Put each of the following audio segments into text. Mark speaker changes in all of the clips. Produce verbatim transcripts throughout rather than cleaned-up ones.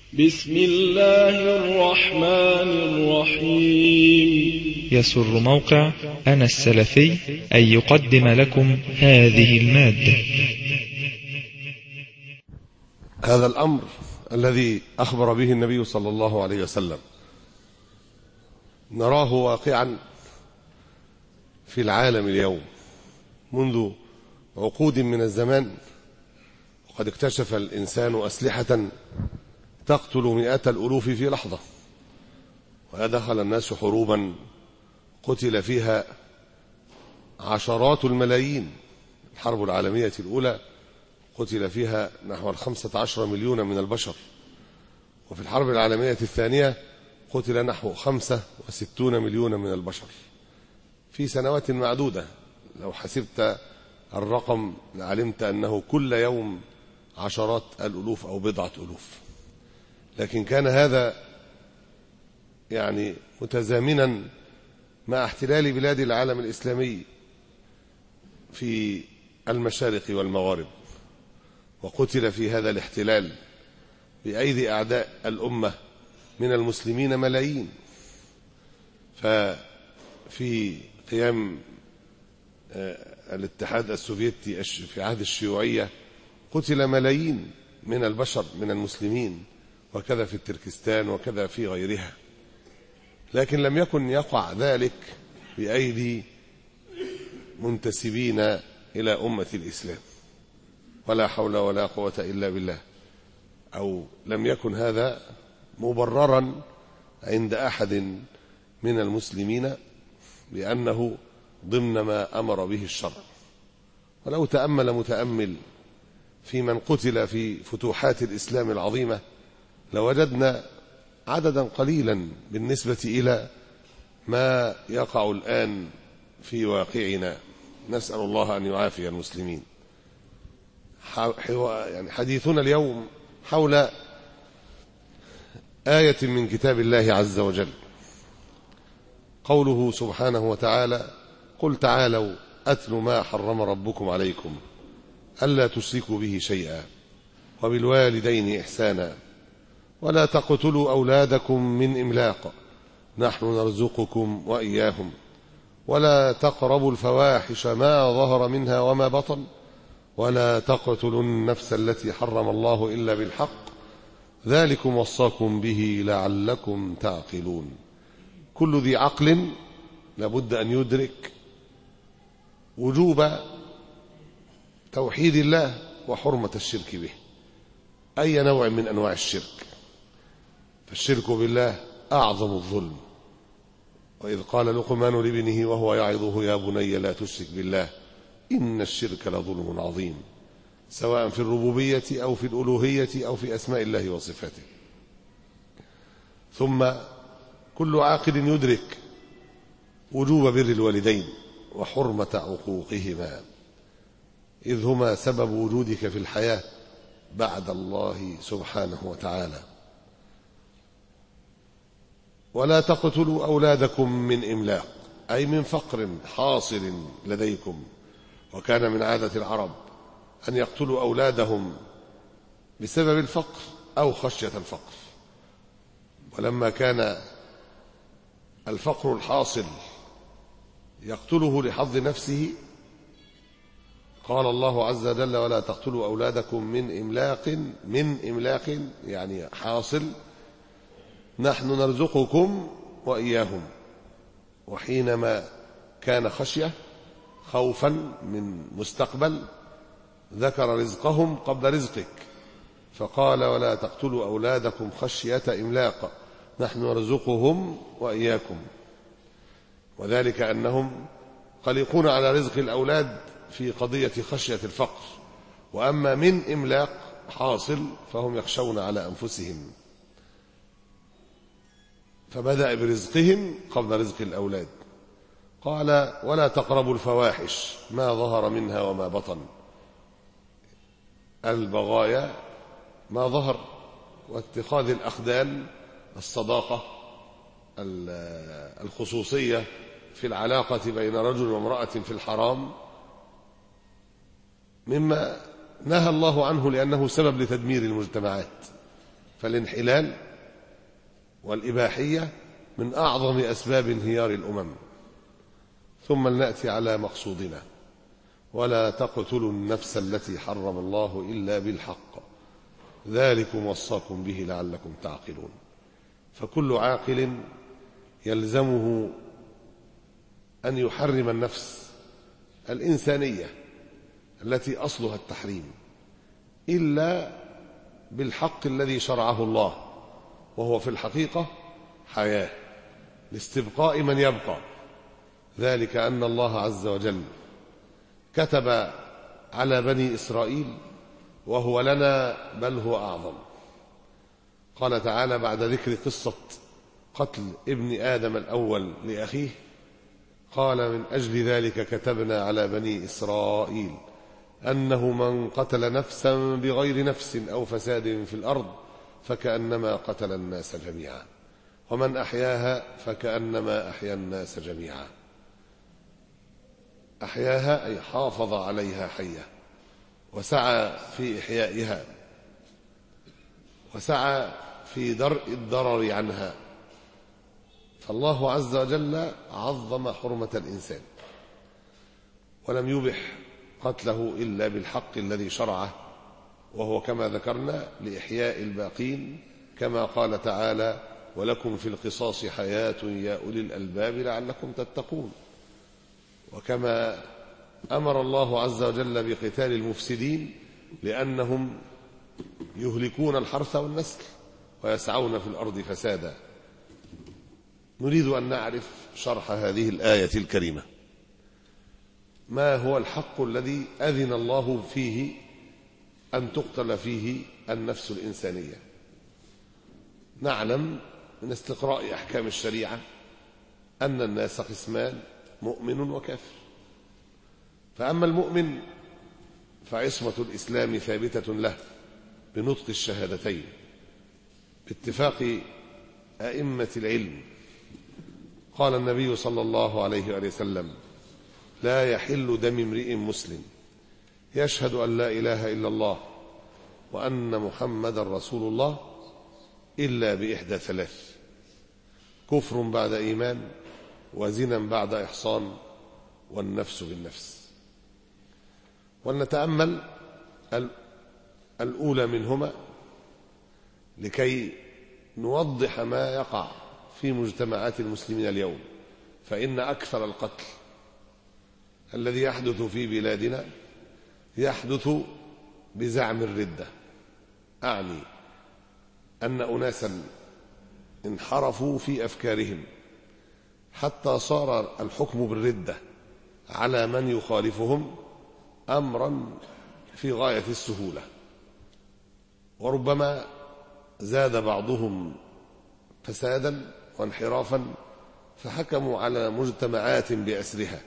Speaker 1: بسم الله الرحمن الرحيم.
Speaker 2: يسر موقع أنا السلفي أن يقدم لكم هذه المادة.
Speaker 3: هذا الأمر الذي أخبر به النبي صلى الله عليه وسلم نراه واقعا في العالم اليوم منذ عقود من الزمان، وقد اكتشف الإنسان أسلحة تقتل مئات الألوف في لحظة، ودخل الناس حروبا قتل فيها عشرات الملايين. الحرب العالمية الأولى قتل فيها نحو الخمسة عشر مليون من البشر، وفي الحرب العالمية الثانية قتل نحو خمسة وستون مليون من البشر في سنوات معدودة. لو حسبت الرقم لعلمت أنه كل يوم عشرات الألوف أو بضعة ألوف، لكن كان هذا يعني متزامنا مع احتلال بلاد العالم الإسلامي في المشارق والمغارب، وقتل في هذا الاحتلال بأيدي أعداء الأمة من المسلمين ملايين. ففي قيام الاتحاد السوفيتي في عهد الشيوعية قتل ملايين من البشر من المسلمين، وكذا في تركستان وكذا في غيرها، لكن لم يكن يقع ذلك بأيدي منتسبين إلى أمة الإسلام، ولا حول ولا قوة إلا بالله، أو لم يكن هذا مبررا عند أحد من المسلمين بأنه ضمن ما أمر به الشرع. ولو تأمل متأمل في من قتل في فتوحات الإسلام العظيمة لوجدنا عددا قليلا بالنسبة إلى ما يقع الآن في واقعنا. نسأل الله أن يعافي المسلمين. يعني حديثنا اليوم حول آية من كتاب الله عز وجل، قوله سبحانه وتعالى: قل تعالوا أتل ما حرم ربكم عليكم ألا تشركوا به شيئا وبالوالدين إحسانا ولا تقتلوا أولادكم من إملاق نحن نرزقكم وإياهم ولا تقربوا الفواحش ما ظهر منها وما بطن ولا تقتلوا النفس التي حرم الله إلا بالحق ذلكم وصاكم به لعلكم تعقلون. كل ذي عقل لابد أن يدرك وجوب توحيد الله وحرمة الشرك به، أي نوع من أنواع الشرك، فالشرك بالله أعظم الظلم. وإذ قال لقمان لابنه وهو يعظه: يا بني لا تشرك بالله إن الشرك لظلم عظيم، سواء في الربوبية أو في الألوهية أو في أسماء الله وصفاته. ثم كل عاقل يدرك وجوب بر الوالدين وحرمة عقوقهما، إذ هما سبب وجودك في الحياة بعد الله سبحانه وتعالى. ولا تقتلوا أولادكم من إملاق، أي من فقر حاصل لديكم. وكان من عادة العرب أن يقتلوا أولادهم بسبب الفقر أو خشية الفقر، ولما كان الفقر الحاصل يقتله لحظ نفسه قال الله عز وجل: ولا تقتلوا أولادكم من إملاق من إملاق يعني حاصل نحن نرزقكم وإياهم. وحينما كان خشية خوفا من مستقبل ذكر رزقهم قبل رزقك، فقال: ولا تقتلوا أولادكم خشية إملاق نحن نرزقهم وإياكم. وذلك أنهم قلقون على رزق الأولاد في قضية خشية الفقر، وأما من إملاق حاصل فهم يخشون على أنفسهم، فبدأ برزقهم قبل رزق الأولاد. قال: ولا تقربوا الفواحش ما ظهر منها وما بطن، البغايا ما ظهر، واتخاذ الأخدان، الصداقة، الخصوصية في العلاقة بين رجل وامرأة في الحرام، مما نهى الله عنه لأنه سبب لتدمير المجتمعات. فالانحلال والإباحية من أعظم أسباب انهيار الأمم. ثم نأتي على مقصودنا: ولا تقتلوا النفس التي حرم الله إلا بالحق ذلكم وصاكم به لعلكم تعقلون. فكل عاقل يلزمه أن يحرم النفس الإنسانية التي أصلها التحريم إلا بالحق الذي شرعه الله، وهو في الحقيقة حياة لاستبقاء من يبقى. ذلك أن الله عز وجل كتب على بني إسرائيل، وهو لنا بل هو أعظم. قال تعالى بعد ذكر قصة قتل ابن آدم الأول لأخيه: قال من أجل ذلك كتبنا على بني إسرائيل أنه من قتل نفسا بغير نفس أو فساد في الأرض فكأنما قتل الناس جميعا ومن أحياها فكأنما أحيا الناس جميعا. أحياها أي حافظ عليها حية وسعى في إحيائها وسعى في درء الضرر عنها. فالله عز وجل عظم حرمة الإنسان ولم يبح قتله إلا بالحق الذي شرعه، وهو كما ذكرنا لإحياء الباقين، كما قال تعالى: ولكم في القصاص حياة يا أولي الألباب لعلكم تتقون. وكما أمر الله عز وجل بقتال المفسدين لأنهم يهلكون الحرث والنسل ويسعون في الأرض فسادا. نريد أن نعرف شرح هذه الآية الكريمة. ما هو الحق الذي أذن الله فيه أن تقتل فيه النفس الإنسانية؟ نعلم من استقراء أحكام الشريعة أن الناس قسمان: مؤمن وكافر. فأما المؤمن فعصمة الإسلام ثابتة له بنطق الشهادتين باتفاق أئمة العلم. قال النبي صلى الله عليه وسلم: لا يحل دم امرئ مسلم يشهد أن لا إله إلا الله وأن محمدا رسول الله إلا بإحدى ثلاث: كفر بعد إيمان، وزنا بعد إحصان، والنفس بالنفس. ولنتأمل الأولى منهما لكي نوضح ما يقع في مجتمعات المسلمين اليوم. فإن أكثر القتل الذي يحدث في بلادنا يحدث بزعم الردة. أعني أن أناسا انحرفوا في أفكارهم حتى صار الحكم بالردة على من يخالفهم أمرا في غاية السهولة، وربما زاد بعضهم فسادا وانحرافا فحكموا على مجتمعات بأسرها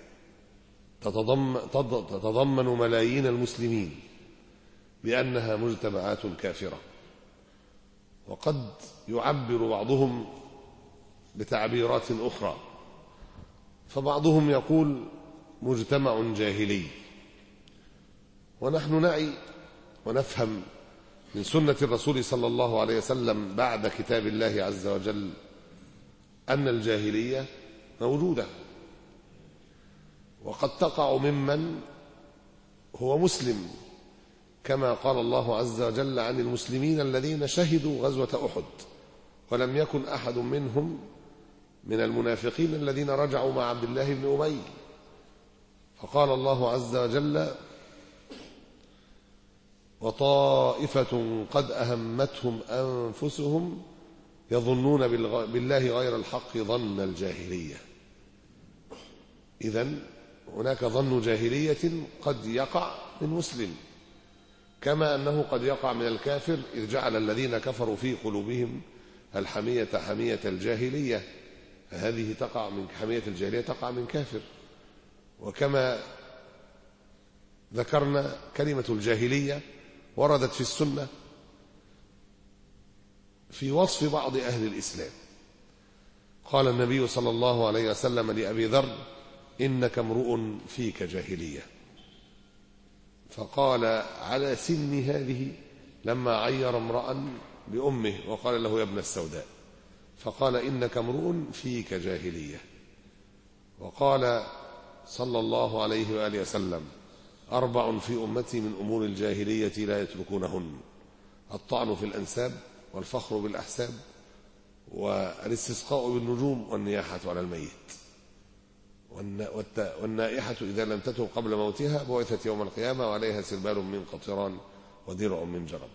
Speaker 3: تتضمن ملايين المسلمين بأنها مجتمعات كافرة. وقد يعبر بعضهم بتعبيرات أخرى، فبعضهم يقول مجتمع جاهلي. ونحن نعي ونفهم من سنة الرسول صلى الله عليه وسلم بعد كتاب الله عز وجل أن الجاهلية موجودة، وقد تقع ممن هو مسلم، كما قال الله عز وجل عن المسلمين الذين شهدوا غزوة أحد ولم يكن أحد منهم من المنافقين الذين رجعوا مع عبد الله بن أبي. فقال الله عز وجل: وطائفة قد أهمتهم أنفسهم يظنون بالله غير الحق ظن الجاهلية. إذن هناك ظن جاهلية قد يقع من مسلم، كما أنه قد يقع من الكافر، إذ جعل الذين كفروا في قلوبهم الحمية حمية الجاهلية. هذه تقع من حمية الجاهلية تقع من كافر. وكما ذكرنا كلمة الجاهلية وردت في السنة في وصف بعض أهل الإسلام. قال النبي صلى الله عليه وسلم لأبي ذر: إنك امرؤ فيك جاهلية. فقال: على سن هذه لما عير امرأ بأمه وقال له: يا ابن السوداء، فقال: إنك امرؤ فيك جاهلية. وقال صلى الله عليه وآله وسلم: أربع في أمتي من أمور الجاهلية لا يتركونهن: الطعن في الأنساب، والفخر بالأحساب، والاستسقاء بالنجوم، والنياحة على الميت. والنائحة إذا لم تتب قبل موتها بعثت يوم القيامة وعليها سربال من قطران ودرع من جرب.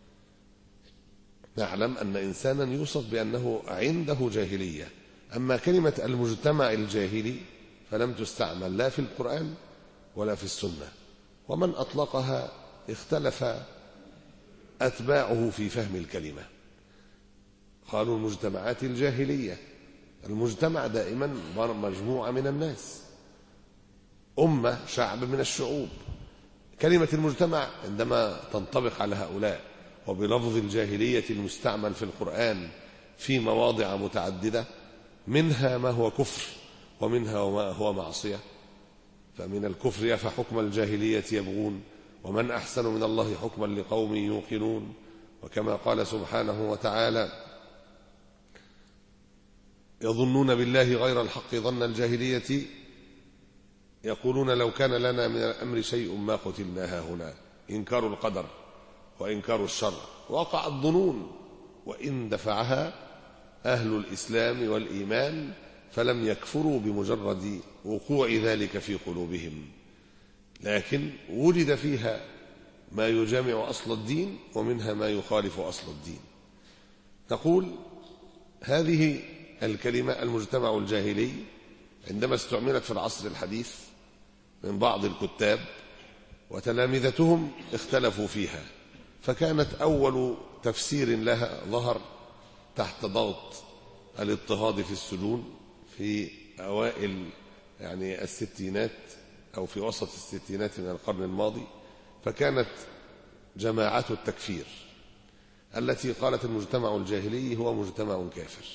Speaker 3: نعلم أن إنسانا يوصف بأنه عنده جاهلية. أما كلمة المجتمع الجاهلي فلم تستعمل لا في القرآن ولا في السنة، ومن أطلقها اختلف أتباعه في فهم الكلمة. قالوا المجتمعات الجاهلية. المجتمع دائما مجموعة من الناس، أمة، شعب من الشعوب. كلمة المجتمع عندما تنطبق على هؤلاء وبلفظ الجاهلية المستعمل في القرآن في مواضع متعددة، منها ما هو كفر ومنها ما هو معصية. فمن الكفر يفحكم الجاهلية يبغون ومن أحسن من الله حكما لقوم يوقنون. وكما قال سبحانه وتعالى: يظنون بالله غير الحق ظن الجاهلية يقولون لو كان لنا من الأمر شيء ما قتلنا هنا. إنكار القدر وإنكار الشر. وقع الظنون وإن دفعها أهل الإسلام والإيمان فلم يكفروا بمجرد وقوع ذلك في قلوبهم، لكن وجد فيها ما يجامع أصل الدين ومنها ما يخالف أصل الدين. نقول هذه الكلمة المجتمع الجاهلي عندما استعملت في العصر الحديث من بعض الكتاب وتلامذتهم اختلفوا فيها، فكانت أول تفسير لها ظهر تحت ضغط الاضطهاد في السجون في أوائل يعني الستينات أو في وسط الستينات من القرن الماضي. فكانت جماعة التكفير التي قالت المجتمع الجاهلي هو مجتمع كافر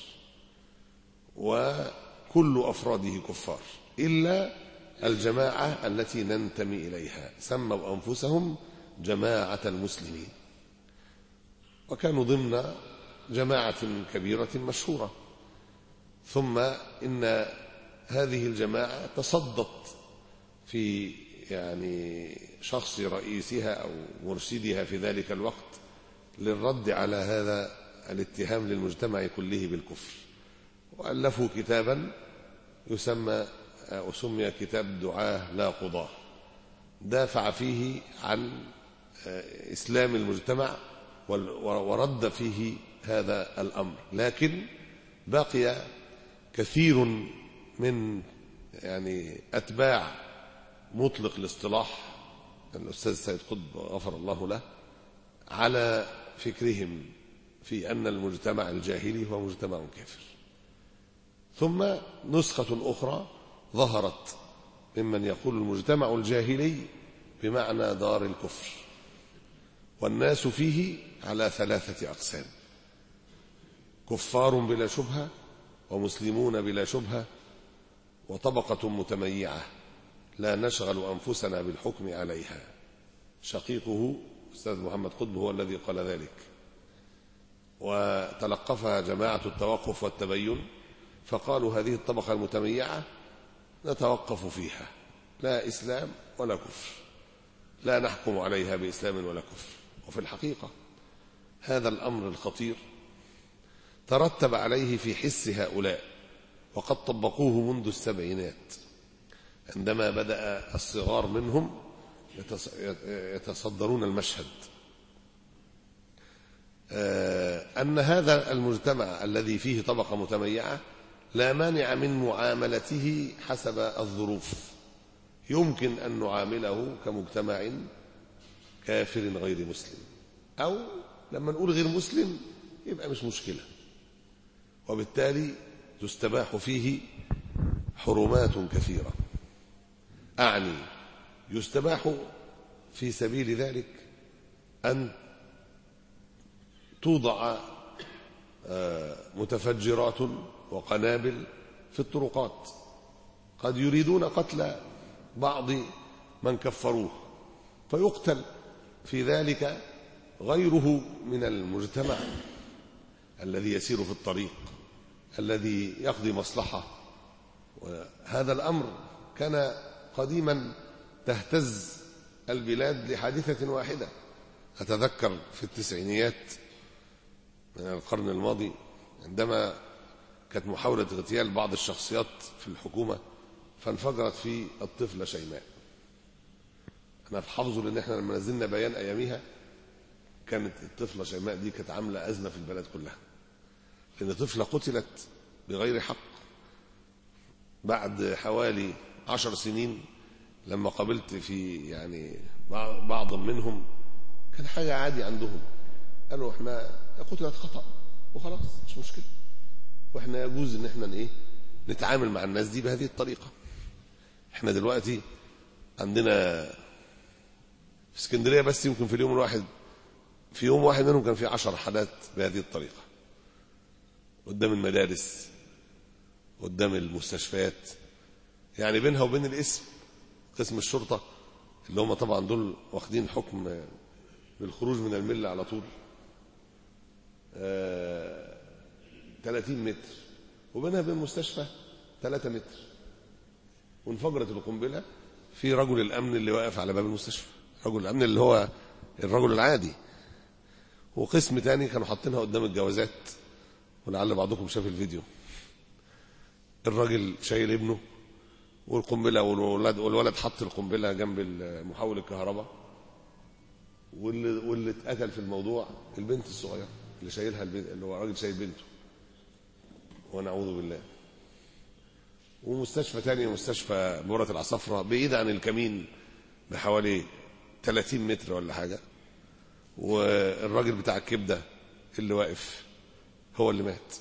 Speaker 3: وكل أفراده كفار إلا الجماعة التي ننتمي إليها، سموا أنفسهم جماعة المسلمين، وكانوا ضمن جماعة كبيرة مشهورة. ثم إن هذه الجماعة تصدت في يعني شخص رئيسها أو مرشدها في ذلك الوقت للرد على هذا الاتهام للمجتمع كله بالكفر، وألفوا كتابا يسمى وسمي كتاب دعاة لا قضاة، دافع فيه عن إسلام المجتمع ورد فيه هذا الأمر. لكن بقي كثير من يعني أتباع مطلق الاصطلاح الأستاذ سيد قطب غفر الله له على فكرهم في أن المجتمع الجاهلي هو مجتمع كافر. ثم نسخة أخرى ظهرت ممن يقول المجتمع الجاهلي بمعنى دار الكفر، والناس فيه على ثلاثة أقسام: كفار بلا شبهة، ومسلمون بلا شبهة، وطبقة متميعة لا نشغل أنفسنا بالحكم عليها. شقيقه أستاذ محمد قطب هو الذي قال ذلك، وتلقفها جماعة التوقف والتبين فقالوا هذه الطبقة المتميعة نتوقف فيها، لا إسلام ولا كفر، لا نحكم عليها بإسلام ولا كفر. وفي الحقيقة هذا الأمر الخطير ترتب عليه في حس هؤلاء، وقد طبقوه منذ السبعينات عندما بدأ الصغار منهم يتصدرون المشهد، أن هذا المجتمع الذي فيه طبقة متميعة لا مانع من معاملته حسب الظروف. يمكن أن نعامله كمجتمع كافر غير مسلم، أو لما نقول غير مسلم يبقى مش مشكلة، وبالتالي تستباح فيه حرمات كثيرة. أعني يستباح في سبيل ذلك أن توضع متفجرات وقنابل في الطرقات، قد يريدون قتل بعض من كفروه فيقتل في ذلك غيره من المجتمع الذي يسير في الطريق، الذي يقضي مصلحة. وهذا الأمر كان قديما تهتز البلاد لحادثة واحدة. أتذكر في التسعينيات من القرن الماضي عندما كانت محاولة اغتيال بعض الشخصيات في الحكومة فانفجرت في الطفلة شيماء. أنا حافظه لأن احنا لما نزلنا بيان أيامها كانت الطفلة شيماء دي كانت عاملة أزمة في البلد كلها، لأن طفلة قتلت بغير حق. بعد حوالي عشر سنين لما قابلت في يعني بعض منهم كان حاجة عادي عندهم، قالوا احنا قتلت خطأ وخلاص مش مشكلة، واحنا يجوز ان احنا ايه نتعامل مع الناس دي بهذه الطريقة. احنا دلوقتي عندنا في اسكندرية بس يمكن في اليوم الواحد في يوم واحد منهم كان في عشر حالات بهذه الطريقة قدام المدارس قدام المستشفيات، يعني بينها وبين الاسم قسم الشرطة اللي هم طبعا دول واخدين حكم بالخروج من الملة على طول آه ثلاثين متر، وبينها وبين المستشفى ثلاثة متر، وانفجرت القنبلة في رجل الأمن اللي واقف على باب المستشفى، رجل الأمن اللي هو الرجل العادي. وقسم تاني كانوا حاطينها قدام الجوازات، ولعل بعضكم شاف الفيديو، الراجل شايل ابنه والقنبلة والولد, والولد حط القنبلة جنب محول الكهرباء، واللي, واللي اتقتل في الموضوع البنت الصغيرة اللي شايلها البنت اللي هو راجل شايل بنته، ونعوذ بالله. ومستشفى تاني مستشفى بورة العصافرة بعيد عن الكمين بحوالي ثلاثين متر ولا حاجة، والراجل بتاع الكبدة اللي واقف هو اللي مات.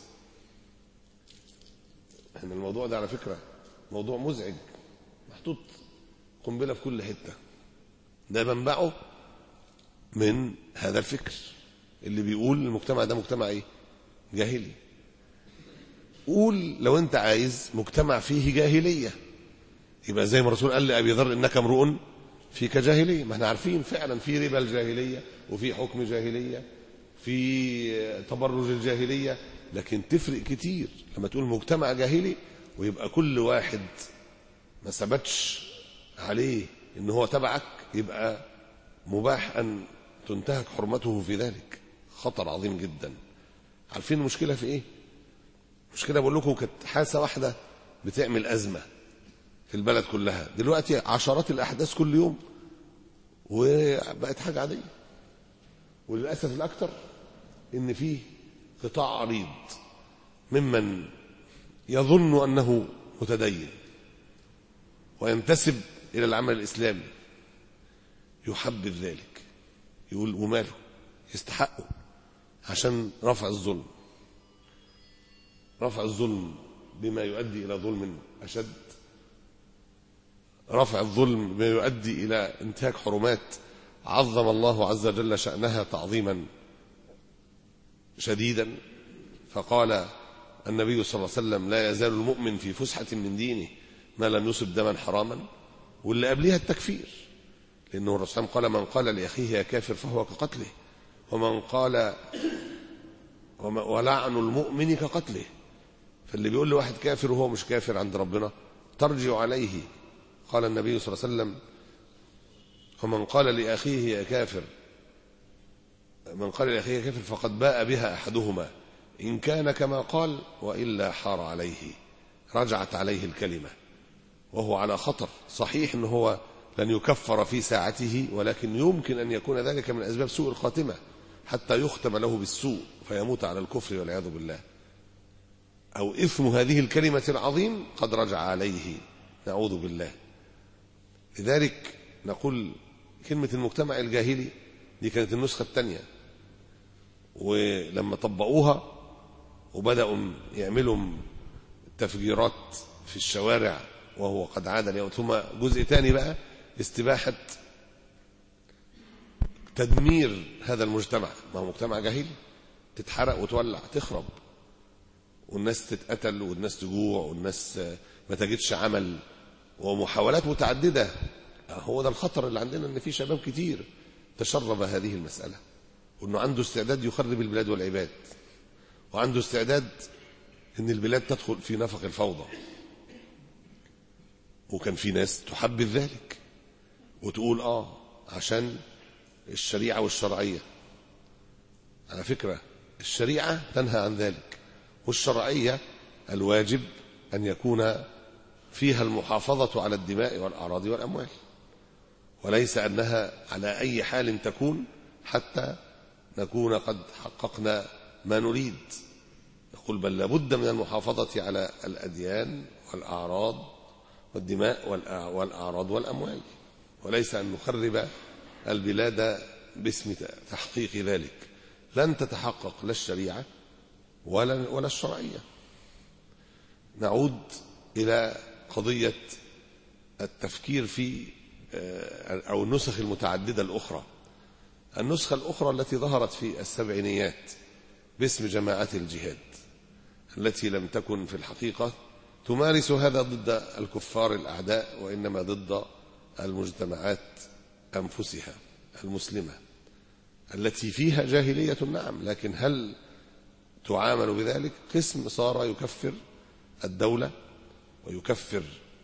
Speaker 3: ان الموضوع ده على فكرة موضوع مزعج، محطوط قنبلة في كل حتة، ده منبعه من هذا الفكر اللي بيقول المجتمع ده مجتمع ايه جاهلي. قول لو انت عايز مجتمع فيه جاهلية يبقى زي ما الرسول قال لأبي ذر انك امرؤ فيك جاهلية. ما احنا عارفين فعلا في ربا الجاهلية وفي حكم جاهلية في تبرج الجاهلية، لكن تفرق كتير لما تقول مجتمع جاهلي ويبقى كل واحد ما ثبتش عليه ان هو تبعك يبقى مباح ان تنتهك حرمته في ذلك. خطر عظيم جدا. عارفين المشكلة في ايه؟ مشكلة بقول لكم كانت حادثة واحدة بتعمل أزمة في البلد كلها، دلوقتي عشرات الأحداث كل يوم وبقت حاجة عادية. وللأسف الأكثر إن فيه قطاع عريض ممن يظن أنه متدين وينتسب إلى العمل الإسلامي يحبذ ذلك، يقول وماله يستحقه عشان رفع الظلم. رفع الظلم بما يؤدي إلى ظلم أشد، رفع الظلم بما يؤدي إلى انتهاك حرمات عظم الله عز وجل شأنها تعظيما شديدا. فقال النبي صلى الله عليه وسلم لا يزال المؤمن في فسحة من دينه ما لم يصب دما حراما، واللي قبلها التكفير، لأنه الرسول قال من قال لأخيه يا كافر فهو كقتله، ومن قال ولعن المؤمن كقتله. فاللي بيقول لواحد كافر وهو مش كافر عند ربنا ترجع عليه. قال النبي صلى الله عليه وسلم ومن قال لأخيه يا كافر من قال لأخيه يا كافر فقد باء بها أحدهما إن كان كما قال وإلا حار عليه، رجعت عليه الكلمة وهو على خطر. صحيح أنه هو لن يكفر في ساعته، ولكن يمكن أن يكون ذلك من أسباب سوء الخاتمة حتى يختم له بالسوء فيموت على الكفر والعياذ بالله، أو إثم هذه الكلمة العظيم قد رجع عليه نعوذ بالله. لذلك نقول كلمة المجتمع الجاهلي دي كانت النسخة الثانية، ولما طبقوها وبدأوا يعملوا تفجيرات في الشوارع وهو قد عاد اليوم، ثم جزء ثاني بقى استباحة تدمير هذا المجتمع. ما هو مجتمع جاهلي، تتحرق وتولع تخرب والناس تتقتل والناس تجوع والناس ما تجدش عمل ومحاولات متعددة. هو ده الخطر اللي عندنا، ان في شباب كتير تشرب هذه المسألة وانه عنده استعداد يخرب البلاد والعباد وعنده استعداد ان البلاد تدخل في نفق الفوضى. وكان في ناس تحبذ ذلك وتقول اه عشان الشريعة والشرعية. على فكرة الشريعة تنهى عن ذلك، والشرعية الواجب أن يكون فيها المحافظة على الدماء والأعراض والأموال، وليس أنها على أي حال تكون حتى نكون قد حققنا ما نريد. نقول بل لابد من المحافظة على الأديان والأعراض والدماء والأعراض والأموال، وليس أن نخرب البلاد باسم تحقيق ذلك. لن تتحقق لا الشريعة ولا ولا الشرعية. نعود إلى قضية التفكير في أو النسخ المتعددة الأخرى. النسخة الأخرى التي ظهرت في السبعينيات باسم جماعات الجهاد، التي لم تكن في الحقيقة تمارس هذا ضد الكفار الأعداء، وإنما ضد المجتمعات أنفسها المسلمة التي فيها جاهلية، نعم، لكن هل تعامل بذلك؟ قسم صار يكفر الدولة ويكفر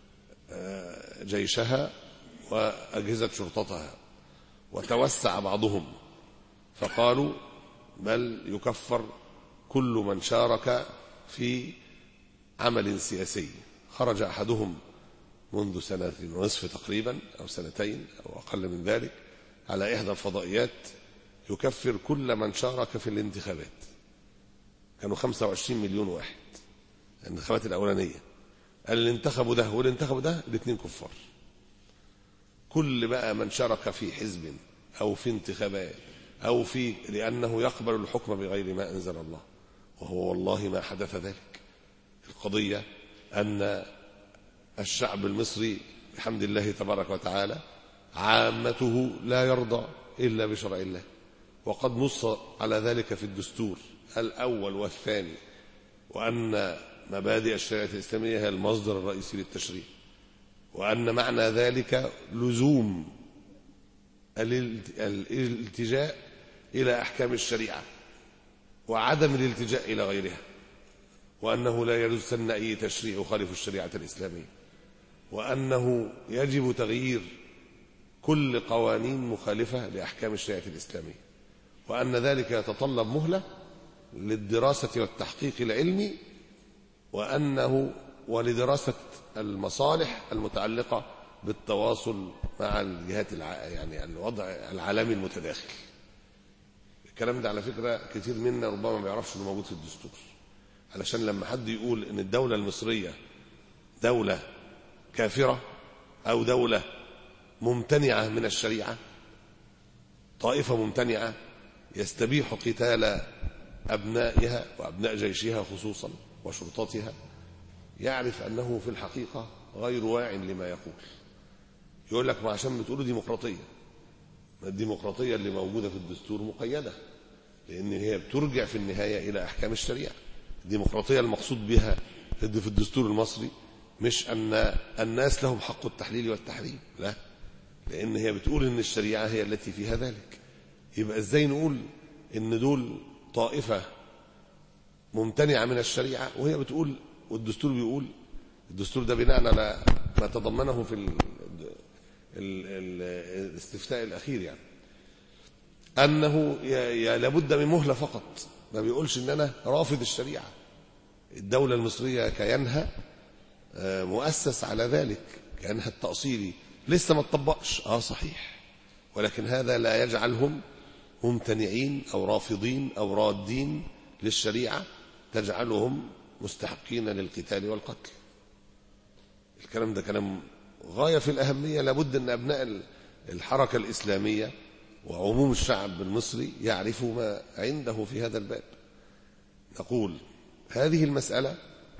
Speaker 3: جيشها وأجهزة شرطتها، وتوسع بعضهم فقالوا بل يكفر كل من شارك في عمل سياسي. خرج أحدهم منذ سنة ونصف تقريبا أو سنتين أو أقل من ذلك على إحدى الفضائيات يكفر كل من شارك في الانتخابات. كانوا خمسة وعشرين مليون واحد الانتخابات الأولانية، قال اللي انتخبوا ده واللي انتخبوا ده الاثنين كفار. كل بقى من شارك في حزب أو في انتخابات أو في لأنه يقبل الحكم بغير ما أنزل الله، وهو والله ما حدث ذلك. القضية أن الشعب المصري بحمد الله تبارك وتعالى عامته لا يرضى إلا بشرع الله، وقد نص على ذلك في الدستور الأول والثاني، وأن مبادئ الشريعة الإسلامية هي المصدر الرئيسي للتشريع، وأن معنى ذلك لزوم الالتجاء إلى أحكام الشريعة وعدم الالتجاء إلى غيرها، وأنه لا يجوز سن أي تشريع يخالف الشريعة الإسلامية، وأنه يجب تغيير كل قوانين مخالفة لأحكام الشريعة الإسلامية، وأن ذلك يتطلب مهلة للدراسة والتحقيق العلمي، وأنه ولدراسة المصالح المتعلقة بالتواصل مع الجهات الع... يعني الوضع العالمي المتداخل. الكلام ده على فكرة كتير منا ربما ما بيعرفش انه موجود في الدستور، علشان لما حد يقول ان الدولة المصرية دولة كافرة أو دولة ممتنعة من الشريعة، طائفة ممتنعة يستبيح قتال أبنائها وأبناء جيشها خصوصا وشرطتها، يعرف أنه في الحقيقة غير واع لما يقول. يقول لك ما عشان بتقولوا ديمقراطية، الديمقراطية اللي موجودة في الدستور مقيدة، لأن هي بترجع في النهاية إلى أحكام الشريعة. الديمقراطية المقصود بها في الدستور المصري مش أن الناس لهم حق التحليل والتحريم، لا، لأن هي بتقول إن الشريعة هي التي فيها ذلك. يبقى إزاي نقول إن دول طائفة ممتنعة من الشريعة وهي بتقول، والدستور بيقول، الدستور ده بناء على ما تضمنه في ال ال ال الاستفتاء الأخير، يعني أنه يا لابد من مهلة فقط، ما بيقولش إن أنا رافض الشريعة. الدولة المصرية كيانها مؤسس على ذلك، كيانها التأصيلي لسه ما تطبقش، آه صحيح، ولكن هذا لا يجعلهم ممتنعين أو رافضين أو رادين للشريعة تجعلهم مستحقين للقتال والقتل. الكلام ده كلام غاية في الأهمية، لابد أن أبناء الحركة الإسلامية وعموم الشعب المصري يعرفوا ما عنده في هذا الباب. نقول هذه المسألة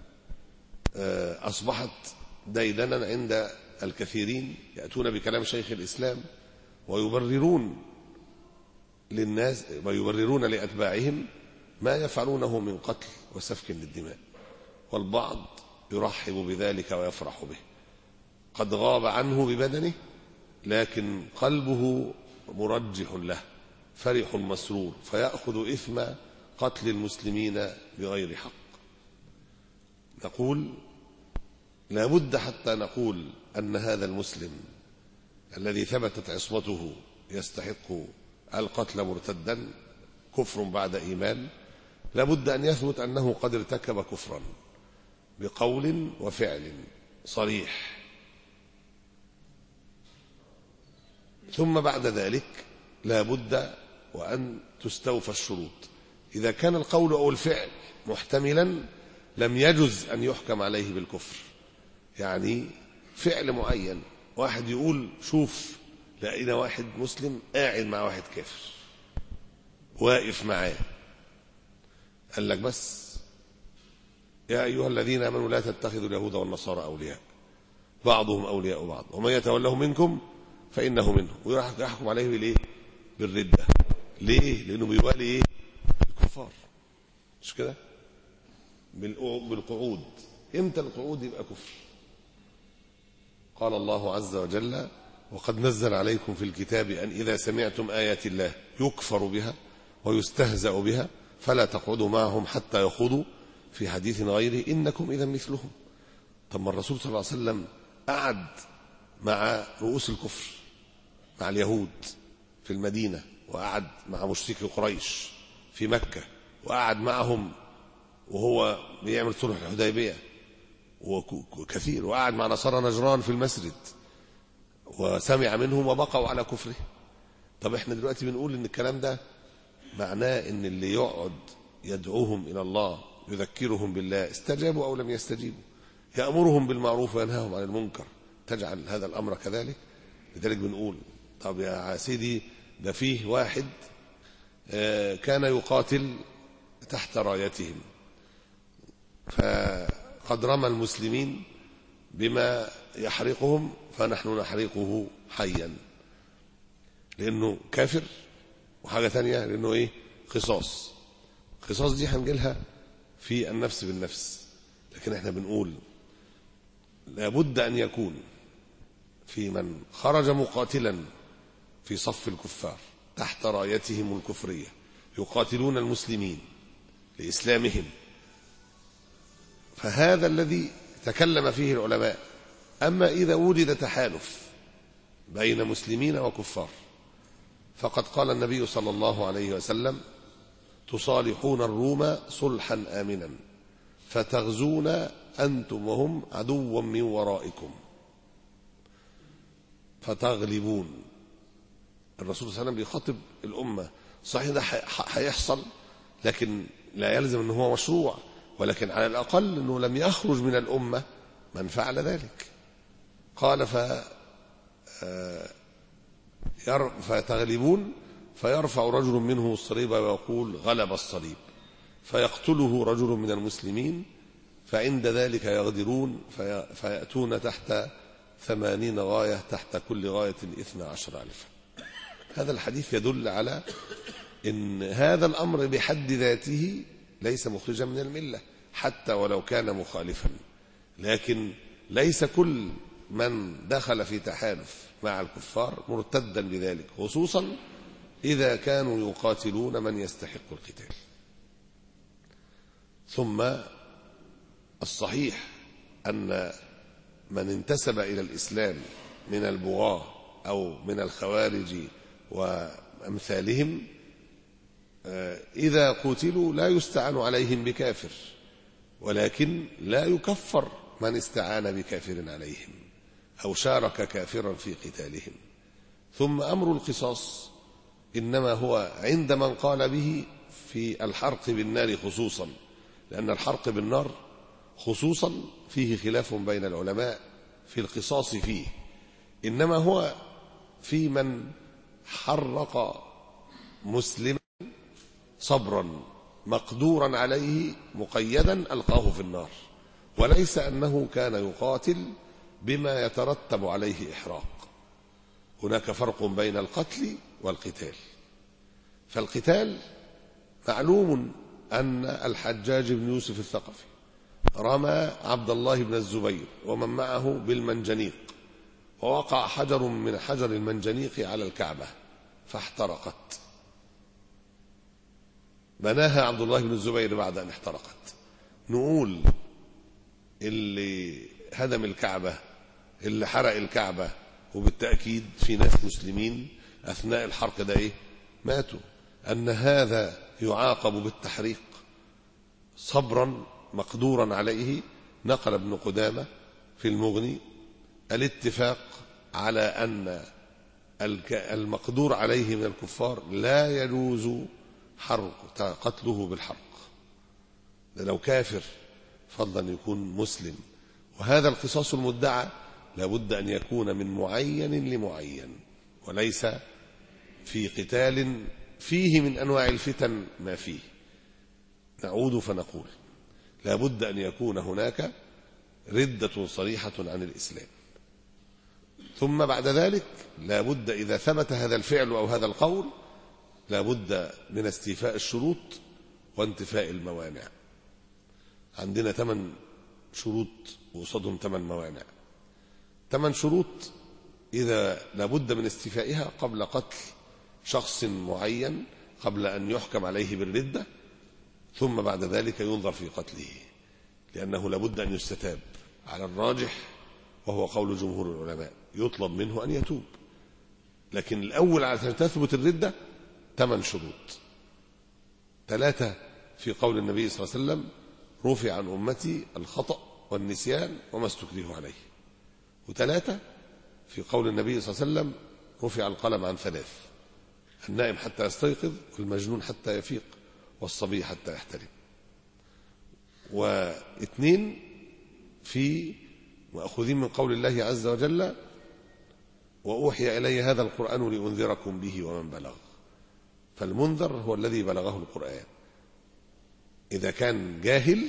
Speaker 3: أصبحت ديدنا عند الكثيرين، يأتون بكلام شيخ الإسلام ويبررون للناس ويبررون لأتباعهم ما يفعلونه من قتل وسفك للدماء، والبعض يرحب بذلك ويفرح به، قد غاب عنه ببدنه لكن قلبه مرجح له، فرح مسرور، فيأخذ إثم قتل المسلمين بغير حق. نقول لا بد حتى نقول أن هذا المسلم الذي ثبتت عصمته يستحق القتل مرتدا كفر بعد إيمان، لا بد أن يثبت أنه قد ارتكب كفرا بقول وفعل صريح، ثم بعد ذلك لا بد وأن تستوفى الشروط. إذا كان القول أو الفعل محتملا لم يجز أن يحكم عليه بالكفر. يعني فعل معين، واحد يقول شوف لقينا واحد مسلم قاعد مع واحد كافر واقف معاه، قال لك بس يا أيها الذين آمنوا لا تتخذوا اليهود والنصارى أولياء بعضهم أولياء بعض ومن يتولهم منكم فإنه منهم، ويروح يحكم عليه بالإيه؟ بالردة. ليه؟ لأنه بيوالي إيه؟ الكفار، مش كده؟ بالقعود. إمتى القعود يبقى كفر؟ قال الله عز وجل وقد نزل عليكم في الكتاب أن إذا سمعتم آيات الله يكفر بها ويستهزأ بها فلا تقعدوا معهم حتى يخوضوا في حديث غيره إنكم إذا مثلهم. طب ما الرسول صلى الله عليه وسلم قعد مع رؤوس الكفر، مع اليهود في المدينة، وقعد مع مشركي قريش في مكة، وقعد معهم وهو بيعمل صلح الحديبية وكثير، وقعد مع نصارى نجران في المسجد وسمع منهم وبقوا على كفره. طب احنا دلوقتي بنقول ان الكلام ده معناه ان اللي يقعد يدعوهم الى الله يذكرهم بالله استجابوا او لم يستجيبوا، يأمرهم بالمعروف وينهاهم عن المنكر، تجعل هذا الامر كذلك. لذلك بنقول طب يا سيدي ده فيه واحد كان يقاتل تحت رايتهم فقد رمى المسلمين بما يحرقهم فنحن نحرقه حيا، لأنه كافر. وحاجة تانية لأنه إيه؟ قصاص. قصاص دي هنجيلها في النفس بالنفس، لكن احنا بنقول لابد أن يكون في من خرج مقاتلا في صف الكفار تحت رايتهم الكفرية يقاتلون المسلمين لإسلامهم، فهذا الذي تكلم فيه العلماء. أما إذا وجد تحالف بين مسلمين وكفار فقد قال النبي صلى الله عليه وسلم تصالحون الروم صلحا آمنا فتغزون أنتم وهم عدوا من ورائكم فتغلبون. الرسول صلى الله عليه وسلم بيخاطب الأمة، صحيح ده هيحصل لكن لا يلزم أنه هو مشروع، ولكن على الأقل أنه لم يخرج من الأمة من فعل ذلك. قال ف فتغلبون فيرفع رجل منهم الصليب ويقول غلب الصليب فيقتله رجل من المسلمين، فعند ذلك يغدرون في فيأتون تحت ثمانين غاية تحت كل غاية اثنى عشر ألفا. هذا الحديث يدل على أن هذا الأمر بحد ذاته ليس مخرجا من الملة حتى ولو كان مخالفا، لكن ليس كل من دخل في تحالف مع الكفار مرتدا بذلك، خصوصا إذا كانوا يقاتلون من يستحق القتال. ثم الصحيح أن من انتسب إلى الإسلام من البغاة أو من الخوارج وأمثالهم إذا قتلوا لا يستعان عليهم بكافر، ولكن لا يكفر من استعان بكافر عليهم أو شارك كافرا في قتالهم. ثم أمر القصاص إنما هو عند من قال به في الحرق بالنار خصوصا، لأن الحرق بالنار خصوصا فيه خلاف بين العلماء في القصاص فيه، إنما هو في من حرق مسلما صبرا مقدورا عليه مقيدا ألقاه في النار، وليس أنه كان يقاتل بما يترتب عليه إحراق. هناك فرق بين القتل والقتال. فالقتال معلوم أن الحجاج بن يوسف الثقفي رمى عبد الله بن الزبير ومن معه بالمنجنيق، ووقع حجر من حجر المنجنيق على الكعبة فاحترقت. بناها عبد الله بن الزبير بعد أن احترقت. نقول اللي هدم الكعبة، اللي حرق الكعبة، وبالتأكيد في ناس مسلمين أثناء الحرق ده إيه؟ ماتوا. أن هذا يعاقب بالتحريق صبرا مقدورا عليه. نقل ابن قدامة في المغني الاتفاق على أن المقدور عليه من الكفار لا يجوز حرق قتله بالحرق، لو كافر فضلا يكون مسلم. وهذا القصاص المدعى لابد أن يكون من معين لمعين، وليس في قتال فيه من أنواع الفتن ما فيه. نعود فنقول لابد أن يكون هناك ردة صريحة عن الإسلام، ثم بعد ذلك لابد إذا ثبت هذا الفعل أو هذا القول لابد من استيفاء الشروط وانتفاء الموانع. عندنا ثمان شروط وقصادهم ثمان موانع. ثمان شروط إذا لابد من استيفائها قبل قتل شخص معين، قبل أن يحكم عليه بالردة، ثم بعد ذلك ينظر في قتله، لأنه لابد أن يستتاب على الراجح وهو قول جمهور العلماء، يطلب منه أن يتوب. لكن الأول عشان تثبت الردة ثمان شروط. ثلاثة في قول النبي صلى الله عليه وسلم: رفع عن أمتي الخطأ والنسيان وما استكرهوا عليه. وثلاثة في قول النبي صلى الله عليه وسلم: رفع القلم عن ثلاث: النائم حتى يستيقظ، والمجنون حتى يفيق، والصبي حتى يحتلم. واثنين في مأخوذين من قول الله عز وجل: وأوحي إلي هذا القرآن لأنذركم به ومن بلغ. فالمنذر هو الذي بلغه القرآن. إذا كان جاهل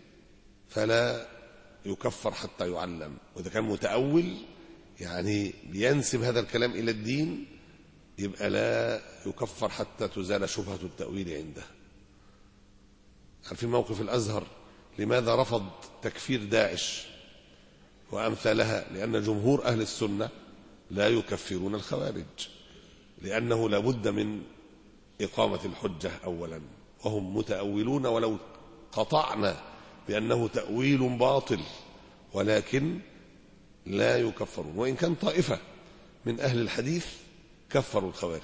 Speaker 3: فلا يكفر حتى يعلم، وإذا كان متأول يعني بينسب هذا الكلام إلى الدين يبقى لا يكفر حتى تزال شبهة التأويل عنده. عارفين موقف الأزهر لماذا رفض تكفير داعش وأمثالها؟ لأن جمهور أهل السنة لا يكفرون الخوارج، لأنه لابد من إقامة الحجة أولا، وهم متأولون ولو قطعنا بأنه تأويل باطل، ولكن لا يكفرون. وإن كان طائفة من أهل الحديث كفروا الخوارج،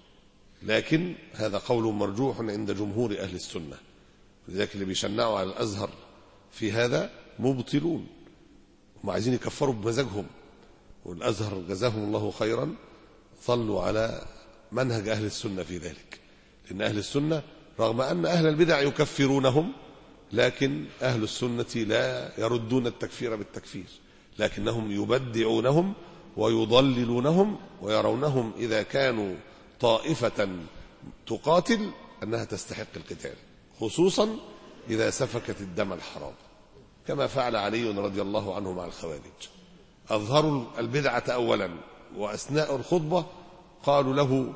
Speaker 3: لكن هذا قول مرجوح عند جمهور أهل السنة. لذلك اللي بيشنعوا على الأزهر في هذا مبطلون، هم عايزين يكفروا بمزاجهم، والأزهر جزاهم الله خيرا صلوا على منهج أهل السنة في ذلك. لأن أهل السنة رغم أن أهل البدع يكفرونهم، لكن أهل السنة لا يردون التكفير بالتكفير، لكنهم يبدعونهم ويضللونهم، ويرونهم إذا كانوا طائفة تقاتل أنها تستحق القتال، خصوصا إذا سفكت الدم الحرام، كما فعل علي رضي الله عنه مع الخوارج. أظهروا البدعة أولا، وأثناء الخطبة قالوا له: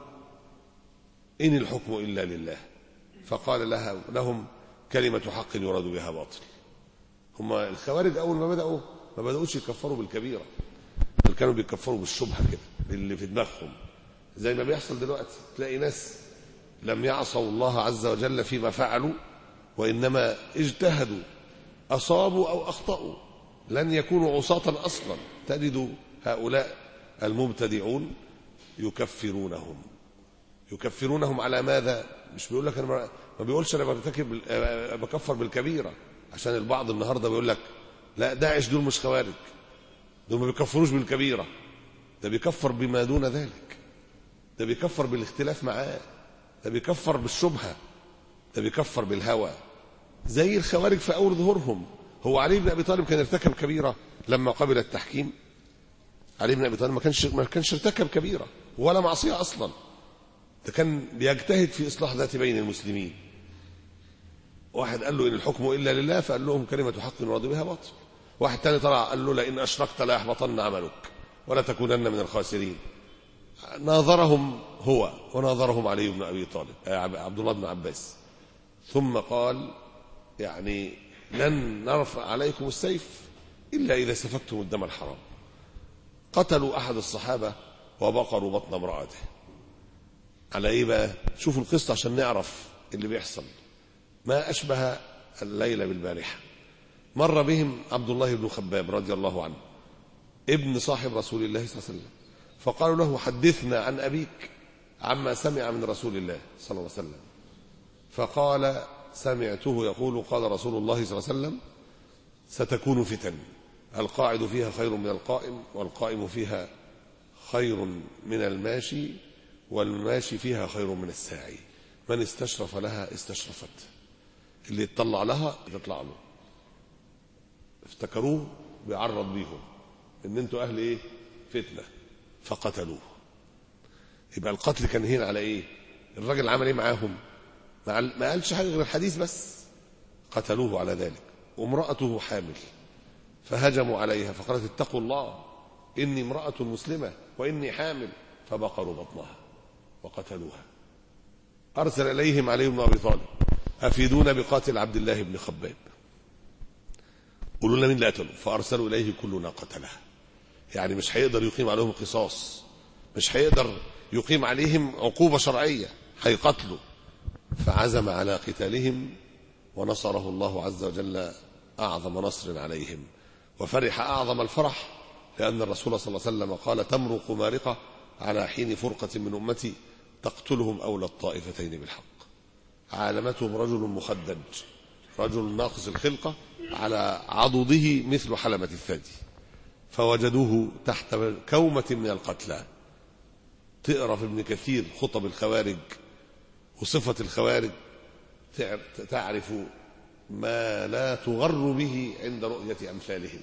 Speaker 3: إن الحكم إلا لله. فقال لها لهم: كلمة حق يراد بها باطل. هم الخوارج أول ما بدأوا ما بدأوش يكفروا بالكبيرة، بل كانوا بيكفروا بالشبهة كده اللي في دماغهم، زي ما بيحصل دلوقتي. تلاقي ناس لم يعصوا الله عز وجل فيما فعلوا، وإنما اجتهدوا، أصابوا أو أخطأوا، لن يكونوا عصاة أصلا. تجد هؤلاء المبتدعون يكفرونهم يكفرونهم على ماذا؟ مش بيقول لك أنا ما بيقولش أنا برتكب بكفر بالكبيرة، عشان البعض النهاردة بيقول لك لا داعش دول مش خوارج، دول ما بيكفروش بالكبيرة، ده بيكفر بما دون ذلك، ده بيكفر بالاختلاف معاه، ده بيكفر بالشبهة، ده بيكفر بالهوى، زي الخوارج في أول ظهورهم. هو علي بن أبي طالب كان ارتكب كبيرة لما قبل التحكيم؟ علي بن أبي طالب ما كانش ما كانش ارتكب كبيرة ولا معصية أصلا، ده كان بيجتهد في إصلاح ذات بين المسلمين. واحد قال له إن الحكم إلا لله، فقال لهم كلمة حق يراد بها باطل. واحد تاني طلع قال له: لئن أشركت لا يحبطن عملك ولا تكونن من الخاسرين. ناظرهم هو وناظرهم علي بن أبي طالب عبد الله بن عباس، ثم قال: يعني لن نرفع عليكم السيف إلا إذا سفكتم الدم الحرام. قتلوا أحد الصحابة وبقروا بطن امرأته. على إيه بقى؟ شوفوا القصة عشان نعرف اللي بيحصل ما أشبه الليلة بالبارحة. مر بهم عبد الله بن خباب رضي الله عنه ابن صاحب رسول الله صلى الله عليه وسلم، فقالوا له حدثنا عن أبيك عما سمع من رسول الله صلى الله عليه وسلم. فقال سمعته يقول قال رسول الله صلى الله عليه وسلم ستكون فتن القاعد فيها خير من القائم، والقائم فيها خير من الماشي، والماشي فيها خير من الساعي، من استشرف لها استشرفت، اللي يتطلع لها تطلع له. افتكروه بيعرض بيهم ان انتوا اهل ايه فتنه فقتلوه. يبقى القتل كان هنا على ايه؟ الراجل عمل ايه معاهم؟ ما قالش حاجه غير الحديث بس، قتلوه على ذلك. وامراته حامل فهجموا عليها فقالت اتقوا الله اني امراه مسلمه واني حامل، فبقروا بطنها وقتلوها. ارسل اليهم علي بن ابي طالب افيدونا بقاتل عبد الله بن خباب، قولوا لنا مين اللي قتله. فارسلوا اليه كلنا قتلها، يعني مش هيقدر يقيم عليهم قصاص، مش هيقدر يقيم عليهم عقوبه شرعيه، هيقتلوا. فعزم على قتالهم ونصره الله عز وجل اعظم نصر عليهم، وفرح اعظم الفرح لان الرسول صلى الله عليه وسلم قال تمرق مارقه على حين فرقه من امتي تقتلهم اولى الطائفتين بالحق. عالمتهم رجل مخدج، رجل ناقص الخلقه على عضده مثل حلمه الثدي، فوجدوه تحت كومه من القتلى. تقرا في ابن كثير خطب الخوارج وصفه الخوارج تعرف ما لا تغر به عند رؤيه امثالهم.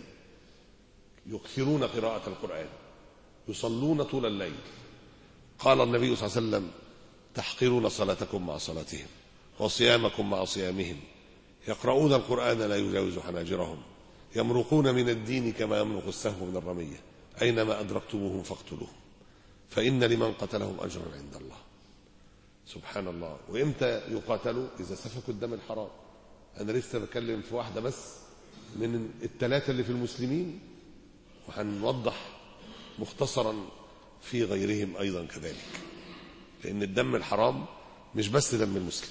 Speaker 3: يكثرون قراءه القران، يصلون طول الليل. قال النبي صلى الله عليه وسلم تحقرون صلاتكم مع صلاتهم وصيامكم مع صيامهم، يقرؤون القرآن لا يجاوز حناجرهم، يمرقون من الدين كما يمرق السهم من الرمية، أينما أدركتموهم فاقتلوهم فإن لمن قتلهم أجرا عند الله. سبحان الله. وإمتى يقاتلوا؟ إذا سفكوا الدم الحرام. أنا لسه بكلم في واحدة بس من الثلاثة اللي في المسلمين، وهنوضح مختصرا في غيرهم أيضا كذلك، لأن الدم الحرام مش بس دم المسلم.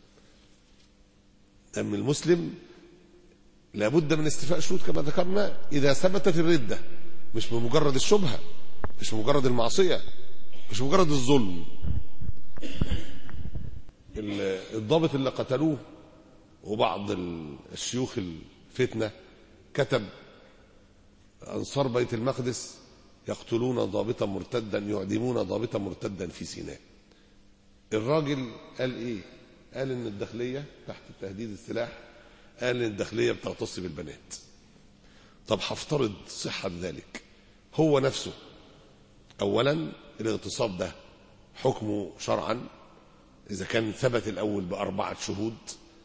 Speaker 3: دم المسلم لابد من استيفاء شروط كما ذكرنا إذا ثبتت الردة، مش بمجرد الشبهة، مش بمجرد المعصية، مش بمجرد الظلم. الضابط اللي قتلوه وبعض الشيوخ الفتنة كتب أنصار بيت المقدس يقتلون ضابطا مرتدا يعدمون ضابطا مرتدا في سيناء. الراجل قال ايه؟ قال ان الداخليه تحت التهديد السلاح، قال ان الداخليه بتغتصب البنات. طب هفترض صحه ذلك، هو نفسه اولا الاغتصاب ده حكمه شرعا اذا كان ثبت الاول باربعه شهود،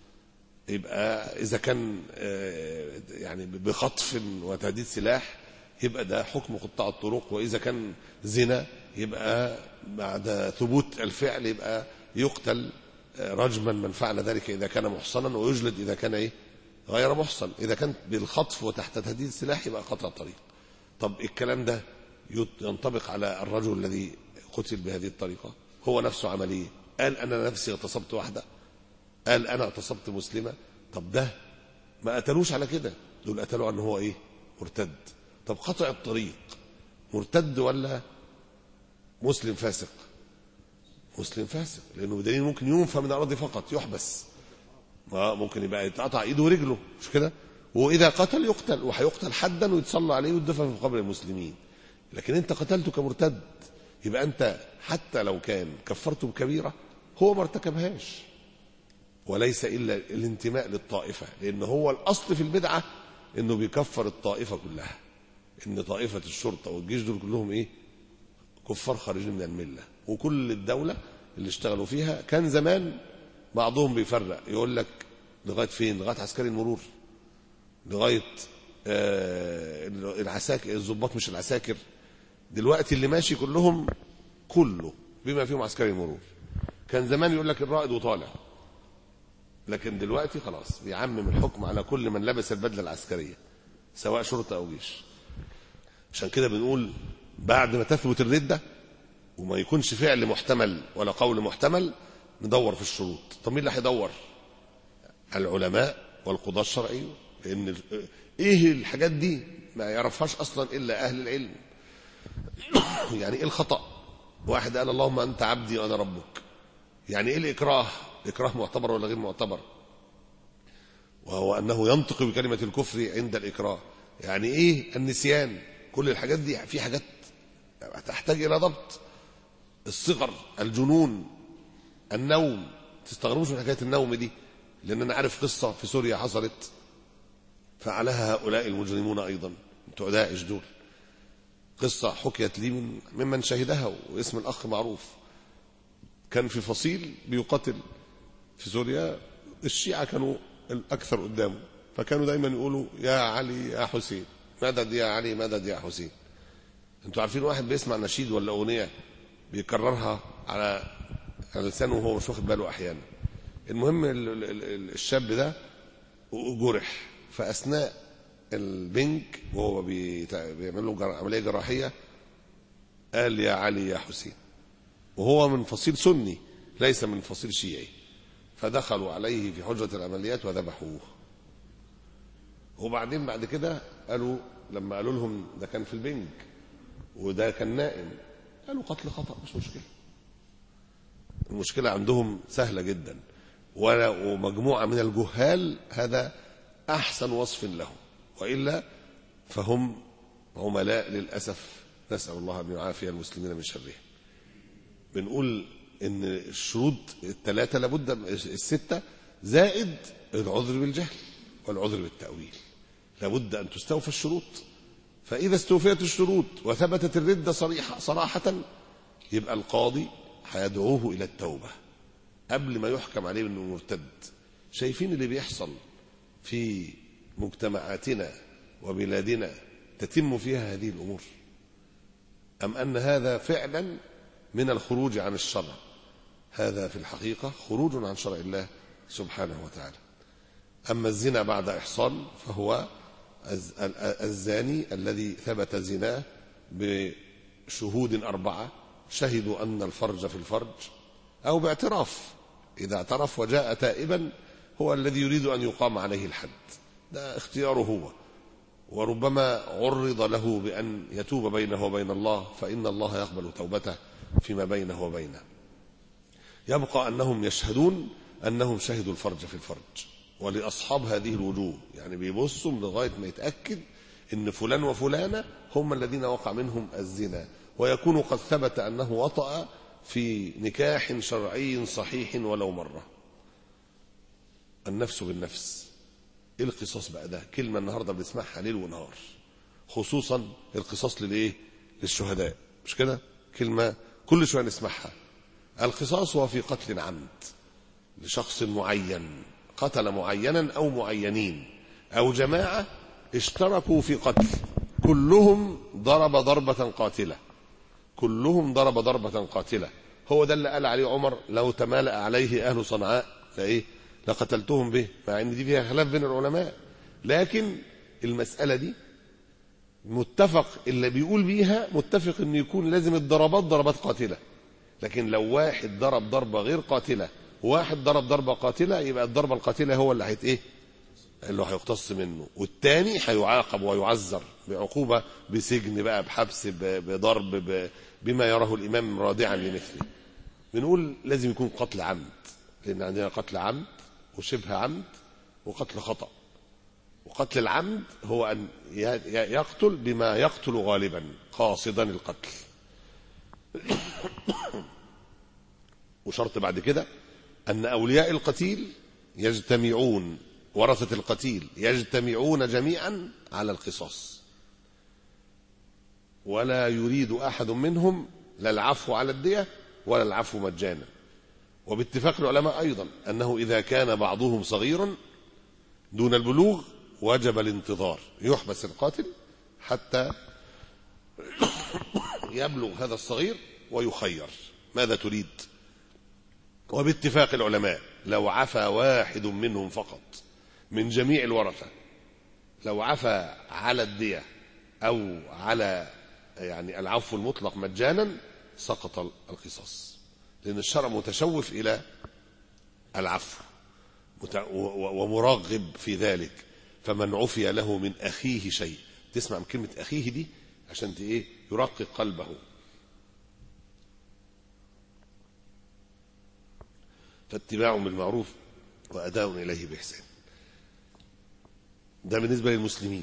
Speaker 3: يبقى اذا كان يعني بخطف وتهديد سلاح يبقى ده حكم قطاع الطرق، واذا كان زنا يبقى بعد ثبوت الفعل يبقى يقتل رجما من فعل ذلك اذا كان محصنا، ويجلد اذا كان ايه غير محصن. اذا كان بالخطف وتحت تهديد السلاح يبقى قطع الطريق. طب الكلام ده ينطبق على الرجل الذي قتل بهذه الطريقه؟ هو نفسه عمل ايه؟ قال انا نفسي اغتصبت واحده، قال انا اغتصبت مسلمه. طب ده ما قتلوش على كده، دول قتلوا ان هو ايه مرتد. طب قطع الطريق مرتد ولا مسلم فاسق؟ مسلم فاسق، لانه بدليل ممكن ينفى من الارض فقط، يحبس، ممكن يبقى يتقطع ايده ورجله، مش كده؟ واذا قتل يقتل، وهيقتل حدا ويتصلى عليه ويدفن في قبر المسلمين. لكن انت قتلته كمرتد، يبقى انت حتى لو كان كفرته بكبيره هو ما ارتكبهاش، وليس الا الانتماء للطائفه، لان هو الاصل في البدعه انه بيكفر الطائفه كلها، ان طائفه الشرطه والجيش دول كلهم ايه كفار خارجين من المله. وكل الدوله اللي اشتغلوا فيها كان زمان بعضهم بيفرق، يقول لك لغايه فين؟ لغايه عسكري المرور، لغايه آه العساكر الضباط مش العساكر. دلوقتي اللي ماشي كلهم كله بما فيهم عسكري المرور. كان زمان يقول لك الرائد وطالع، لكن دلوقتي خلاص بيعمم الحكم على كل من لبس البدله العسكريه سواء شرطه او جيش. عشان كده بنقول بعد ما تثبت الردة وما يكونش فعل محتمل ولا قول محتمل، ندور في الشروط. طب مين اللي هيدور؟ العلماء والقضاة الشرعيون، لأن إيه الحاجات دي ما يعرفهاش أصلا إلا أهل العلم. يعني إيه الخطأ؟ واحد قال اللهم أنت عبدي وأنا ربك. يعني إيه الإكراه؟ الإكراه معتبر ولا غير معتبر؟ وهو أنه ينطق بكلمة الكفر عند الإكراه. يعني إيه النسيان؟ كل الحاجات دي في حاجات تحتاج إلى ضبط. الصغر، الجنون، النوم. تستغربوش من حكاية النوم دي، لأن أنا عارف قصة في سوريا حصلت فعلها هؤلاء المجرمون أيضا بتوع داعش دول. قصة حكيت لي من ممن شهدها، واسم الأخ معروف. كان في فصيل بيقاتل في سوريا، الشيعة كانوا الأكثر قدامه، فكانوا دايما يقولوا يا علي يا حسين، مدد يا علي مدد يا حسين. انتوا عارفين واحد بيسمع نشيد ولا أغنية بيكررها على لسانه وهو مش واخد باله أحيانا. المهم الشاب ده جرح، فأثناء البنج وهو بيعمل له عملية جراحية قال يا علي يا حسين، وهو من فصيل سني ليس من فصيل شيعي. فدخلوا عليه في حجرة العمليات وذبحوه. وبعدين بعد كده قالوا لما قالوا لهم ده كان في البنج وده كان نائم، قالوا قتل خطأ مش مشكلة. المشكلة عندهم سهلة جدا، ومجموعة من الجهال هذا أحسن وصف لهم، وإلا فهم عملاء للأسف. نسأل الله أن يعافي المسلمين من شرهم. بنقول إن الشروط الثلاثة لابد، الستة زائد العذر بالجهل والعذر بالتأويل، لابد أن تستوفى الشروط. فإذا استوفيت الشروط وثبتت الردة صريحة صراحة، يبقى القاضي هيدعوه إلى التوبة قبل ما يحكم عليه إنه مرتد. شايفين اللي بيحصل في مجتمعاتنا وبلادنا تتم فيها هذه الأمور، أم أن هذا فعلا من الخروج عن الشرع؟ هذا في الحقيقة خروج عن شرع الله سبحانه وتعالى. أما الزنا بعد إحصان فهو الزاني الذي ثبت زناه بشهود أربعة شهدوا أن الفرج في الفرج، أو باعتراف. إذا اعترف وجاء تائبا هو الذي يريد أن يقام عليه الحد، ده اختياره هو، وربما عرض له بأن يتوب بينه وبين الله، فإن الله يقبل توبته فيما بينه وبينه. يبقى أنهم يشهدون أنهم شهدوا الفرج في الفرج، ولأصحاب هذه الوجوه يعني بيبصوا لغاية ما يتأكد إن فلان وفلانة هم الذين وقع منهم الزنا، ويكون قد ثبت أنه وطأ في نكاح شرعي صحيح ولو مرة. النفس بالنفس. إيه القصاص بقى؟ ده كلمة النهاردة بنسمعها ليل ونهار، خصوصا القصاص للإيه؟ للشهداء، مش كده؟ كلمة كل شوية نسمعها. القصاص هو في قتل عمد لشخص معين، قتل معينا أو معينين أو جماعة اشتركوا في قتل، كلهم ضرب ضربة قاتلة، كلهم ضرب ضربة قاتلة. هو ده اللي قال عليه عمر لو تمالأ عليه أهل صنعاء فإيه لقتلتهم به، مع ان دي فيها خلاف بين العلماء، لكن المسألة دي متفق اللي بيقول بيها متفق ان يكون لازم الضربات ضربات قاتلة. لكن لو واحد ضرب ضربة غير قاتلة وواحد ضرب ضربة قاتلة، يبقى الضربة القاتلة هو اللي هيت ايه اللي هيقتص منه، والتاني هيعاقب ويعذر بعقوبة بسجن بقى، بحبس، بضرب، بما يراه الإمام رادعا لمثله. بنقول لازم يكون قتل عمد، لأن عندنا قتل عمد وشبه عمد وقتل خطأ. وقتل العمد هو أن يقتل بما يقتل غالبا قاصدا القتل. وشرط بعد كده أن أولياء القتيل يجتمعون، ورثة القتيل يجتمعون جميعا على القصاص، ولا يريد أحد منهم لا العفو على الدية ولا العفو مجانا. وباتفاق العلماء أيضا أنه إذا كان بعضهم صغيرا دون البلوغ وجب الانتظار، يحبس القاتل حتى يبلغ هذا الصغير ويخير ماذا تريد. وباتفاق العلماء لو عفى واحد منهم فقط من جميع الورثة، لو عفى على الدية أو على يعني العفو المطلق مجانا، سقط القصاص، لأن الشرع متشوف إلى العفو ومرغب في ذلك. فمن عفي له من أخيه شيء، تسمع من كلمة أخيه دي عشان ايه يرقق قلبه. فاتباع بالمعروف وأداء إليه بإحسان. ده بالنسبة للمسلمين.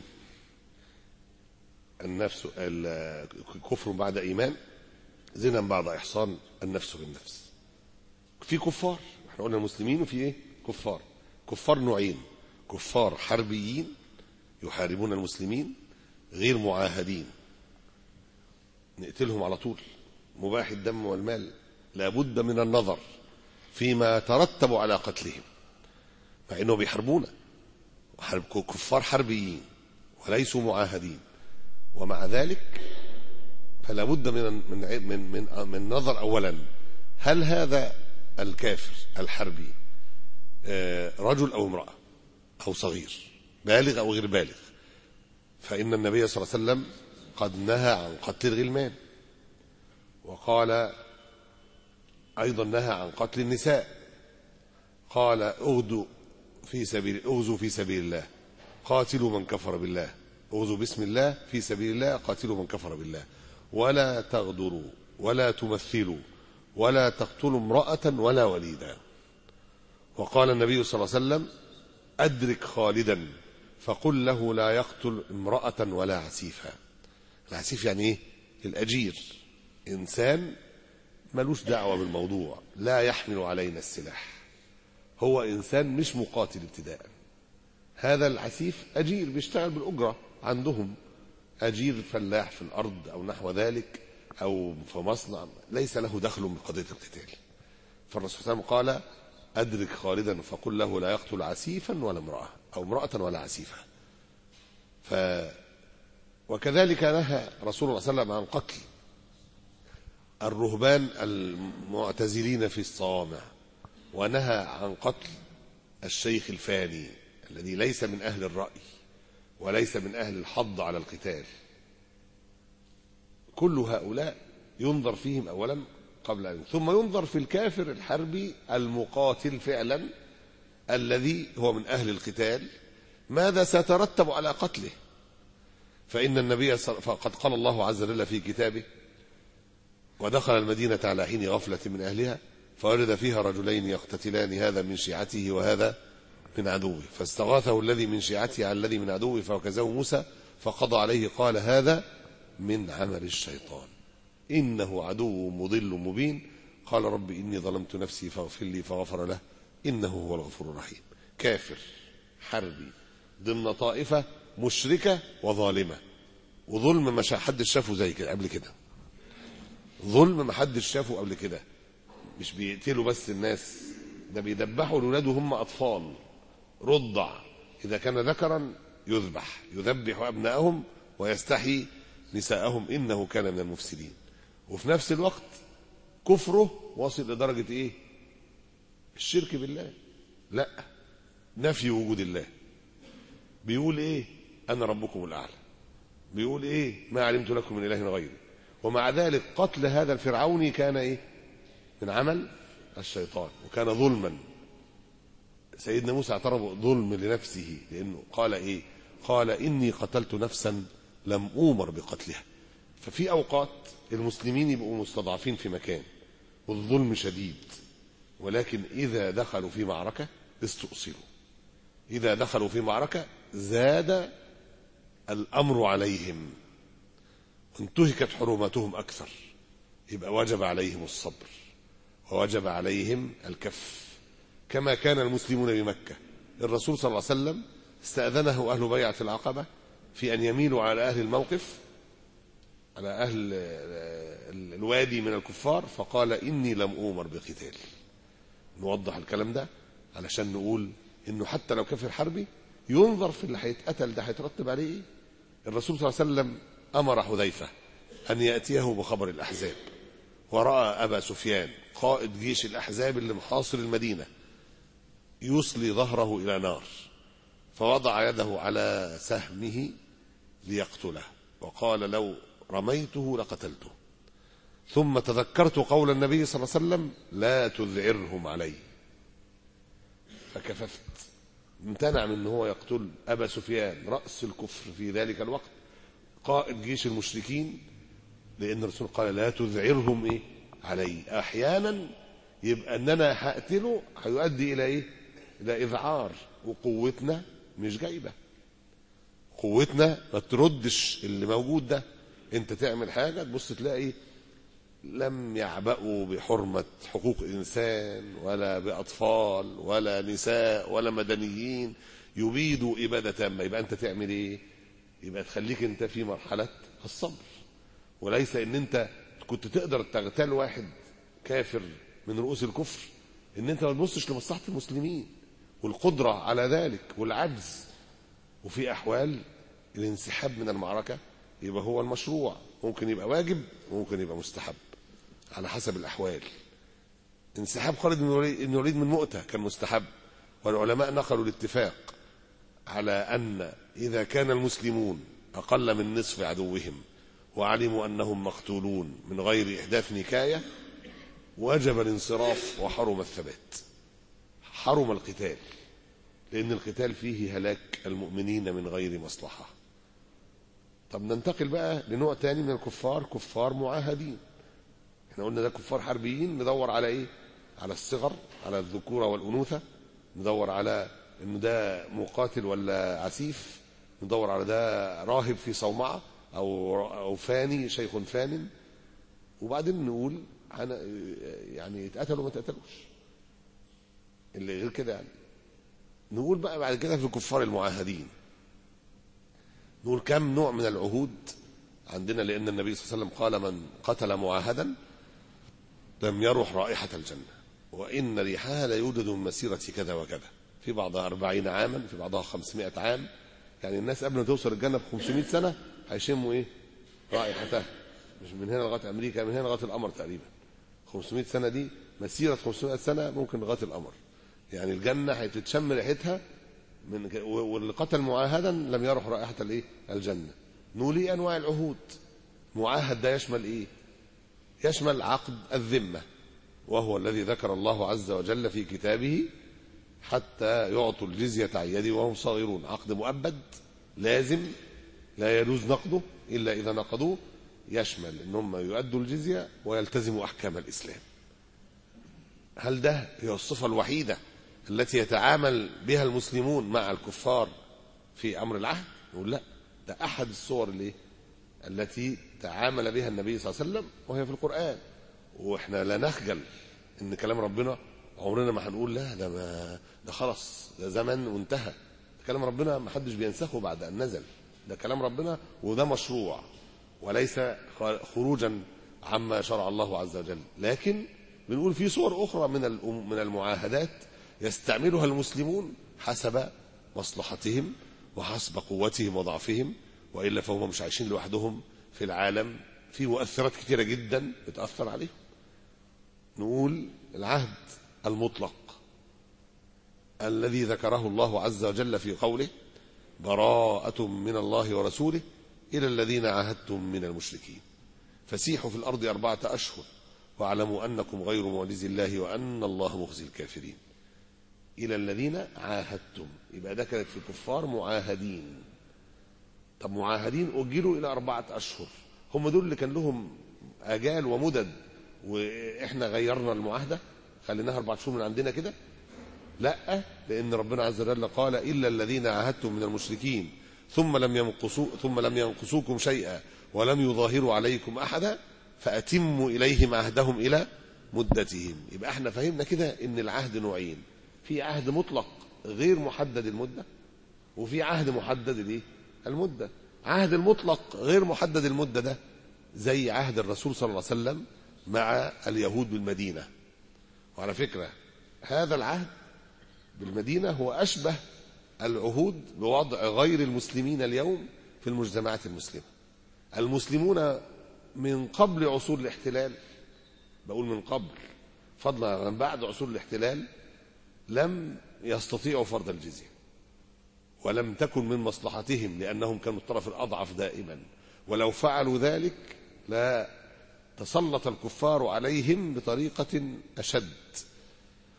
Speaker 3: النفس كفر بعد إيمان، زنا بعد إحصان النفس بالنفس. في كفار، احنا قلنا المسلمين، وفي ايه كفار. كفار نوعين: كفار حربيين يحاربون المسلمين، غير معاهدين نقتلهم على طول، مباح الدم والمال، لابد من النظر فيما يترتب على قتلهم، مع انهم بيحاربونا، كفار حربيين وليسوا معاهدين، ومع ذلك فلا بد من من من من, من نظر اولا: هل هذا الكافر الحربي رجل او امراه او صغير، بالغ او غير بالغ؟ فان النبي صلى الله عليه وسلم قد نهى عن قتل الغلمان، وقال ايضا نهى عن قتل النساء. قال: اغدوا في سبيل اغزوا في سبيل الله، قاتلوا من كفر بالله، اغزوا بسم الله في سبيل الله، قاتلوا من كفر بالله، ولا تغدروا ولا تمثلوا ولا تقتلوا امرأة ولا وليدا. وقال النبي صلى الله عليه وسلم: أدرك خالدا فقل له لا يقتل امرأة ولا عسيفا. العسيف يعني ايه؟ الأجير، إنسان ملوش دعوة بالموضوع، لا يحمل علينا السلاح، هو إنسان مش مقاتل ابتداء. هذا العسيف أجير بيشتغل بالأجرة عندهم، أجير فلاح في الأرض أو نحو ذلك، أو في مصنع، ليس له دخل من قضية القتال. فالرسول صلى الله عليه وسلم قال: أدرك خالدا فقل له لا يقتل عسيفا ولا امرأة، أو امرأة ولا عسيفة. ف وكذلك نهى رسول الله صلى الله عليه وسلم عن قتل الرهبان المعتزلين في الصوامع، ونهى عن قتل الشيخ الفاني الذي ليس من أهل الرأي وليس من أهل الحض على القتال. كل هؤلاء ينظر فيهم أولا قبل أن، ثم ينظر في الكافر الحربي المقاتل فعلا الذي هو من أهل القتال، ماذا سيترتب على قتله. فإن النبي فقد قال الله عز وجل في كتابه: ودخل المدينة على حين غفلة من أهلها فوجد فيها رجلين يقتتلان، هذا من شيعته وهذا من عدوه، فاستغاثه الذي من شيعته على الذي من عدوه فوكزه موسى فقضى عليه، قال: هذا من عمل الشيطان إنه عدو مضل مبين. قال: رب إني ظلمت نفسي فاغفر لي، فغفر له إنه هو الغفور الرحيم. كافر حربي ضمن طائفة مشركة وظالمة، وظلم ما حدش شافه زي كده قبل كده، ظلم ما حدش شافه قبل كده. مش بيقتلوا بس الناس، ده بيذبحوا الولاد وهم أطفال رضع، إذا كان ذكرا يذبح، يذبح أبنائهم ويستحي نساءهم إنه كان من المفسدين. وفي نفس الوقت كفره وصل لدرجة إيه؟ الشرك بالله، لا، نفي وجود الله. بيقول إيه؟ أنا ربكم الأعلى، بيقول إيه؟ ما علمت لكم من إله غيري. ومع ذلك قتل هذا الفرعوني كان إيه؟ من عمل الشيطان، وكان ظلما. سيدنا موسى اعترف ظلم لنفسه، لأنه قال إيه؟ قال: إني قتلت نفسا لم أؤمر بقتلها. ففي أوقات المسلمين يبقوا مستضعفين في مكان والظلم شديد، ولكن إذا دخلوا في معركة استؤصلوا، إذا دخلوا في معركة زاد الأمر عليهم، انتهكت حرماتهم أكثر، يبقى وجب عليهم الصبر ووجب عليهم الكف، كما كان المسلمون بمكة. الرسول صلى الله عليه وسلم استأذنه أهل بيعة العقبة في أن يميلوا على أهل الموقف، على أهل الوادي من الكفار، فقال: إني لم أؤمر بقتال. نوضح الكلام ده علشان نقول إنه حتى لو كافر حربي ينظر في اللي هيتقتل ده هيترتب عليه إيه. الرسول صلى الله عليه وسلم أمر حذيفة أن يأتيه بخبر الأحزاب، ورأى أبا سفيان قائد جيش الأحزاب اللي محاصر المدينة يصلي ظهره إلى نار، فوضع يده على سهمه ليقتله، وقال: لو رميته لقتلته. ثم تذكرت قول النبي صلى الله عليه وسلم: لا تذعرهم علي، فكففت، امتنع من ان هو يقتل ابا سفيان راس الكفر في ذلك الوقت قائد جيش المشركين، لان الرسول قال لا تذعرهم ايه علي. احيانا يبقى ان انا هقتله هيؤدي الى ايه؟ الى اذعار، وقوتنا مش جايبه، قوتنا ما تردش اللي موجود ده. انت تعمل حاجه تبص تلاقي لم يعبأوا بحرمه حقوق انسان ولا باطفال ولا نساء ولا مدنيين، يبيدوا اباده تامه. يبقى انت تعمل ايه؟ يبقى تخليك انت في مرحله الصبر، وليس ان انت كنت تقدر تغتال واحد كافر من رؤوس الكفر، ان انت ما تبصش لمصلحه المسلمين والقدره على ذلك والعجز. وفي احوال الانسحاب من المعركه يبقى هو المشروع، ممكن يبقى واجب وممكن يبقى مستحب على حسب الاحوال. انسحاب خالد بن الوليد من مؤتة كان مستحب، والعلماء نقلوا الاتفاق على ان اذا كان المسلمون اقل من نصف عدوهم وعلموا انهم مقتولون من غير احداث نكايه وجب الانصراف وحرم الثبات، حرم القتال، لان القتال فيه هلاك المؤمنين من غير مصلحه. طب ننتقل بقى لنوع تاني من الكفار، كفار معاهدين. احنا قلنا ده كفار حربيين، ندور على ايه؟ على الصغر، على الذكوره والانوثه، ندور على انه ده مقاتل ولا عسيف، ندور على ده راهب في صومعه او او فاني شيخ فان، وبعدين نقول يعني اتقتلوا ما اتقتلوش اللي غير كده. يعني نقول بقى بعد كده في الكفار المعاهدين، نقول كم نوع من العهود عندنا، لأن النبي صلى الله عليه وسلم قال من قتل معاهدا لم يرح رائحة الجنة، وإن ريحها لا يوجد من مسيرة كذا وكذا، في بعضها أربعين عاما، في بعضها خمسمائة عام. يعني الناس قبل ما توصل الجنة بخمسمائة سنة هيشموا إيه؟ رائحتها. مش من هنا لغاية أمريكا، من هنا لغاية القمر تقريبا. خمسمائة سنة دي مسيرة خمسمائة سنة ممكن لغاية القمر. يعني الجنة هتتشم ريحتها من، واللي قتل معاهدا لم يرح رائحة الايه؟ الجنة. نقول ايه انواع العهود؟ معاهد ده يشمل ايه؟ يشمل عقد الذمة، وهو الذي ذكر الله عز وجل في كتابه حتى يعطوا الجزية عن يد وهم صاغرون. عقد مؤبد لازم لا يجوز نقضه إلا إذا نقضوه، يشمل انهم يؤدوا الجزية ويلتزموا أحكام الإسلام. هل ده هي الصفة الوحيدة التي يتعامل بها المسلمون مع الكفار في أمر العهد؟ نقول لا، ده أحد الصور اللي التي تعامل بها النبي صلى الله عليه وسلم، وهي في القرآن. وإحنا لا نخجل إن كلام ربنا عمرنا ما هنقول لا ده ما ده خلاص ده زمن وانتهى. ده كلام ربنا ما حدش بينسخه بعد أن نزل، ده كلام ربنا وده مشروع وليس خروجا عما شرع الله عز وجل. لكن بنقول في صور أخرى من من المعاهدات يستعملها المسلمون حسب مصلحتهم وحسب قوتهم وضعفهم، وإلا فهم مش عايشين لوحدهم في العالم، في مؤثرات كثيرة جدا بتأثر عليهم. نقول العهد المطلق الذي ذكره الله عز وجل في قوله براءة من الله ورسوله إلى الذين عاهدتم من المشركين فسيحوا في الأرض أربعة أشهر واعلموا أنكم غير معجز الله وأن الله مخزي الكافرين. إلى الذين عاهدتم، يبقى ده كانت في الكفار معاهدين. طب معاهدين أجلوا إلى أربعة أشهر، هم دول اللي كان لهم أجال ومدد وإحنا غيرنا المعاهدة خليناها أربعة أشهر من عندنا كده؟ لا، لأن ربنا عز وجل قال إلا الذين عاهدتم من المشركين ثم لم ينقصوا ثم لم ينقصوكم شيئا ولم يظاهروا عليكم أحدا فأتموا إليهم عهدهم إلى مدتهم. يبقى احنا فهمنا كده إن العهد نوعين، في عهد مطلق غير محدد المدة، وفي عهد محدد الايه؟ المدة. عهد المطلق غير محدد المدة ده زي عهد الرسول صلى الله عليه وسلم مع اليهود بالمدينة. وعلى فكرة هذا العهد بالمدينة هو أشبه العهود بوضع غير المسلمين اليوم في المجتمعات المسلمة. المسلمون من قبل عصور الاحتلال، بقول من قبل فضلا عن بعد عصور الاحتلال، لم يستطيعوا فرض الجزية، ولم تكن من مصلحتهم لأنهم كانوا الطرف الأضعف دائما، ولو فعلوا ذلك لا تسلط الكفار عليهم بطريقة أشد.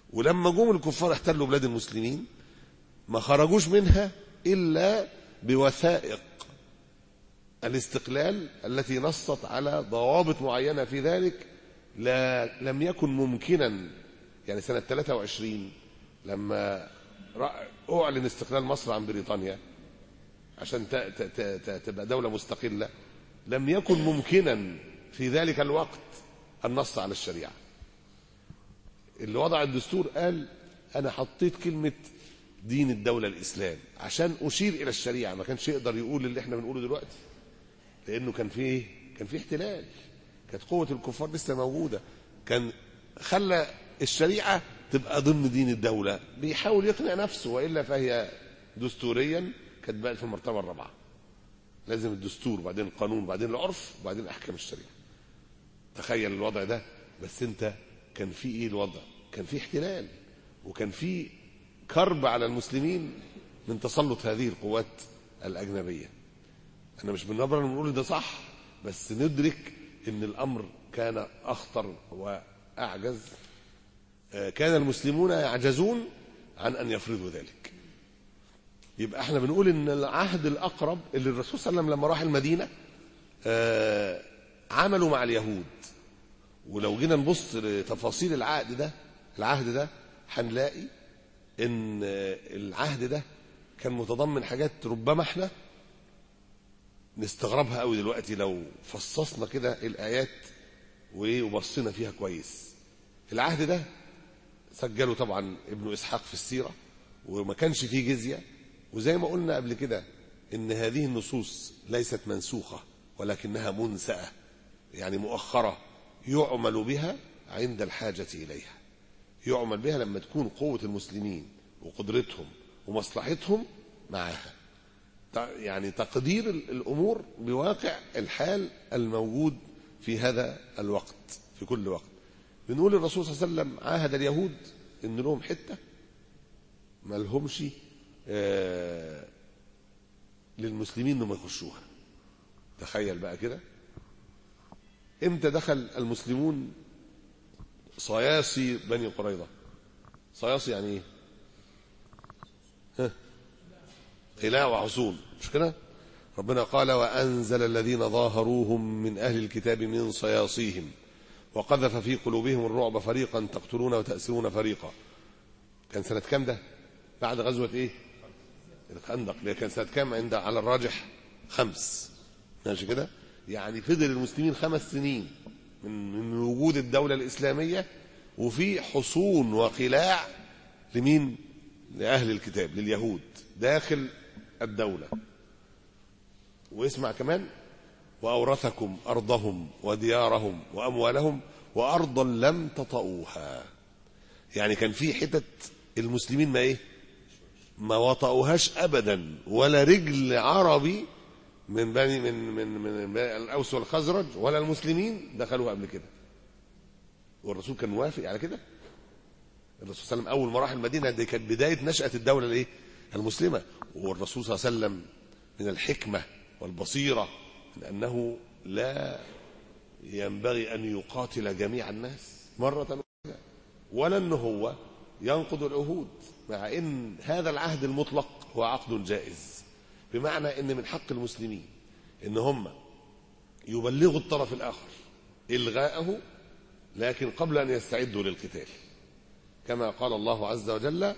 Speaker 3: ولما جم الكفار احتلوا بلاد المسلمين ما خرجوش منها إلا بوثائق الاستقلال التي نصت على ضوابط معينة في ذلك. لا لم يكن ممكنا، يعني سنة ثلاثة وعشرين لما أعلن استقلال مصر عن بريطانيا عشان تبقى دولة مستقلة، لم يكن ممكنا في ذلك الوقت النص على الشريعة. اللي وضع الدستور قال أنا حطيت كلمة دين الدولة الإسلام عشان أشير إلى الشريعة، ما كانش يقدر يقول اللي احنا بنقوله دلوقتي، لأنه كان فيه كان فيه احتلال، كانت قوة الكفار لسه موجودة، كان خلى الشريعة تبقى ضمن دين الدولة، بيحاول يقنع نفسه، وإلا فهي دستوريا كانت بقت في المرتبة الرابعة. لازم الدستور وبعدين القانون وبعدين العرف وبعدين أحكام الشريعة. تخيل الوضع ده. بس انت كان في ايه الوضع؟ كان في احتلال، وكان في كرب على المسلمين من تسلط هذه القوات الأجنبية. انا مش بنبرر نقول ده صح، بس ندرك ان الامر كان اخطر واعجز. كان المسلمون يعجزون عن ان يفرضوا ذلك. يبقى احنا بنقول ان العهد الاقرب اللي الرسول صلى الله عليه وسلم لما راح المدينة عملوا مع اليهود. ولو جينا نبص لتفاصيل العهد ده العهد ده هنلاقي ان العهد ده كان متضمن حاجات ربما احنا نستغربها قوي دلوقتي لو فصصنا كده الايات وبصينا فيها كويس. العهد ده سجله طبعا ابن اسحاق في السيرة، وما كانش فيه جزية، وزي ما قلنا قبل كده ان هذه النصوص ليست منسوخة ولكنها منسأة، يعني مؤخرة يعمل بها عند الحاجة إليها. يعمل بها لما تكون قوة المسلمين وقدرتهم ومصلحتهم معها، يعني تقدير الأمور بواقع الحال الموجود في هذا الوقت في كل وقت. بنقول الرسول صلى الله عليه وسلم عاهد اليهود إن لهم حتة ما لهمش آه للمسلمين إنهم يخشوها. تخيل بقى كده. امتى دخل المسلمون صياصي بني قريظة؟ صياصي يعني ايه؟ ها قلاع وحصون، مش كده؟ ربنا قال وأنزل الذين ظاهروهم من أهل الكتاب من صياصيهم وقذف في قلوبهم الرعب فريقا تقتلون وتأسرون فريقا. كان سنة كام ده؟ بعد غزوة ايه؟ الخندق. ده كان سنة كام عند على الراجح؟ خمس، ماشي كده؟ يعني فضل المسلمين خمس سنين من, من وجود الدولة الإسلامية وفي حصون وقلاع لمين؟ لأهل الكتاب، لليهود داخل الدولة. واسمع كمان وأورثكم أرضهم وديارهم وأموالهم وأرضا لم تطئوها. يعني كان في حتت المسلمين ما إيه؟ ما وطئوهاش أبدا، ولا رجل عربي من بني من من من الأوس والخزرج ولا المسلمين دخلوها قبل كده. والرسول كان موافق على كده. الرسول صلى الله عليه وسلم أول ما راح المدينة دي كانت بداية نشأة الدولة الإيه؟ المسلمة. والرسول صلى الله عليه وسلم من الحكمة والبصيرة من أنه لا ينبغي أن يقاتل جميع الناس مرة واحدة، ولا أنه هو ينقض العهود، مع أن هذا العهد المطلق هو عقد جائز، بمعنى أن من حق المسلمين أن هم يبلغوا الطرف الآخر إلغاءه، لكن قبل أن يستعدوا للقتال، كما قال الله عز وجل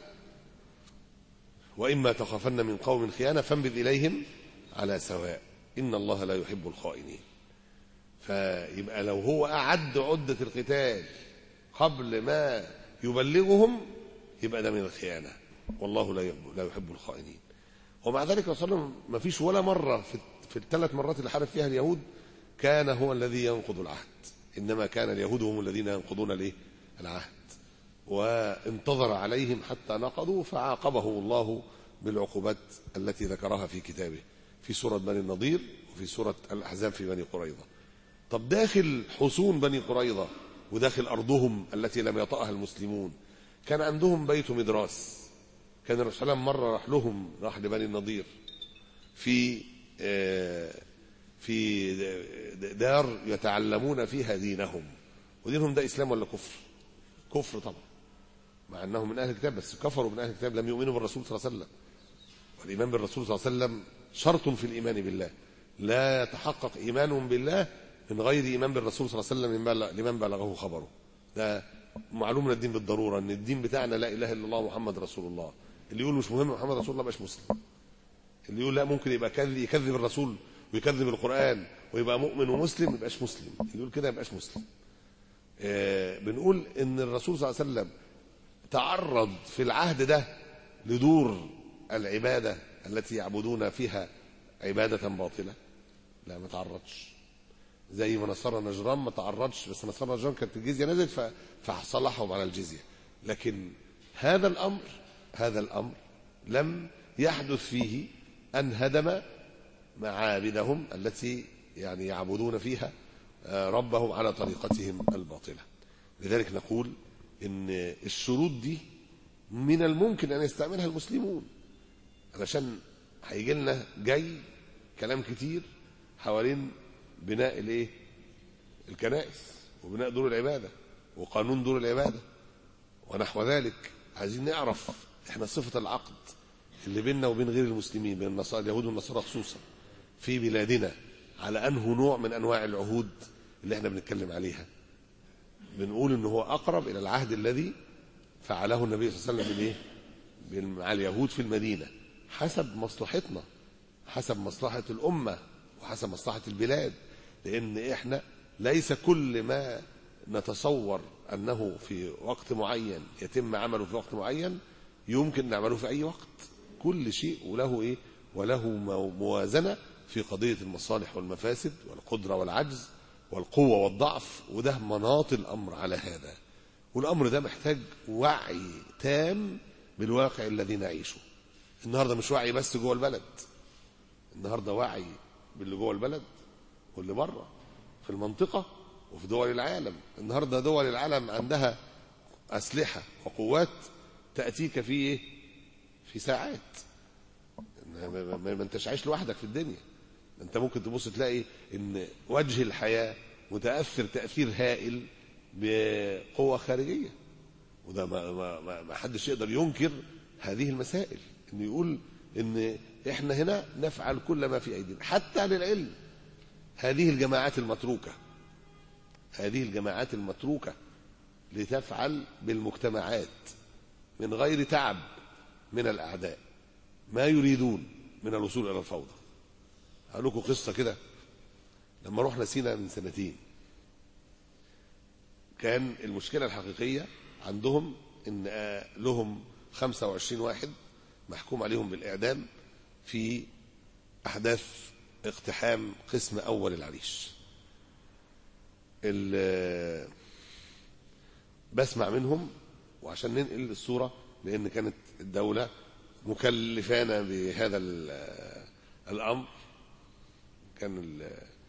Speaker 3: وإما تخافن من قوم خيانة فانبذ إليهم على سواء إن الله لا يحب الخائنين. فيبقى لو هو أعد عدة القتال قبل ما يبلغهم يبقى ده من الخيانة، والله لا يحب الخائنين. ومع ذلك صلى الله عليه وسلم ما فيش ولا مرة في, في الثلاث مرات اللي حارب فيها اليهود كان هو الذي ينقض العهد، إنما كان اليهود هم الذين ينقضون له العهد، وانتظر عليهم حتى نقضوا فعاقبه الله بالعقوبات التي ذكرها في كتابه في سورة بني النضير وفي سورة الأحزاب في بني قريظة. طب داخل حصون بني قريظة وداخل أرضهم التي لم يطأها المسلمون كان عندهم بيت مدراس. كان الرسول صلى الله عليه وسلم مرة راح لهم، راح لبني النضير في في دار يتعلمون فيها دينهم. ودينهم ده إسلام ولا كفر؟ كفر طبعا. مع أنهم من أهل الكتاب، بس كفروا من أهل الكتاب، لم يؤمنوا بالرسول صلى الله عليه وسلم. والإيمان بالرسول صلى الله عليه وسلم شرط في الإيمان بالله، لا يتحقق إيمانهم بالله من غير إيمان بالرسول صلى الله عليه وسلم لمن بلغه خبره. ده معلوم من الدين بالضرورة، أن الدين بتاعنا لا إله إلا الله محمد رسول الله. اللي يقول مش مهم محمد رسول الله مش مسلم. اللي يقول لا ممكن يبقى كذب يكذب الرسول ويكذب القرآن ويبقى مؤمن ومسلم، يبقاش مسلم. اللي يقول كده يبقاش مسلم. آه بنقول ان الرسول صلى الله عليه وسلم تعرض في العهد ده لدور العبادة التي يعبدون فيها عبادة باطلة؟ لا، ما تعرضش. زي ما نصارى نجران ما تعرضش، بس نصارى نجران كانت الجزية نزلت فصلحهم على الجزية. لكن هذا الأمر هذا الأمر لم يحدث فيه أن هدم معابدهم التي يعني يعبدون فيها ربهم على طريقتهم الباطلة. لذلك نقول إن الشروط دي من الممكن أن يستعملها المسلمون، علشان هيجي لنا جاي كلام كتير حوالين بناء الايه الكنائس وبناء دور العبادة وقانون دور العبادة ونحو ذلك. عايزين نعرف احنا صفة العقد اللي بيننا وبين غير المسلمين، بين النصارى اليهود والنصارى خصوصا في بلادنا، على انه نوع من انواع العهود اللي احنا بنتكلم عليها. بنقول انه هو اقرب الى العهد الذي فعله النبي صلى الله عليه وسلم بالايه مع اليهود في المدينة، حسب مصلحتنا، حسب مصلحة الأمة وحسب مصلحة البلاد. لأن إحنا ليس كل ما نتصور أنه في وقت معين يتم عمله في وقت معين يمكن نعمله في أي وقت. كل شيء وله إيه وله موازنة في قضية المصالح والمفاسد والقدرة والعجز والقوة والضعف، وده مناط الأمر على هذا. والأمر ده محتاج وعي تام بالواقع الذي نعيشه النهاردة. مش وعي بس جوه البلد، النهاردة وعي باللي جوه البلد واللي بره في المنطقة وفي دول العالم. النهاردة دول العالم عندها أسلحة وقوات تأتيك في إيه؟ في ساعات. ما انتش عايش لوحدك في الدنيا، انت ممكن تبص تلاقي ان وجه الحياة متأثر تأثير هائل بقوة خارجية، وده ما, ما, ما حدش يقدر ينكر هذه المسائل. انه يقول ان احنا هنا نفعل كل ما في ايدينا حتى للعلم. هذه الجماعات المتروكة هذه الجماعات المتروكة لتفعل بالمجتمعات من غير تعب من الأعداء ما يريدون من الوصول إلى الفوضى. هقول لكم قصة كده. لما رحنا سينا من سنتين كان المشكلة الحقيقية عندهم إن لهم خمسة وعشرين واحد محكوم عليهم بالإعدام في أحداث اقتحام قسم أول العريش. بسمع منهم وعشان ننقل الصورة، لأن كانت الدولة مكلفانا بهذا الأمر، كان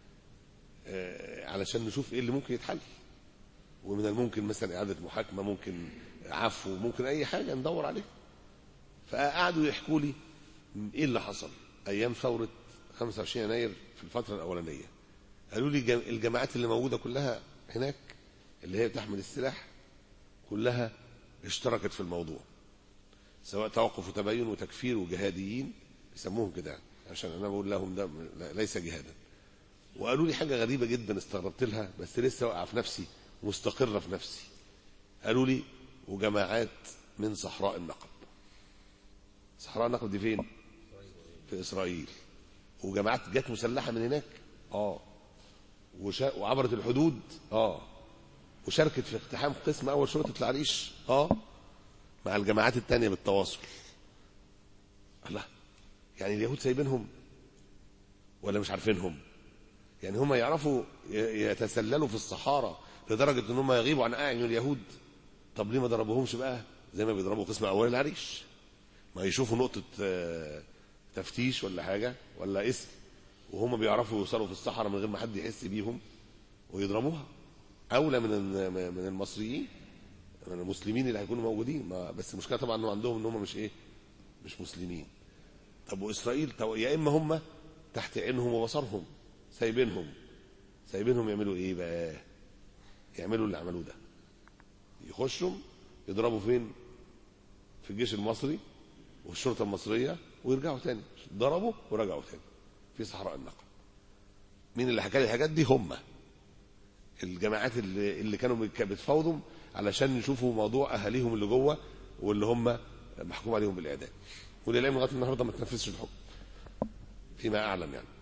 Speaker 3: علشان نشوف إيه اللي ممكن يتحل، ومن الممكن مثلا إعادة محاكمة، ممكن عفو، ممكن أي حاجة ندور عليه. فقعدوا يحكوا لي إيه اللي حصل أيام ثورة خمسة وعشرين يناير في الفترة الأولانية. قالوا لي الجماعات اللي موجودة كلها هناك اللي هي بتحمل السلاح كلها اشتركت في الموضوع، سواء توقف وتبين وتكفير وجهاديين يسموهم كده، عشان انا بقول لهم ده ليس جهادا. وقالوا لي حاجة غريبة جدا استغربت لها، بس لسه واقعة في نفسي مستقرة في نفسي. قالوا لي وجماعات من صحراء النقب. صحراء النقب دي فين؟ في إسرائيل. وجماعات جت مسلحة من هناك اه وشا... وعبرت الحدود اه وشاركت في اقتحام قسم اول شرطة العريش اه مع الجماعات التانية بالتواصل. الله، يعني اليهود سايبينهم ولا مش عارفينهم؟ يعني هم يعرفوا يتسللوا في الصحارى لدرجة ان هم يغيبوا عن اعين اليهود؟ طب ليه ما ضربوهمش بقى زي ما بيضربوا قسم اول العريش؟ ما يشوفوا نقطة تفتيش ولا حاجة ولا اسم، وهم بيعرفوا يوصلوا في الصحراء من غير ما حد يحس بيهم ويضربوها. اولى من من المصريين من المسلمين اللي هيكونوا موجودين. ما بس المشكله طبعا انه عندهم ان هم مش ايه مش مسلمين. طب واسرائيل يا اما هم تحت عينهم وبصرهم سايبينهم سايبينهم يعملوا ايه بقى؟ يعملوا اللي عملوه ده، يخشوا يضربوا فين؟ في الجيش المصري والشرطة المصرية ويرجعوا تاني، ضربوا ورجعوا تاني في صحراء النقب. مين اللي حكى لي الحاجات دي؟ هم الجماعات اللي, اللي كانوا بتفاوضهم علشان يشوفوا موضوع اهاليهم اللي جوه واللي هم محكوم عليهم بالاعدام، وللعلم لغايه النهارده ما تنفذش الحكم فيما اعلم يعني.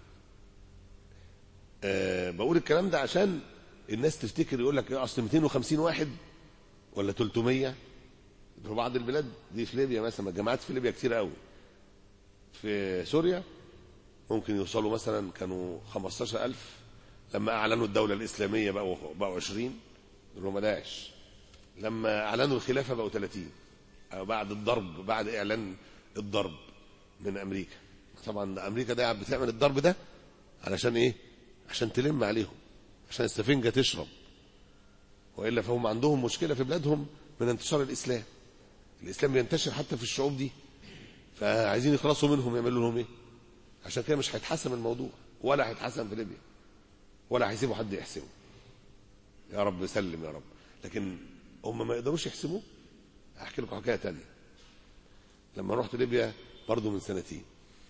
Speaker 3: أه بقول الكلام ده عشان الناس تفتكر، يقول لك ايه اصل مئتين وخمسين واحد ولا ثلاثمية في بعض البلاد دي. في ليبيا مثلا الجماعات في ليبيا كتير قوي، في سوريا ممكن يوصلوا مثلا كانوا خمستاشر ألف، لما اعلنوا الدوله الاسلاميه بقوا بقوا عشرين اللي هم داعش، لما اعلنوا الخلافه بقوا ثلاثين، أو بعد الضرب بعد اعلان الضرب من امريكا. طبعا امريكا ده بتعمل الضرب ده علشان ايه؟ عشان تلم عليهم، عشان السفنجه تشرب، والا فهم عندهم مشكله في بلادهم من انتشار الاسلام. الاسلام بينتشر حتى في الشعوب دي، فعايزين يخلصوا منهم. يعملوا لهم ايه؟ عشان كده مش هيتحسم الموضوع، ولا هيتحسم في ليبيا، ولا هيسيبوا حد يحسمه. يا رب سلم يا رب. لكن هم ما يقدروش يحسموه. احكي لكم حكايه ثانيه. لما رحت ليبيا برضو من سنتين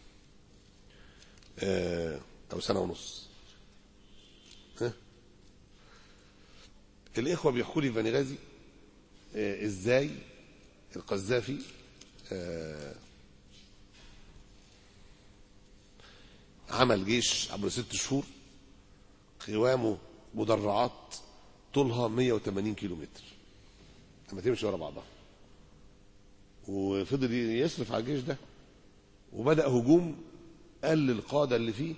Speaker 3: آه او سنه ونص، ها الاخوه بيحكوا لي في بنغازي آه ازاي القذافي آه عمل جيش عبر ست شهور قوامه مدرعات طولها مئة وثمانين كيلو متر لما تمشي ورا بعضها، وفضل يصرف على الجيش ده، وبدأ هجوم. قال للقادة اللي فيه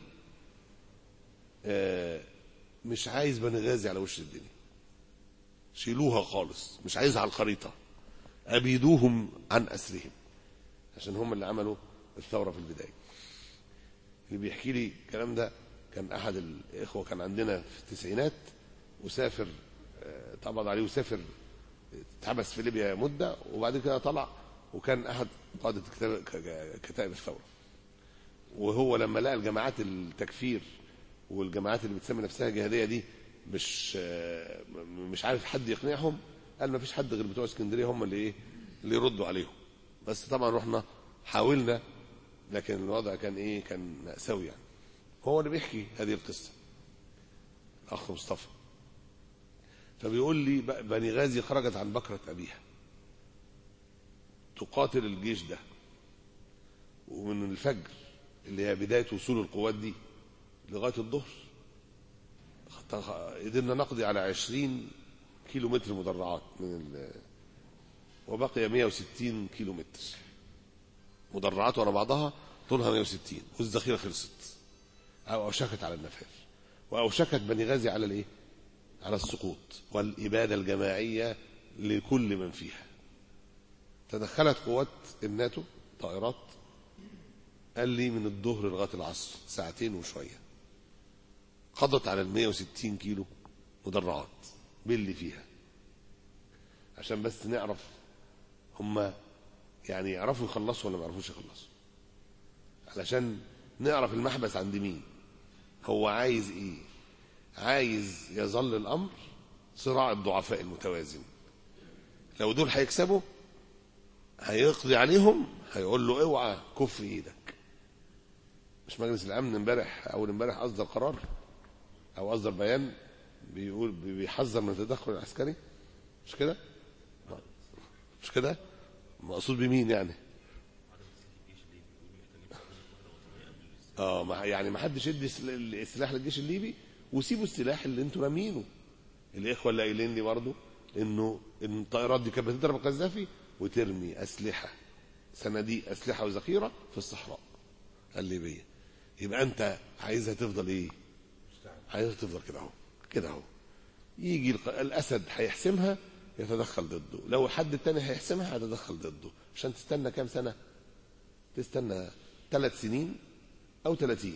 Speaker 3: آه مش عايز بنغازي على وش الدنيا، شيلوها خالص، مش عايزها على الخريطة، أبيدوهم عن أسرهم، عشان هم اللي عملوا الثورة في البداية. اللي بيحكي لي الكلام ده كان أحد الإخوة كان عندنا في التسعينات، وسافر آه اتقبض عليه وسافر اتحبس في ليبيا مدة، وبعد كده طلع وكان أحد قادة كتائب الثورة. وهو لما لقى الجماعات التكفير والجماعات اللي بتسمي نفسها جهادية دي مش مش عارف حد يقنعهم، قال ما فيش حد غير بتوع اسكندرية هم اللي ايه اللي يردوا عليهم. بس طبعا رحنا حاولنا، لكن الوضع كان ايه كان مأساوي يعني. هو اللي بيحكي هذه القصة الأخ مصطفى، فبيقول لي بنغازي خرجت عن بكرة أبيها تقاتل الجيش ده، ومن الفجر اللي هي بداية وصول القوات دي لغاية الظهر قدرنا نقضي على عشرين كيلو متر مدرعات من ال... وبقي مئة وستين كيلو متر مدرعات ورا بعضها طولها مئة وستين، والذخيرة خلصت أو أوشكت على النفاذ، وأوشكت بنغازي على الإيه؟ على السقوط والإبادة الجماعية لكل من فيها. تدخلت قوات الناتو طائرات، قال لي من الظهر لغايه العصر ساعتين وشويه، قضت على ال مئة وستين كيلو مدرعات باللي فيها، عشان بس نعرف هم يعني يعرفوا يخلصوا ولا ما يعرفوش يخلصوا، علشان نعرف المحبس عند مين. هو عايز ايه؟ عايز يظل الامر صراع الضعفاء المتوازن. لو دول هيكسبوا هيقضي عليهم، هيقول له اوعى كف ايدك. مش مجلس الامن امبارح اول امبارح اصدر قرار او اصدر بيان بيقول بيحذر من التدخل العسكري؟ مش كده؟ مش كده؟ مقصود بمين يعني؟ اه يعني ما حدش يدي السلاح للجيش الليبي، وسيبوا السلاح اللي انتوا رامينه. الاخوه اللي قايلين لي برضه انه ان الطائرات دي كانت بتضرب القذافي وترمي اسلحه صناديق اسلحه وذخيره في الصحراء الليبيه، يبقى انت عايزها تفضل ايه؟ عايزها تفضل كده اهو كده اهو. يجي الاسد هيحسمها يتدخل ضده، لو حد تاني هيحسمها هيتدخل ضده، عشان تستنى كام سنه؟ تستنى ثلاث سنين او ثلاثين.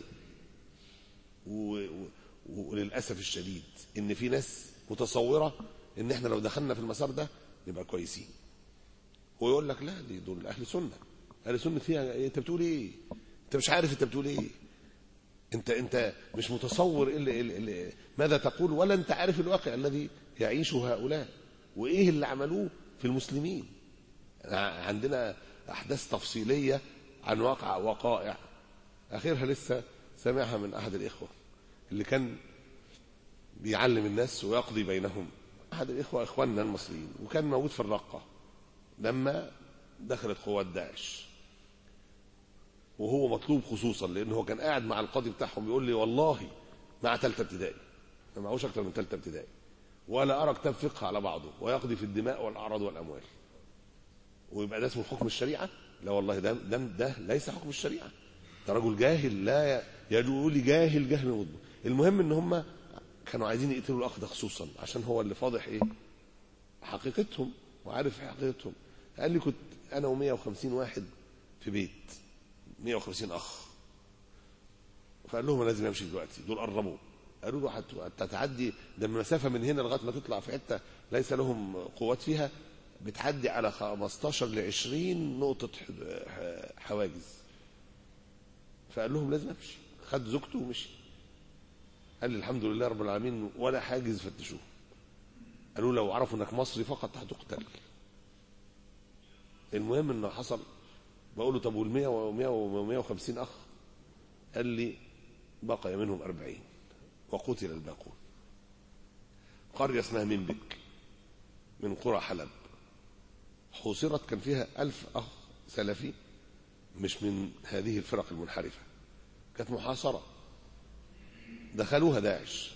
Speaker 3: وللاسف الشديد ان في ناس متصوره ان احنا لو دخلنا في المسار ده نبقى كويسين، ويقول لك لا دي دول اهل سنه. اهل سنه فيها انت بتقول ايه؟ انت مش عارف انت بتقول ايه. انت انت مش متصور إلا إلا ماذا تقول، ولا انت عارف الواقع الذي يعيشه هؤلاء وايه اللي عملوه في المسلمين. عندنا أحداث تفصيلية عن واقع وقائع. آخرها لسه سامعها من أحد الإخوة اللي كان بيعلم الناس ويقضي بينهم، أحد الإخوة إخواننا المصريين، وكان موجود في الرقة لما دخلت قوات داعش، وهو مطلوب خصوصا لأنه كان قاعد مع القاضي بتاعهم بيقول لي والله مع ثالثه ابتدائي، ما معهوش أكتر من ثالثه ابتدائي، ولا أرى كتاب فقه على بعضه، ويقضي في الدماء والأعراض والأموال. ويبقى ده اسمه حكم الشريعة؟ لا والله، ده ده, ده ليس حكم الشريعة، ده رجل جاهل، لا يقول لي جاهل جهل مضمون. المهم ان هم كانوا عايزين يقتلوا الاخ ده خصوصا عشان هو اللي فاضح ايه حقيقتهم وعارف حقيقتهم. قال لي كنت انا ومية وخمسين واحد في بيت، مية وخمسين اخ، فقال لهم لازم امشي دلوقتي، دول قربوا، قالوا له هتتعدي ده المسافه من هنا لغايه ما تطلع في حته ليس لهم قوات فيها بتعدي على خمستاشر لعشرين نقطه حواجز. فقال لهم لازم امشي، خد زوجته ومشي. قال لي الحمد لله رب العالمين ولا حاجز فتشوه. قالوا لو عرفوا انك مصري فقط هتقتل. المهم انه حصل. بقول له طب والمية ومية وخمسين اخ؟ قال لي بقي منهم أربعين وقتل الباقون. قرية اسمها منبك من قرى حلب حوصرت، كان فيها ألف أخ سلفي مش من هذه الفرق المنحرفة، كانت محاصرة، دخلوها داعش.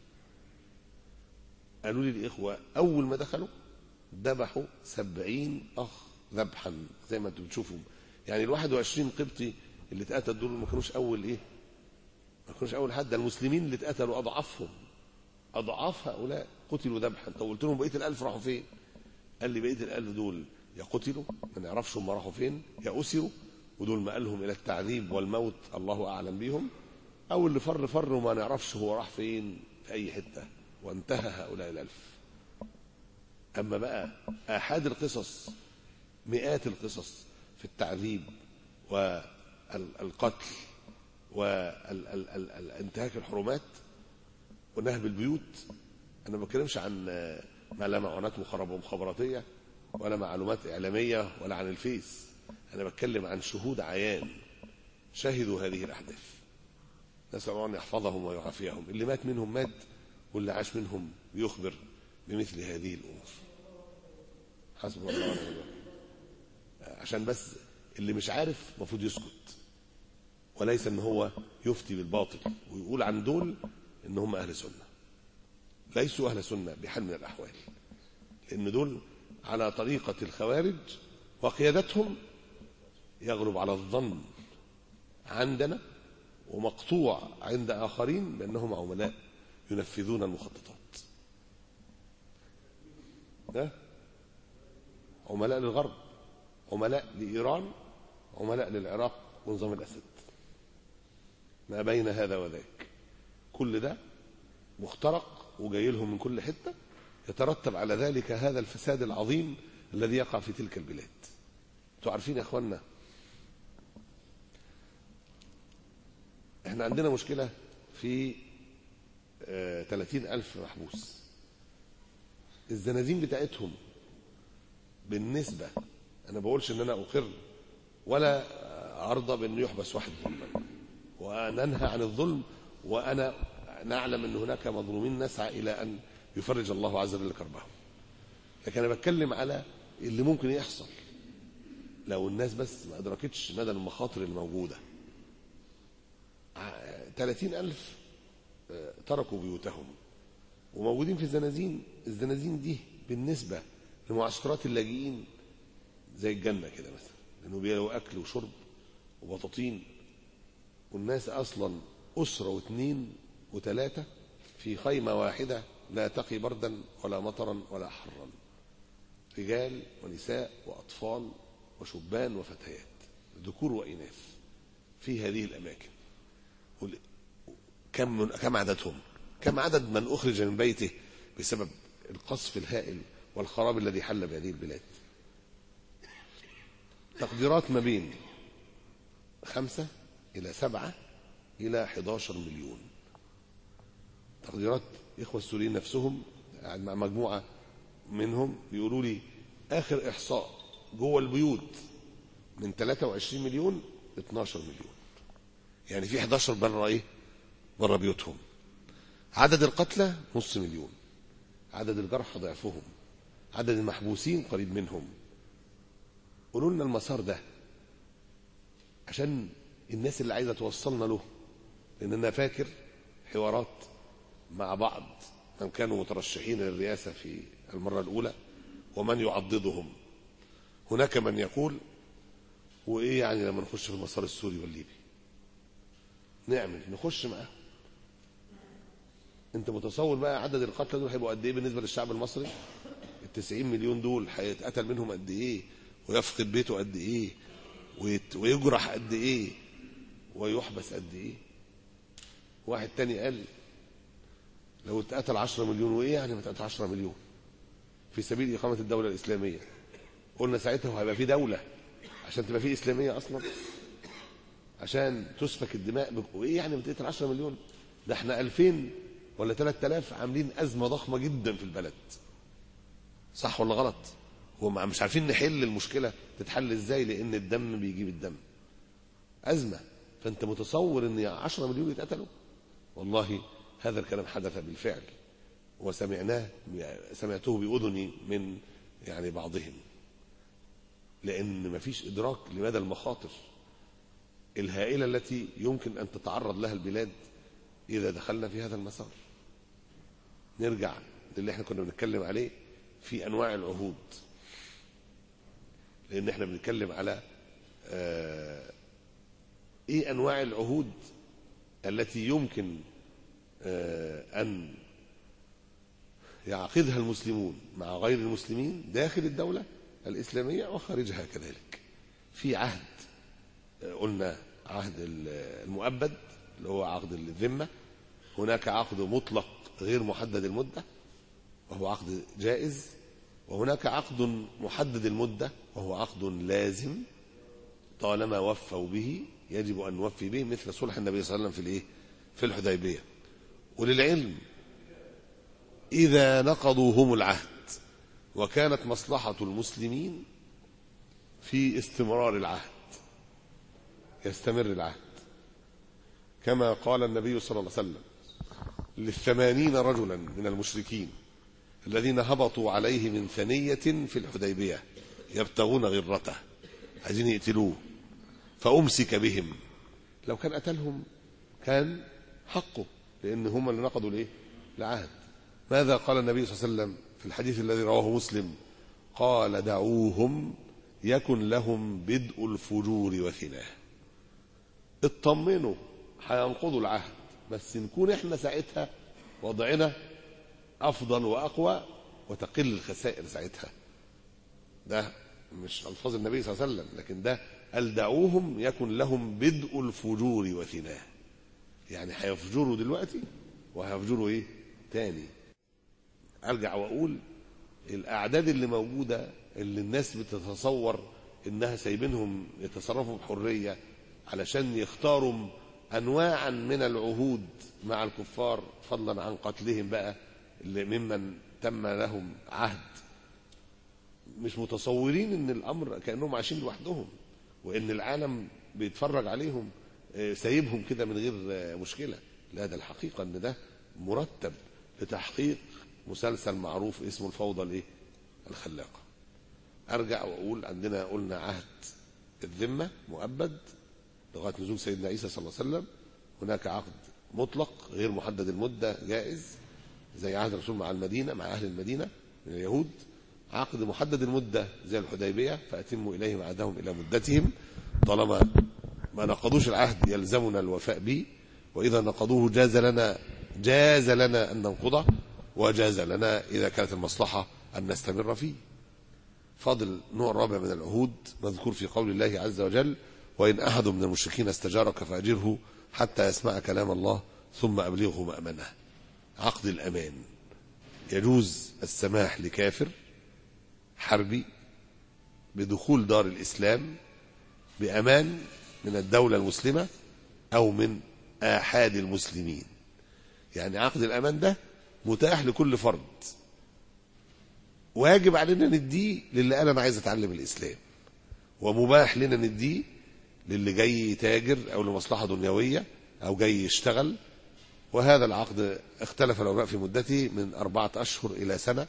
Speaker 3: قالوا لي الإخوة أول ما دخلوا ذبحوا سبعين أخ ذبحا زي ما انتم بتشوفوا. يعني الواحد وعشرين قبطي اللي اتقتل دول ما كانوش أول إيه ما كانوش أول حد، المسلمين اللي اتقتلوا أضعافهم، أضعاف هؤلاء قتلوا ذبحا. طب قلت لهم بقية الألف راحوا فين؟ قال لي بقية الألف دول يا قتلوا ما نعرفش هم راحوا فين، يا أسروا ودول مآلهم إلى التعذيب والموت الله أعلم بهم، أو اللي فر فر وما نعرفش هو راح فين في أي حتة، وانتهى هؤلاء الألف. أما بقى آحاد القصص، مئات القصص في التعذيب والقتل وانتهاك الحرمات ونهب البيوت. أنا ما بتكلمش عن ما لا معونات مخابراتية ولا معلومات إعلامية ولا عن الفيس، أنا بتكلم عن شهود عيان شهدوا هذه الأحداث. نسأل الله أن يحفظهم ويعافيهم. اللي مات منهم مات، واللي عاش منهم بيخبر بمثل هذه الأمور. حسب الله ونعم الوكيل. عشان بس اللي مش عارف المفروض يسكت، وليس ان هو يفتي بالباطل ويقول عن دول ان هم اهل سنه. ليسوا اهل سنه بحال من الاحوال، لان دول على طريقه الخوارج، وقيادتهم يغلب على الظن عندنا ومقطوع عند اخرين بانهم عملاء ينفذون المخططات. ده عملاء للغرب، عملاء لإيران، عملاء للعراق ونظام الأسد، ما بين هذا وذاك. كل ده مخترق وجاي لهم من كل حتة، يترتب على ذلك هذا الفساد العظيم الذي يقع في تلك البلاد. انتوا عارفين يا اخوانا احنا عندنا مشكلة في اه ثلاثين ألف محبوس. الزنازين بتاعتهم بالنسبة، أنا بقولش إن أنا أقر ولا أرضى بأنه يحبس واحد ظلما، وننهى عن الظلم، وأنا نعلم أن هناك مظلومين نسعى إلى أن يفرج الله عز وجل كربهم. لكن أنا بتكلم على اللي ممكن يحصل لو الناس بس ما أدركتش مدى المخاطر الموجودة. ثلاثين ألف تركوا بيوتهم وموجودين في الزنازين. الزنازين دي بالنسبة لمعسكرات اللاجئين زي الجنة كده مثلا، لأنه بيلاقوا أكل وشرب وبطاطين، والناس أصلا أسرة واثنين وثلاثة في خيمة واحدة لا تقي بردا ولا مطرا ولا حرا، رجال ونساء وأطفال وشبان وفتيات، ذكور وإناث في هذه الأماكن. كم كم عددهم؟ كم عدد من أخرج من بيته بسبب القصف الهائل والخراب الذي حل بهذه البلاد؟ تقديرات ما بين خمسة إلى سبعة إلى حداشر مليون. تقديرات إخوة السوريين نفسهم مع مجموعة منهم يقولوا لي آخر إحصاء جوه البيوت من ثلاثة وعشرين مليون ل اثناشر مليون، يعني في احد عشر بره ايه بره بيوتهم. عدد القتلى نص مليون، عدد الجرحى ضعفهم، عدد المحبوسين قريب منهم. قولوا لنا المسار ده عشان الناس اللي عايزه توصلنا له، لان انا فاكر حوارات مع بعض من كانوا مترشحين للرئاسه في المره الاولى ومن يعضدهم. هناك من يقول وايه يعني لما نخش في المسار السوري والليبي نعمل نخش معاهم. انت متصور بقى عدد القتلى دول هيبقوا قد ايه بالنسبه للشعب المصري؟ التسعين مليون دول هيتقتل منهم قد ايه، ويفقد بيته قد ايه، ويجرح قد ايه، ويحبس قد ايه. واحد تاني قال لو اتقتل عشرة مليون، وايه يعني ما اتقتل عشرة مليون في سبيل اقامه الدوله الاسلاميه؟ قلنا ساعتها هيبقى في دوله عشان تبقى في اسلاميه اصلا، عشان تسفك الدماء. وايه يعني بتقتل عشرة مليون؟ ده احنا ألفين ولا ثلاثة آلاف عاملين ازمه ضخمه جدا في البلد، صح ولا غلط؟ هو مش عارفين نحل المشكله تتحل ازاي، لان الدم بيجيب الدم، ازمه. فانت متصور ان عشرة مليون يتقتلوا؟ والله هذا الكلام حدث بالفعل، وسمعناه سمعته باذني من يعني بعضهم، لان ما فيش ادراك لمدى المخاطر الهائله التي يمكن ان تتعرض لها البلاد اذا دخلنا في هذا المسار. نرجع للي احنا كنا بنتكلم عليه في انواع العهود، لان احنا بنتكلم على آه ايه انواع العهود التي يمكن آه ان يعقدها المسلمون مع غير المسلمين داخل الدولة الإسلامية وخارجها كذلك. في عهد قلنا عهد المؤبد اللي هو عقد الذمة، هناك عقد مطلق غير محدد المدة وهو عقد جائز، وهناك عقد محدد المدة وهو عقد لازم طالما وفوا به يجب أن نوفي به، مثل صلح النبي صلى الله عليه وسلم في الايه في الحديبية. وللعلم إذا نقضوا هم العهد وكانت مصلحة المسلمين في استمرار العهد يستمر العهد، كما قال النبي صلى الله عليه وسلم للثمانين رجلا من المشركين الذين هبطوا عليه من ثنية في الحديبية يبتغون غرته، عايزين يقتلوه، فأمسك بهم. لو كان قتلهم كان حقه، لأن هم اللي نقضوا الايه العهد. ماذا قال النبي صلى الله عليه وسلم في الحديث الذي رواه مسلم؟ قال دعوهم يكن لهم بدء الفجور وثناه. اطمنوا هينقضوا العهد، بس نكون احنا ساعتها وضعنا افضل واقوى وتقل الخسائر ساعتها. ده مش الفاظ النبي صلى الله عليه وسلم، لكن ده قال دعوهم يكن لهم بدء الفجور وثناه، يعني هيفجروا دلوقتي وهيفجروا ايه تاني. ارجع واقول الاعداد اللي موجوده اللي الناس بتتصور انها سايبينهم يتصرفوا بحريه علشان يختاروا انواعا من العهود مع الكفار، فضلا عن قتلهم بقى اللي ممن تم لهم عهد، مش متصورين ان الامر كانهم عايشين لوحدهم وان العالم بيتفرج عليهم سايبهم كده من غير مشكله. لا، ده الحقيقه ان ده مرتب لتحقيق مسلسل معروف اسمه الفوضى الايه الخلاقه. ارجع واقول عندنا قلنا عهد الذمه مؤبد لغايه نزول سيدنا عيسى صلى الله عليه وسلم، هناك عقد مطلق غير محدد المده جائز زي عهد الرسول مع المدينه مع اهل المدينه من اليهود، عقد محدد المده زي الحديبيه فاتموا اليهم عهدهم الى مدتهم، طالما ما نقضوش العهد يلزمنا الوفاء به، واذا نقضوه جاز لنا جاز لنا ان ننقضه، وجاز لنا اذا كانت المصلحه ان نستمر فيه. فاضل نوع رابع من العهود مذكور في قول الله عز وجل: وإن أحد من المشركين استجارك فأجره حتى يسمع كلام الله ثم أبلغه مأمنه. عقد الأمان، يجوز السماح لكافر حربي بدخول دار الإسلام بأمان من الدولة المسلمة أو من آحاد المسلمين. يعني عقد الأمان ده متاح لكل فرد، واجب علينا نديه للي قال انا عايز اتعلم الاسلام، ومباح لنا نديه للي جاي تاجر او لمصلحه دنيويه او جاي يشتغل. وهذا العقد اختلف العلماء في مدته من أربعة أشهر إلى سنة.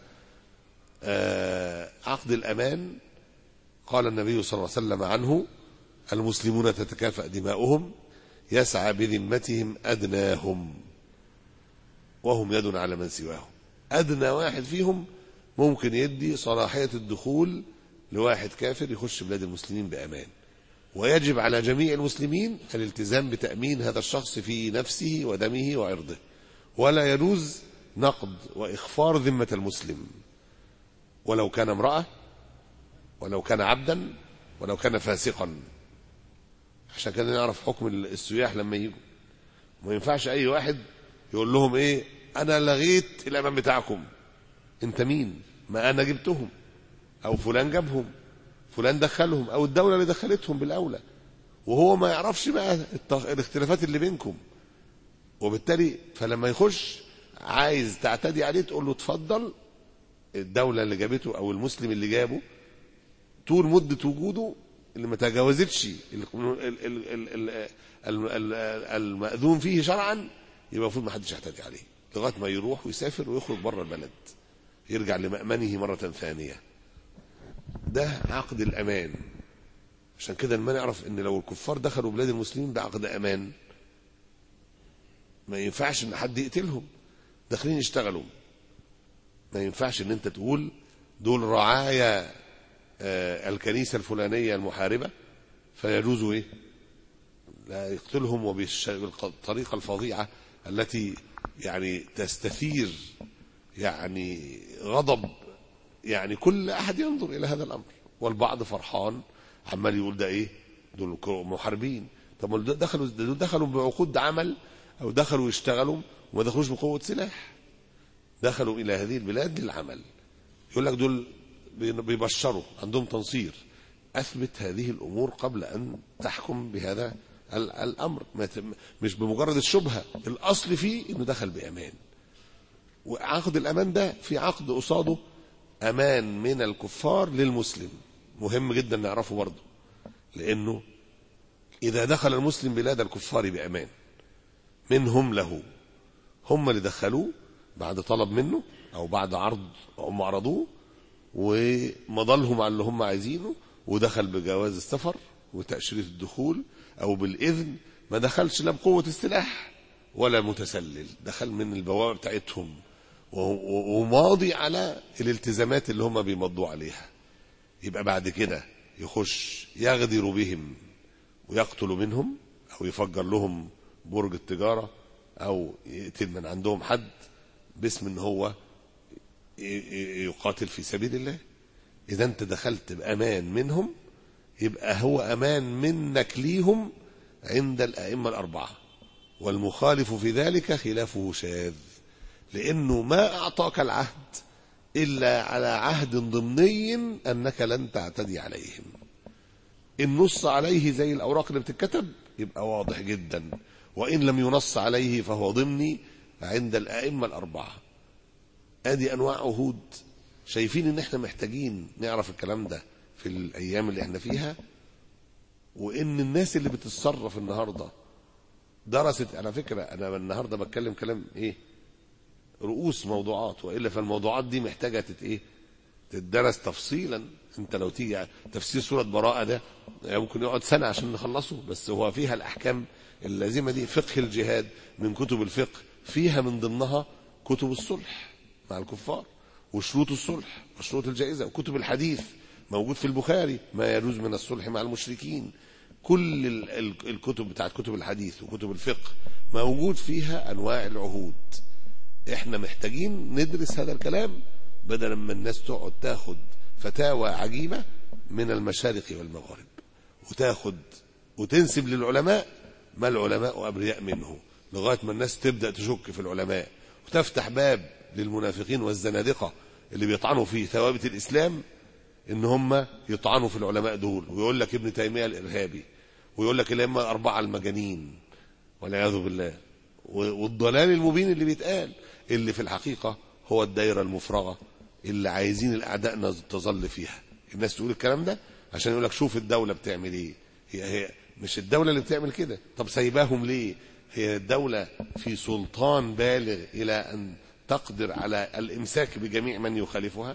Speaker 3: عقد الأمان قال النبي صلى الله عليه وسلم عنه: المسلمون تتكافأ دماؤهم يسعى بذمتهم أدناهم وهم يد على من سواهم. أدنى واحد فيهم ممكن يدي صلاحية الدخول لواحد كافر يخش بلاد المسلمين بأمان، ويجب على جميع المسلمين الالتزام بتأمين هذا الشخص في نفسه ودمه وعرضه، ولا يجوز نقض وإخفار ذمة المسلم ولو كان امرأة ولو كان عبدا ولو كان فاسقا. عشان كده نعرف حكم السياح لما يجوا. ما ينفعش أي واحد يقول لهم إيه أنا لغيت الأمان بتاعكم. أنت مين؟ ما أنا جبتهم، أو فلان جابهم، فلان دخلهم، او الدولة اللي دخلتهم بالاولى، وهو ما يعرفش بقى الاختلافات اللي بينكم. وبالتالي فلما يخش عايز تعتدي عليه تقول له اتفضل، الدولة اللي جابته او المسلم اللي جابه طول مدة وجوده اللي ما تجاوزتش المأذون فيه شرعا، يبقى المفروض ما حدش يعتدي عليه لغاية ما يروح ويسافر ويخرج بره البلد، يرجع لمأمنه مرة ثانية. ده عقد الأمان. عشان كده لما نعرف ان لو الكفار دخلوا بلاد المسلمين بعقد أمان ما ينفعش ان حد يقتلهم، داخلين يشتغلوا. ما ينفعش ان انت تقول دول رعايا الكنيسة الفلانية المحاربة فيجوز ايه لا يقتلهم، وبالطريقة الفظيعة التي يعني تستثير يعني غضب يعني كل احد ينظر الى هذا الامر، والبعض فرحان عمال يقول ده ايه دول محاربين. طب دخلوا دول دخلوا بعقود عمل او دخلوا يشتغلوا وما دخلوش بقوة سلاح، دخلوا الى هذه البلاد للعمل. يقول لك دول بيبشروا عندهم تنصير. اثبت هذه الامور قبل ان تحكم بهذا الامر، مش بمجرد الشبهة. الاصل فيه انه دخل بامان. وعقد الامان ده في عقد قصاده امان من الكفار للمسلم، مهم جدا نعرفه برضه، لانه اذا دخل المسلم بلاد الكفار بامان منهم له، هم اللي دخلوه بعد طلب منه او بعد عرض هم عرضوه ومضى لهم على اللي هم عايزينه، ودخل بجواز السفر وتأشيرة الدخول او بالاذن، ما دخلش لا بقوة السلاح ولا متسلل، دخل من البوابة بتاعتهم وماضي على الالتزامات اللي هم بيمضوا عليها. يبقى بعد كده يخش يغدر بهم ويقتل منهم او يفجر لهم برج التجارة او يقتل من عندهم حد باسم ان هو يقاتل في سبيل الله. اذا انت دخلت بامان منهم يبقى هو امان منك ليهم عند الائمة الاربعة، والمخالف في ذلك خلافه شاذ، لانه ما اعطاك العهد الا على عهد ضمني انك لن تعتدي عليهم. النص عليه زي الاوراق اللي بتتكتب يبقى واضح جدا، وان لم ينص عليه فهو ضمني عند الائمة الاربعة. ادي انواع عهود. شايفين ان احنا محتاجين نعرف الكلام ده في الايام اللي احنا فيها، وان الناس اللي بتتصرف النهارده درست. على فكرة انا النهارده بتكلم كلام ايه رؤوس موضوعات، والا فالموضوعات دي محتاجه تت ايه تدرس تفصيلا. انت لو تيجي تفسير سوره براءه ده ممكن يقعد سنه عشان نخلصه، بس هو فيها الاحكام اللازمه دي. فقه الجهاد من كتب الفقه، فيها من ضمنها كتب الصلح مع الكفار وشروط الصلح وشروط الجائزه، وكتب الحديث موجود في البخاري ما يجوز من الصلح مع المشركين. كل الكتب بتاعت كتب الحديث وكتب الفقه موجود فيها انواع العهود. احنا محتاجين ندرس هذا الكلام بدل ما الناس تقعد تاخد فتاوى عجيبة من المشارق والمغارب وتاخد وتنسب للعلماء ما العلماء أبرياء منه، لغاية ما الناس تبدأ تشك في العلماء وتفتح باب للمنافقين والزنادقة اللي بيطعنوا في ثوابت الإسلام ان هم يطعنوا في العلماء دول، ويقول لك ابن تيمية الإرهابي، ويقول لك الأئمة الأربعة المجانين والعياذ بالله. والضلال المبين اللي بيتقال اللي في الحقيقة هو الدائرة المفرغة اللي عايزين الأعداء تظل فيها. الناس تقول الكلام ده عشان يقول لك شوف الدولة بتعمل ايه. هي, هي مش الدولة اللي بتعمل كده. طب سايباهم ليه؟ هي الدولة في سلطان بالغ إلى أن تقدر على الإمساك بجميع من يخالفها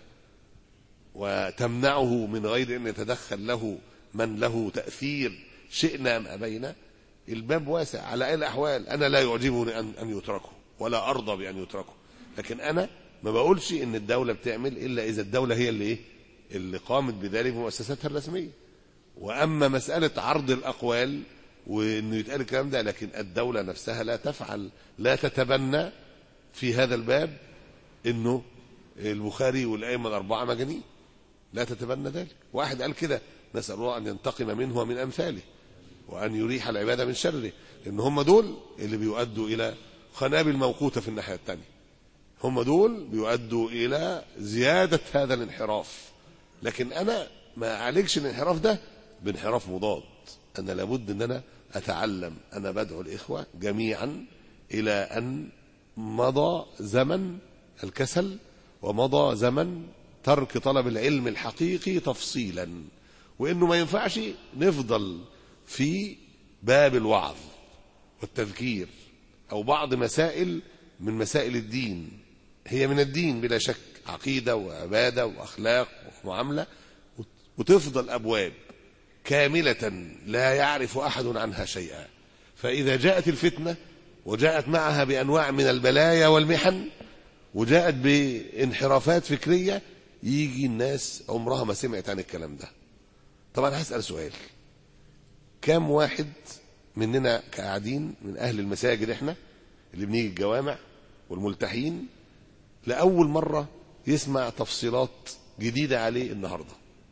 Speaker 3: وتمنعه من غير أن يتدخل له من له تأثير شئنا أم أبينا. الباب واسع على أي الأحوال. أنا لا يعجبني أن, أن يتركه ولا أرضى بأن يتركه، لكن أنا ما بقولش إن الدولة بتعمل إلا إذا الدولة هي اللي إيه اللي قامت بذلك بمؤسساتها الرسمية. وأما مسألة عرض الأقوال وإنه يتقال الكلام ده، لكن الدولة نفسها لا تفعل، لا تتبنى في هذا الباب إنه البخاري والأئمة الأربعة مجانين، لا تتبنى ذلك. واحد قال كده، نسأل الله أن ينتقم منه ومن أمثاله وأن يريح العبادة من شره، لأن هم دول اللي بيؤدوا إلى قنابل موقوتة في الناحية الثانية. هم دول بيؤدوا إلى زيادة هذا الانحراف. لكن أنا ما أعالجش الانحراف ده بانحراف مضاد. أنا لابد أن أنا أتعلم. أنا بدعو الإخوة جميعا إلى أن مضى زمن الكسل ومضى زمن ترك طلب العلم الحقيقي تفصيلا، وإنه ما ينفعش نفضل في باب الوعظ والتذكير أو بعض مسائل من مسائل الدين، هي من الدين بلا شك، عقيدة وعبادة وأخلاق ومعاملة، وتفضل أبواب كاملة لا يعرف أحد عنها شيئا. فإذا جاءت الفتنة وجاءت معها بأنواع من البلايا والمحن وجاءت بانحرافات فكرية، يجي الناس عمرها ما سمعت عن الكلام ده. طبعا هسأل سؤال، كم واحد مننا كقاعدين من أهل المساجد احنا اللي بنيجي الجوامع والملتحين لأول مرة يسمع تفصيلات جديدة عليه النهاردة؟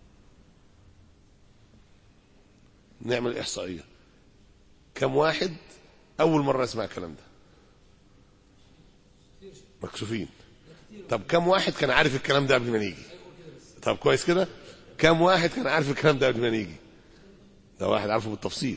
Speaker 3: نعمل إحصائية، كم واحد أول مرة يسمع الكلام ده؟ مكشوفين. طب كم واحد كان عارف الكلام ده قبل ما نيجي؟ طب كويس كده. كم واحد كان عارف الكلام ده قبل ما نيجي؟ ده واحد عارفه بالتفصيل.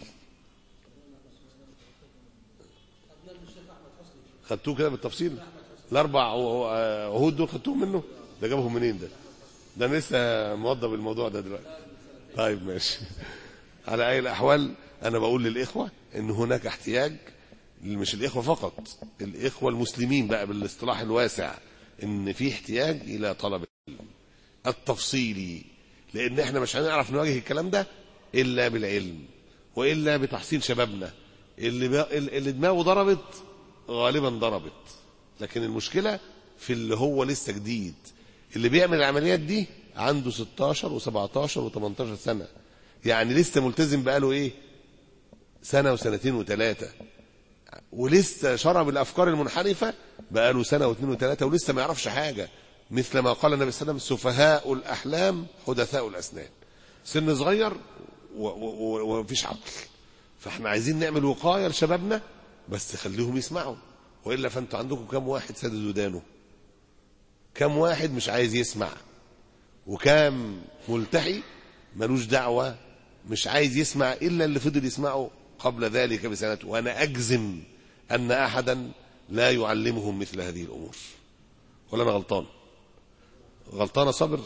Speaker 3: خدتوه كده بالتفصيل؟ الأربع عهود دول خدتوهم منه؟ ده جابهم منين ده؟ ده أنا لسه موضب الموضوع ده دلوقتي. طيب ماشي. على أي الأحوال أنا بقول للإخوة إن هناك احتياج، مش الإخوة فقط، الإخوة المسلمين بقى بالاصطلاح الواسع، إن في احتياج إلى طلب العلم التفصيلي، لأن إحنا مش هنعرف نواجه الكلام ده إلا بالعلم وإلا بتحصيل شبابنا اللي, اللي دماغه ضربت غالبا ضربت. لكن المشكلة في اللي هو لسه جديد، اللي بيعمل العمليات دي عنده ستاشر وسبعتاشر وتمنتاشر سنة، يعني لسه ملتزم بقاله ايه سنة وسنتين وثلاثة، ولسه شرب الأفكار المنحرفة بقاله سنة واثنين وثلاثة، ولسه ما يعرفش حاجة. مثل ما قال النبي صلى الله عليه وسلم: سفهاء الأحلام حدثاء الأسنان. سن صغير ومفيش عقل. فاحنا عايزين نعمل وقاية لشبابنا، بس خليهم يسمعوا، وإلا فانتوا عندكم كم واحد سدد ودانه، كم واحد مش عايز يسمع، وكم ملتحي ملوش دعوة مش عايز يسمع إلا اللي فضل يسمعه قبل ذلك بسنة. وأنا أجزم أن أحدا لا يعلمهم مثل هذه الأمور. ولا أنا غلطان؟ غلطانة صبر؟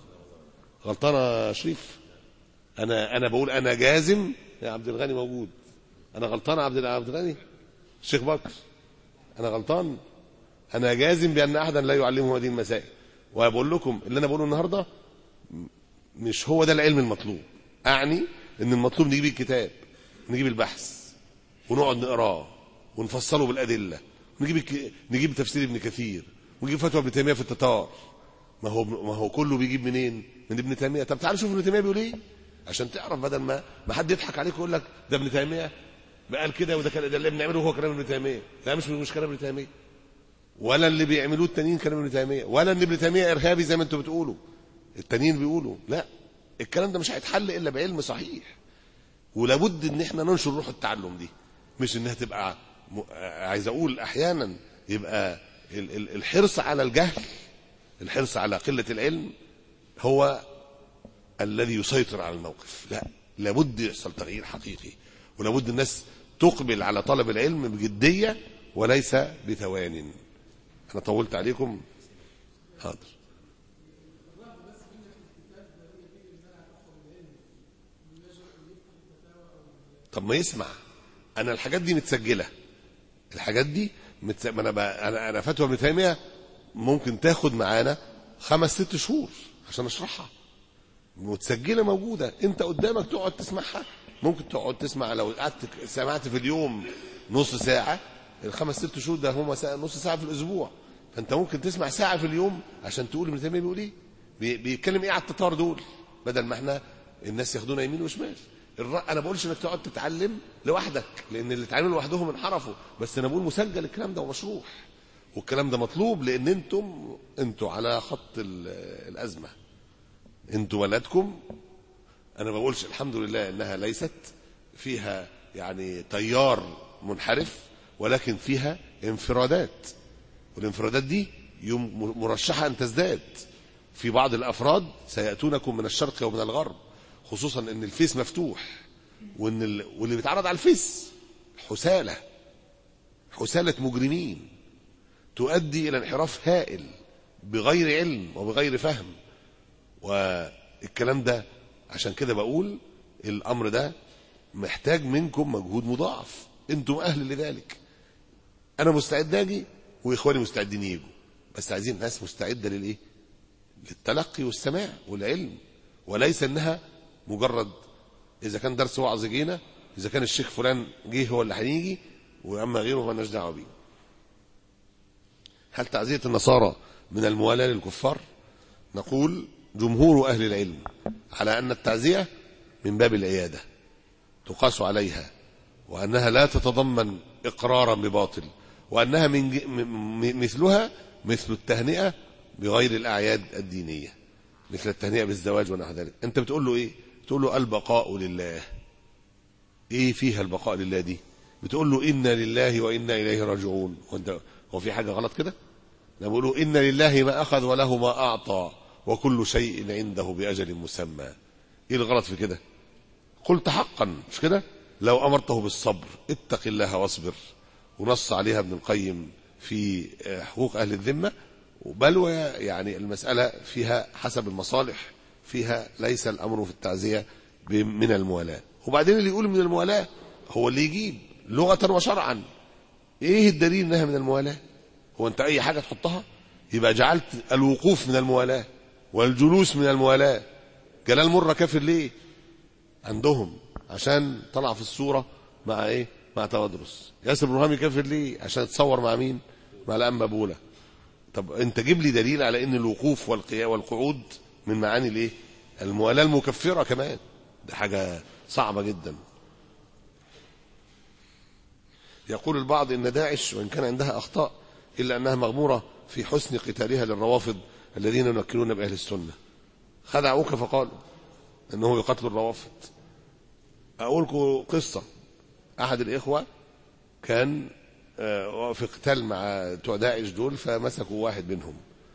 Speaker 3: غلطانة شريف؟ أنا أنا بقول أنا جازم. يا عبد الغني موجود. أنا غلطان عبد عبد الغني؟ الشيخ بكر، أنا غلطان؟ أنا جازم بأن أحدا لا يعلمهم هذه المسائل. وأقول لكم اللي أنا بقوله النهاردة مش هو ده العلم المطلوب. أعني أن المطلوب نجيب الكتاب، نجيب البحث ونقعد نقراه ونفصله بالأدلة، ونجيب نجيب تفسير ابن كثير، ونجيب فتوى ابن تيمية في التتار. ما هو ما هو كله بيجيب منين؟ من ابن تيمية. طب تعالوا شوف ابن تيمية بيقول ايه عشان تعرف، بدل ما ما حد يضحك عليك ويقول لك ده ابن تيمية قال كده وده كان ده اللي بنعمله هو كلام ابن تيمية. لا، مش مش كلام ابن تيمية، ولا اللي بيعملوه التانيين كلام ابن تيمية، ولا ان ابن تيمية ارهابي زي ما انتم بتقولوا التانيين بيقولوا. لا، الكلام ده مش هيتحل الا بعلم صحيح. ولابد ان احنا ننشر روح التعلم دي، مش انها تبقى م... عايز اقول احيانا يبقى ال... ال... الحرص على الجهل، الحرص على قلة العلم هو الذي يسيطر على الموقف. لا، لابد يحصل تغيير حقيقي، ولابد الناس تقبل على طلب العلم بجدية وليس بثوان. انا طولت عليكم. حاضر. طب ما يسمع، انا الحاجات دي متسجله، الحاجات دي متس... انا ب... انا انا فتوى ابن تيميه ممكن تاخد معانا خمس ست شهور عشان اشرحها، متسجله موجوده، انت قدامك تقعد تسمعها. ممكن تقعد تسمع، لو قعدت سمعت في اليوم نص ساعه، الخمس ست شهور ده هم نص ساعه في الاسبوع، فانت ممكن تسمع ساعه في اليوم عشان تقول ابن تيميه بيقول ايه، بيتكلم ايه على التتار دول، بدل ما احنا الناس ياخدونا يمين وشمال. انا بقولش انك تقعد تتعلم لوحدك، لان اللي اتعلموا لوحدهم انحرفوا، بس انا بقول مسجل الكلام ده ومشروح، والكلام ده مطلوب، لان انتم انتوا على خط الازمه، انتوا بلدكم. انا ما بقولش الحمد لله انها ليست فيها يعني تيار منحرف، ولكن فيها انفرادات، والانفرادات دي مرشحه ان تزداد. في بعض الافراد سياتونكم من الشرق ومن الغرب، خصوصا ان الفيس مفتوح، وان ال... واللي بيتعرض على الفيس حساله حساله مجرمين تؤدي الى انحراف هائل بغير علم وبغير فهم. والكلام ده عشان كده بقول الامر ده محتاج منكم مجهود مضاعف، انتم اهل لذلك. انا مستعد اجي واخواني مستعدين يجوا، بس عايزين ناس مستعده للايه؟ للتلقي والسماع والعلم، وليس انها مجرد اذا كان درس وعظ جينا، اذا كان الشيخ فلان جه هو اللي هيجي، واما غيره ما لناش دعوه بيه. هل تعزيه النصارى من الموالاه للكفار؟ نقول جمهور اهل العلم على ان التعزيه من باب العياده تقاس عليها، وانها لا تتضمن اقرارا بباطل، وانها من مثلها مثل التهنئه بغير الاعياد الدينيه، مثل التهنئه بالزواج ونحو ذلك. انت بتقول له ايه؟ بتقول له البقاء لله. ايه فيها البقاء لله دي؟ بتقول له انا لله وانا اليه راجعون. وانت هو في حاجه غلط كده؟ انا بقول له ان لله ما اخذ وله ما اعطى وكل شيء عنده باجل مسمى. ايه الغلط في كده؟ قلت حقا، مش كده؟ لو امرته بالصبر، اتق الله واصبر، ونص عليها ابن القيم في حقوق اهل الذمه، بل يعني المساله فيها حسب المصالح، فيها ليس الامر في التعزيه من الموالاه. وبعدين اللي يقول من الموالاه هو اللي يجيب لغه وشرعا. ايه الدليل انها من الموالاه؟ هو انت اي حاجه تحطها يبقى جعلت الوقوف من الموالاه والجلوس من الموالاه. جلال مرة كافر ليه عندهم؟ عشان طلع في الصوره مع ايه؟ مع تودرس. ياسر برهامي كافر ليه؟ عشان يتصور مع مين؟ مع الانبا بولا. طب انت جيب لي دليل على ان الوقوف والقعود من معاني الايه؟ الموالاه المكفره كمان. ده حاجه صعبه جدا. يقول البعض ان داعش وان كان عندها اخطاء الا انها مغموره في حسن قتالها للروافض الذين ينكرون باهل السنه. خدعوك فقالوا انه يقتل الروافض. اقول لكم قصه. احد الاخوه كان في قتال مع بتوع داعش دول، فمسكوا واحد منهم،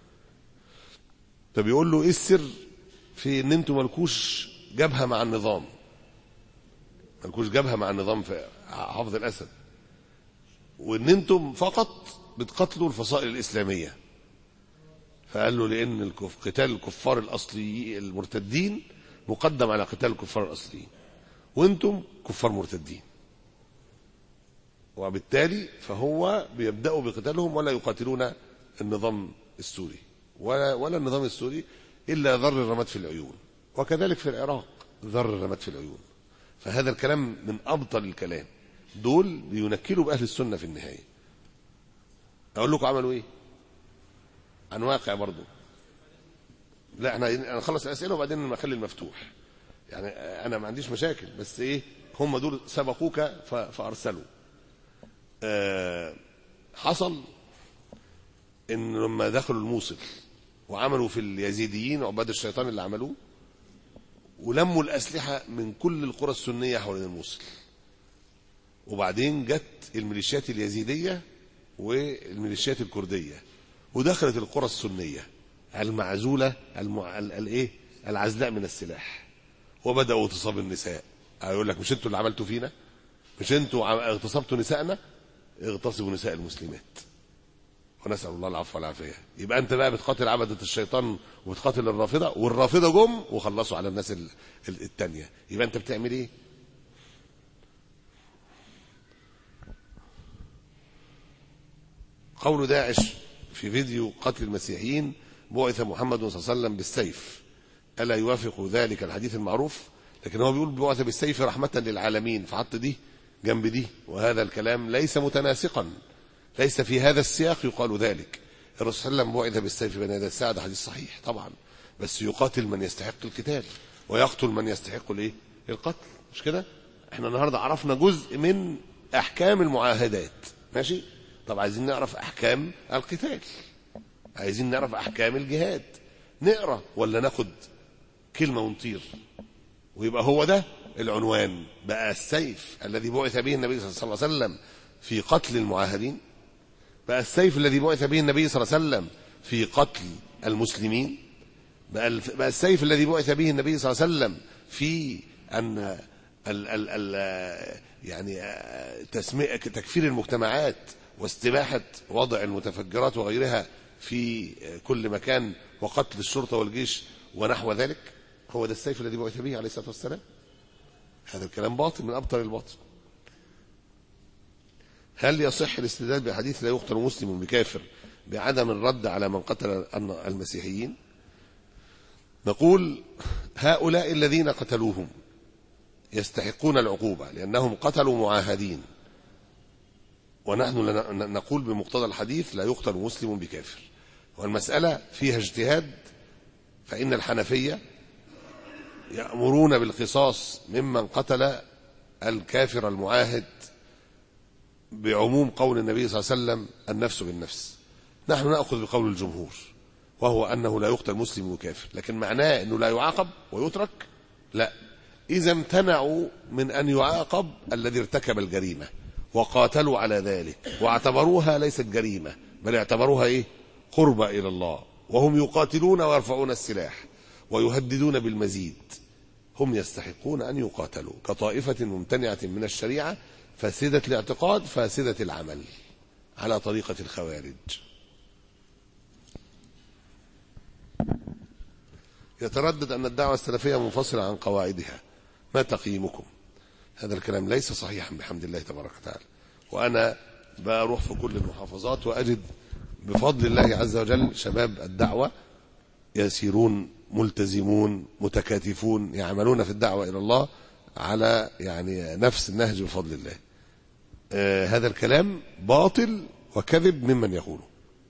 Speaker 3: فبيقول له ايه السر في ان انتم مالكوش جبهه مع النظام، مالكوش جبهه مع النظام في حافظ الاسد، وان انتم فقط بتقتلوا الفصائل الاسلاميه. فقال له لان قتال الكفار الاصليين المرتدين مقدم على قتال الكفار الاصليين، وانتم كفار مرتدين، وبالتالي فهو بيبداوا بقتالهم ولا يقاتلون النظام السوري ولا ولا النظام السوري الا ذر الرماد في العيون. وكذلك في العراق ذر الرماد في العيون. فهذا الكلام من ابطل الكلام. دول بينكلوا باهل السنه في النهايه. اقول لكم عملوا ايه عن واقع برضه. لا احنا نخلص الاسئله وبعدين نخلي المفتوح، يعني انا ما عنديش مشاكل، بس ايه هم دول سبقوك فارسلوا. أه حصل ان لما دخلوا الموصل وعملوا في اليزيديين عباد الشيطان اللي عملوه، ولموا الاسلحه من كل القرى السنيه حوالين الموصل، وبعدين جت الميليشيات اليزيديه والميليشيات الكرديه ودخلت القرى السنيه المعزوله المع... الايه العزلاء من السلاح، وبداوا اغتصاب النساء. هيقول لك مش انتوا اللي عملتوا فينا؟ مش انتوا اغتصبتوا نسائنا؟ اغتصبوا نساء المسلمات، ونسال الله العفو والعافيه. يبقى انت بقى بتقاتل عبده الشيطان وبتقاتل الرافضه، والرافضه جم وخلصوا على الناس الثانيه. يبقى انت بتعمل ايه؟ قول داعش في فيديو قتل المسيحيين بعث محمد صلى الله عليه وسلم بالسيف، ألا يوافق ذلك الحديث المعروف؟ لكن هو بيقول بعث بالسيف رحمة للعالمين، فحط دي جنب دي، وهذا الكلام ليس متناسقا، ليس في هذا السياق يقال ذلك. الرسول صلى الله عليه وسلم بعث بالسيف بين يدي الساعة، حديث صحيح طبعا، بس يقاتل من يستحق القتال ويقتل من يستحق الايه؟ القتل، مش كده؟ احنا النهارده عرفنا جزء من احكام المعاهدات، ماشي؟ طب عايزين نعرف احكام القتال، عايزين نعرف احكام الجهاد، نقرا ولا ناخد كلمه ونطير؟ ويبقى هو ده العنوان بقى، السيف الذي بعث به النبي صلى الله عليه وسلم في قتل المعاهدين، بقى السيف الذي بعث به النبي صلى الله عليه وسلم في قتل المسلمين، بقى بقى السيف الذي بعث به النبي صلى الله عليه وسلم في ان ال ال ال يعني تسمية تكفير المجتمعات واستباحة وضع المتفجرات وغيرها في كل مكان وقتل الشرطة والجيش ونحو ذلك. هو ده السيف الذي بعث به عليه الصلاة والسلام؟ هذا الكلام باطل من أبطل الباطل. هل يصح الاستدلال بحديث لا يقتل مسلم بكافر بعدم الرد على من قتل المسيحيين؟ نقول هؤلاء الذين قتلوهم يستحقون العقوبة لأنهم قتلوا معاهدين، ونحن نقول بمقتضى الحديث لا يقتل مسلم بكافر، والمسألة فيها اجتهاد. فإن الحنفية يأمرون بالقصاص ممن قتل الكافر المعاهد بعموم قول النبي صلى الله عليه وسلم النفس بالنفس. نحن نأخذ بقول الجمهور وهو أنه لا يقتل مسلم وكافر، لكن معناه أنه لا يعاقب ويترك؟ لا، إذا امتنعوا من أن يعاقب الذي ارتكب الجريمة وقاتلوا على ذلك واعتبروها ليست جريمة بل اعتبروها إيه؟ قربة إلى الله، وهم يقاتلون ويرفعون السلاح ويهددون بالمزيد، هم يستحقون أن يقاتلوا كطائفة ممتنعة من الشريعة فاسدة الاعتقاد فاسدة العمل على طريقة الخوارج. يتردد أن الدعوة السلفية منفصلة عن قواعدها، ما تقييمكم؟ هذا الكلام ليس صحيحا بحمد الله تبارك وتعالى، وأنا بروح في كل المحافظات وأجد بفضل الله عز وجل شباب الدعوة يسيرون ملتزمون متكاتفون يعملون في الدعوة إلى الله على يعني نفس النهج بفضل الله. آه هذا الكلام باطل وكذب ممن يقوله.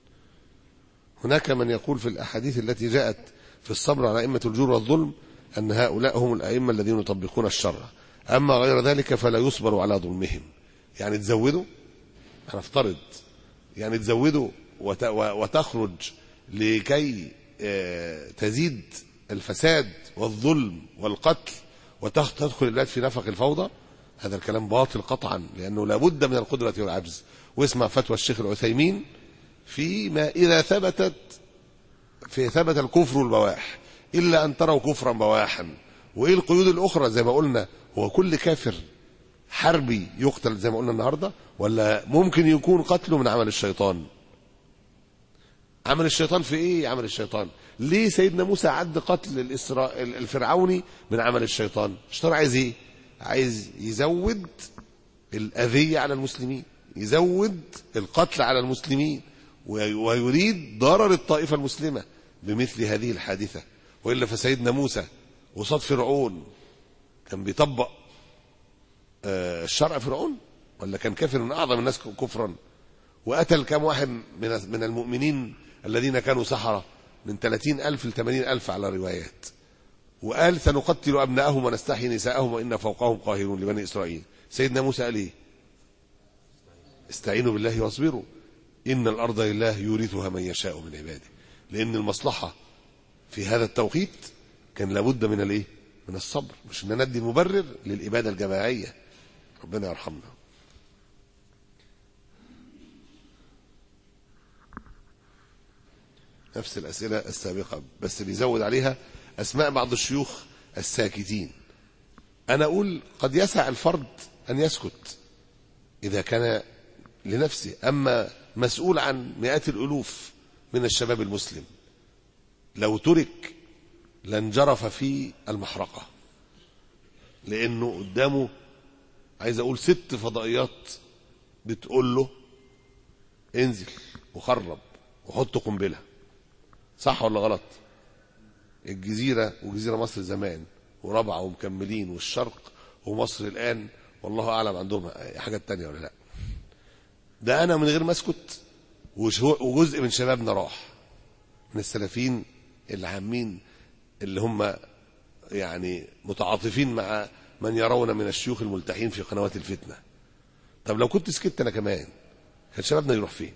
Speaker 3: هناك من يقول في الأحاديث التي جاءت في الصبر على أئمة الجور والظلم أن هؤلاء هم الأئمة الذين يطبقون الشر، أما غير ذلك فلا يصبر على ظلمهم. يعني تزودوا، هنفترض يعني تزودوا وتخرج لكي تزيد الفساد والظلم والقتل وتدخل البلاد في نفق الفوضى، هذا الكلام باطل قطعا، لأنه لابد من القدرة والعجز. واسمع فتوى الشيخ العثيمين فيما إذا ثبتت في ثبت الكفر والبواح إلا أن تروا كفرا بواحا. وإيه القيود الأخرى؟ زي ما قلنا، هو كل كافر حربي يقتل زي ما قلنا النهاردة، ولا ممكن يكون قتله من عمل الشيطان؟ عمل الشيطان في ايه؟ عمل الشيطان ليه سيدنا موسى عد قتل الإسراء الفرعوني من عمل الشيطان؟ الشيطان عايز ايه؟ عايز يزود الأذية على المسلمين، يزود القتل على المسلمين، ويريد ضرر الطائفة المسلمة بمثل هذه الحادثة. وإلا فسيدنا موسى وصاد فرعون كان بيطبق الشرع فرعون، ولا كان كافر من أعظم الناس كفرا؟ وقتل كم واحد من المؤمنين الذين كانوا سحرة من ثلاثين ألف ل ثمانين ألف على روايات، وقال سنقتل أبناءهم ونستحيي نساءهم وإن فوقهم قاهرون لبني إسرائيل. سيدنا موسى قال إيه؟ استعينوا بالله واصبروا إن الأرض لله يورثها من يشاء من عباده. لأن المصلحة في هذا التوقيت كان لابد من الإيه؟ من الصبر، مش ان ندي مبرر للإبادة الجماعية. ربنا يرحمنا. نفس الأسئلة السابقة بس بيزود عليها أسماء بعض الشيوخ الساكتين. أنا أقول قد يسع الفرد أن يسكت إذا كان لنفسه، أما مسؤول عن مئات الألوف من الشباب المسلم لو ترك لانجرف في المحرقة، لأنه قدامه عايز أقول ست فضائيات بتقول له انزل وخرب وحط قنبلة، صح ولا غلط؟ الجزيرة وجزيرة مصر زمان ورابعة ومكملين والشرق ومصر الآن والله أعلم عندهم حاجات تانية ولا لا. ده أنا من غير ما أسكت وجزء من شبابنا راح من السلفيين اللي عامين اللي هم يعني متعاطفين مع من يرون من الشيوخ الملتحين في قنوات الفتنة. طب لو كنت سكت أنا كمان كان شبابنا يروح فين؟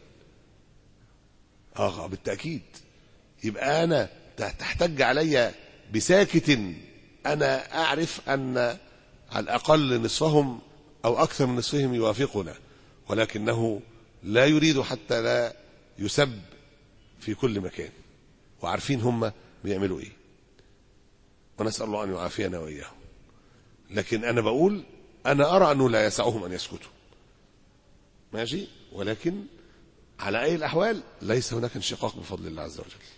Speaker 3: آه بالتأكيد. يبقى أنا تحتج علي بساكت أنا أعرف أن على الأقل نصفهم أو أكثر من نصفهم يوافقنا، ولكنه لا يريد حتى لا يسب في كل مكان، وعارفين هم بيعملوا إيه، ونسأل الله أن يعافينا وإياهم. لكن أنا بقول أنا أرى أنه لا يسعهم أن يسكتوا، ماشي، ولكن على أي الأحوال ليس هناك انشقاق بفضل الله عز وجل.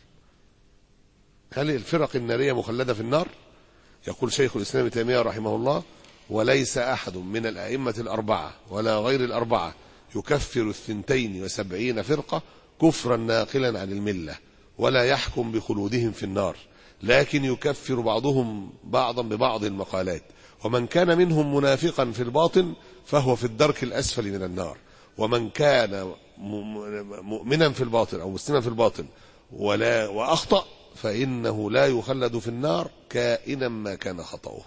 Speaker 3: هل الفرق النارية مخلدة في النار؟ يقول شيخ الإسلام ابن تيمية رحمه الله: وليس أحد من الأئمة الأربعة ولا غير الأربعة يكفر الثنتين وسبعين فرقة كفرا ناقلا عن الملة، ولا يحكم بخلودهم في النار، لكن يكفر بعضهم بعضا ببعض المقالات، ومن كان منهم منافقا في الباطن فهو في الدرك الأسفل من النار، ومن كان مؤمنا في الباطن أو مسلما في الباطن ولا وأخطأ فإنه لا يخلد في النار كائنا ما كان خطأه.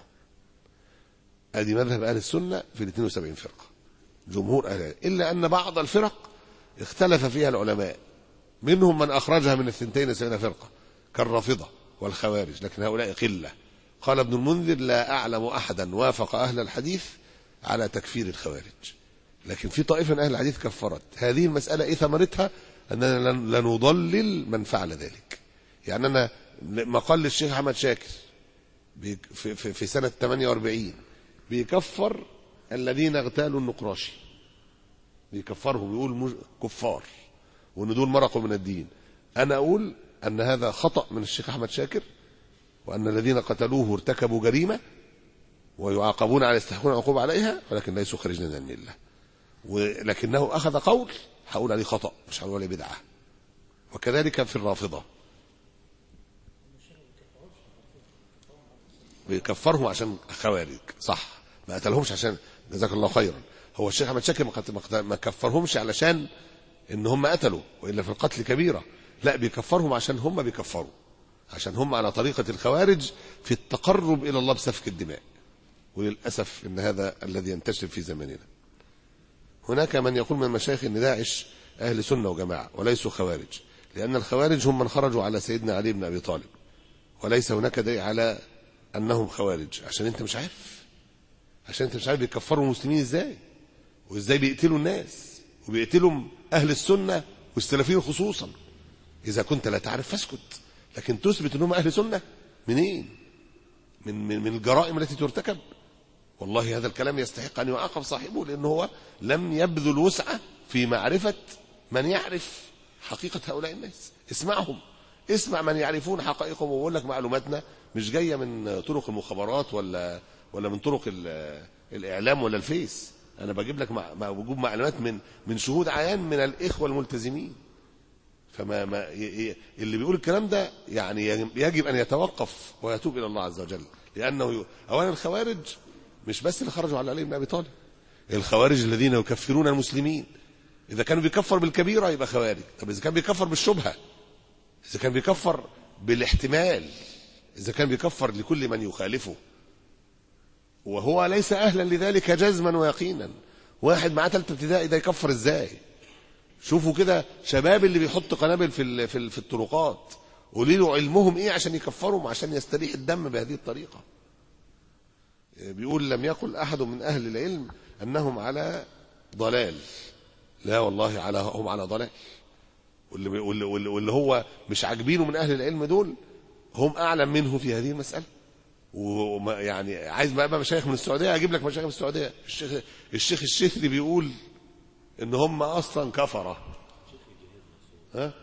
Speaker 3: ادي مذهب اهل السنه في اثنين وسبعين فرقه جمهور اهل، الا ان بعض الفرق اختلف فيها العلماء، منهم من اخرجها من الثنتين وسبعين فرقه كالرافضه والخوارج، لكن هؤلاء قله. قال ابن المنذر: لا اعلم احدا وافق اهل الحديث على تكفير الخوارج، لكن في طائفه من اهل الحديث كفرت. هذه المساله ايه ثمرتها؟ اننا لن نضلل من فعل ذلك. يعني انا مقال للشيخ احمد شاكر في, في, في سنه ثمانية وأربعين بيكفر الذين اغتالوا النقراشي، بيكفرهم، بيقول كفار وان دول مرقوا من الدين. انا اقول ان هذا خطأ من الشيخ احمد شاكر، وان الذين قتلوه ارتكبوا جريمة ويعاقبون على يستحقون العقوبة عليها، ولكن ليسوا خارجين من الملة. ولكنه اخذ قول هقول عليه خطأ، مش هقول عليه بدعة. وكذلك في الرافضة بيكفرهم عشان خوارج، صح، ما قتلهمش عشان، جزاك الله خيرا. هو الشيخ احمد شاكر ما كفرهمش علشان ان هم قتلوا، والا في القتل كبيره، لا بيكفرهم عشان هم بيكفروا، عشان هم على طريقه الخوارج في التقرب الى الله بسفك الدماء. وللاسف ان هذا الذي ينتشر في زماننا. هناك من يقول من المشايخ ان داعش اهل سنه وجماعه وليسوا خوارج، لان الخوارج هم من خرجوا على سيدنا علي بن ابي طالب، وليس هناك داعي على انهم خوارج. عشان انت مش عارف، عشان انت مش عارف بيكفروا المسلمين ازاي، وازاي بيقتلوا الناس، وبيقتلوا اهل السنه والسلفيين خصوصا. اذا كنت لا تعرف فاسكت، لكن تثبت انهم اهل سنه منين؟ من من, من الجرائم التي ترتكب. والله هذا الكلام يستحق ان يعاقب صاحبه، لانه هو لم يبذل وسعه في معرفه من يعرف حقيقه هؤلاء الناس. اسمعهم، اسمع من يعرفون حقائقهم، ويقول لك معلوماتنا مش جايه من طرق المخابرات ولا ولا من طرق الاعلام ولا الفيس. انا بجيب لك مع وجود معلومات من من شهود عيان من الاخوه الملتزمين. فما ما اللي بيقول الكلام ده يعني يجب ان يتوقف ويتوب الى الله عز وجل، لانه اولا الخوارج مش بس اللي خرجوا على علي بن ابي طالب، الخوارج الذين يكفرون المسلمين. اذا كانوا بيكفر بالكبيره يبقى خوارج، طب اذا كان بيكفر بالشبهه، اذا كان بيكفر بالاحتمال، اذا كان بيكفر لكل من يخالفه وهو ليس اهلا لذلك جزما ويقينا، واحد معاه ثالثه ابتدائي ده يكفر ازاي؟ شوفوا كده شباب اللي بيحط قنابل في في, في الطرقات، قولوا له علمهم ايه عشان يكفرهم، عشان يستريح الدم بهذه الطريقه. بيقول لم يقل احد من اهل العلم انهم على ضلال، لا والله على هم على ضلال. واللي, واللي, واللي هو مش عاجبينه من اهل العلم دول هم اعلم منه في هذه المساله. ويعني عايز بقى مشايخ من السعوديه، اجيب لك مشايخ من السعوديه. الشيخ الشيخ الشثري بيقول ان هم اصلا كفره. ها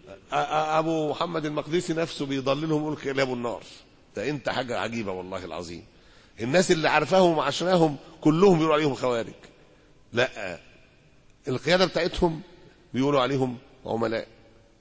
Speaker 3: ابو محمد المقدسي نفسه بيضللهم يقول كلاب النار. ده انت حاجه عجيبه والله العظيم. الناس اللي عارفاهم وعشناهم كلهم بيقولوا عليهم خوارج. لا، القياده بتاعتهم بيقولوا عليهم عملاء.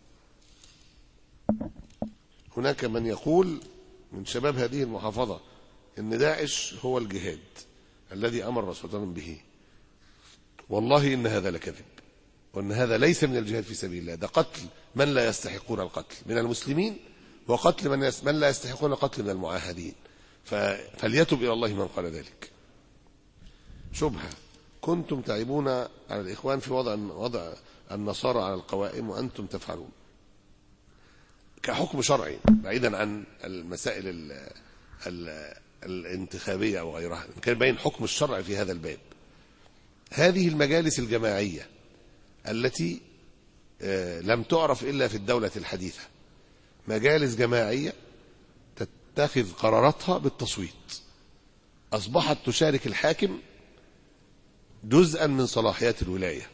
Speaker 3: هناك من يقول من شباب هذه المحافظة إن داعش هو الجهاد الذي أمر الرسول صلى الله عليه وسلم به. والله إن هذا لكذب، وأن هذا ليس من الجهاد في سبيل الله، ده قتل من لا يستحقون القتل من المسلمين، وقتل من, من لا يستحقون القتل من المعاهدين. فليتب إلى الله من قال ذلك. شبهة: كنتم تعيبون على الإخوان في وضع وضع النصارى على القوائم وأنتم تفعلون. كحكم شرعي بعيدا عن المسائل ال ال الانتخابية أو غيرها، كان بين حكم الشرع في هذا الباب. هذه المجالس الجماعية التي لم تعرف إلا في الدولة الحديثة، مجالس جماعية تتخذ قراراتها بالتصويت، أصبحت تشارك الحاكم جزءا من صلاحيات الولاية.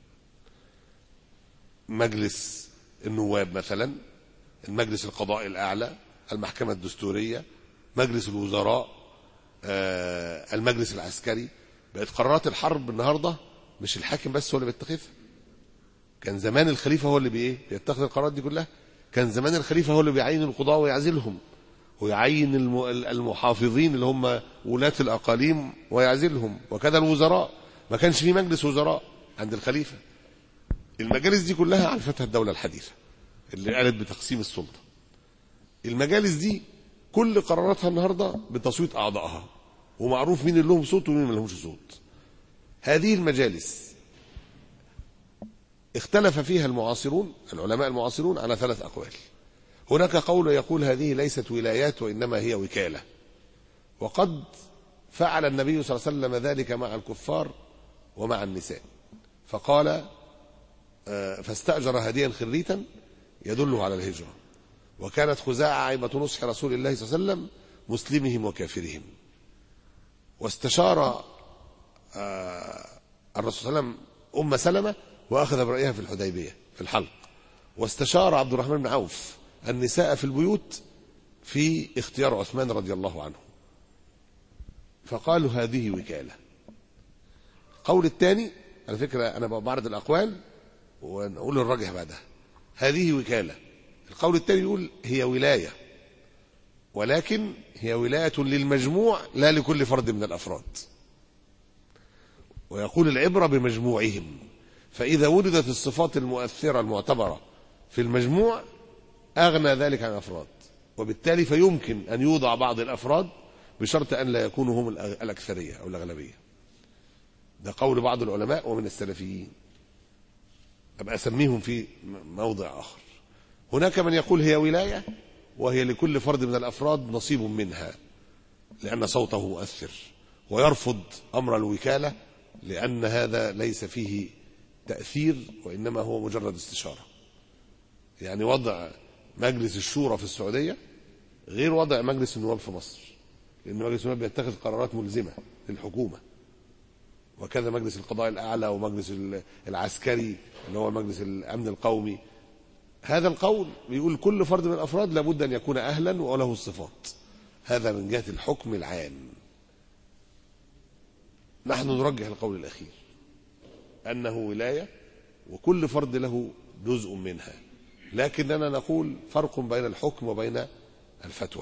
Speaker 3: مجلس النواب مثلا، المجلس القضاء الأعلى، المحكمة الدستورية، مجلس الوزراء، المجلس العسكري. بقت قرارات الحرب النهاردة مش الحاكم بس هو اللي بيتخذها. كان زمان الخليفة هو اللي بإيه بيتخذ القرارات دي كلها. كان زمان الخليفة هو اللي بيعين القضاء ويعزلهم، ويعين المحافظين اللي هم ولاة الأقاليم ويعزلهم، وكذا الوزراء. ما كانش في مجلس وزراء عند الخليفة. المجالس دي كلها عرفتها الدولة الحديثة اللي قالت بتقسيم السلطة. المجالس دي كل قراراتها النهاردة بتصويت أعضائها، ومعروف مين اللي لهم صوت ومين اللي لهمش صوت. هذه المجالس اختلف فيها المعاصرون، العلماء المعاصرون، على ثلاث أقوال. هناك قول يقول هذه ليست ولايات وإنما هي وكالة، وقد فعل النبي صلى الله عليه وسلم ذلك مع الكفار ومع النساء، فقال فاستأجر هديا خريتا يدله على الهجرة. وكانت خزاعة عيبة نصح رسول الله صلى الله عليه وسلم مسلمهم وكافرهم. واستشار الرسول صلى الله عليه وسلم أم سلمة وأخذ برأيها في الحديبية في الحلق. واستشار عبد الرحمن بن عوف النساء في البيوت في اختيار عثمان رضي الله عنه، فقالوا هذه وكالة. قول الثاني، على فكرة أنا بعرض الأقوال ونقول الراجح بعدها، هذه وكالة. القول الثاني يقول هي ولاية، ولكن هي ولاية للمجموع لا لكل فرد من الأفراد. ويقول العبرة بمجموعهم، فإذا وجدت الصفات المؤثرة المعتبرة في المجموع أغنى ذلك عن الأفراد، وبالتالي فيمكن أن يوضع بعض الأفراد بشرط أن لا يكونوا هم الأكثرية أو الأغلبية. ده قول بعض العلماء ومن السلفيين، أبقى أسميهم في موضع آخر. هناك من يقول هي ولاية وهي لكل فرد من الأفراد نصيب منها لأن صوته مؤثر، ويرفض أمر الوكالة لأن هذا ليس فيه تأثير وإنما هو مجرد استشارة. يعني وضع مجلس الشورى في السعودية غير وضع مجلس النواب في مصر، لأن مجلس النواب يتخذ قرارات ملزمة للحكومة، وكذا مجلس القضاء الأعلى ومجلس العسكري اللي هو مجلس الأمن القومي. هذا القول بيقول كل فرد من الأفراد لابد أن يكون أهلا وله الصفات. هذا من جهة الحكم العام. نحن نرجح القول الأخير أنه ولاية وكل فرد له جزء منها، لكننا نقول فرق بين الحكم وبين الفتوى.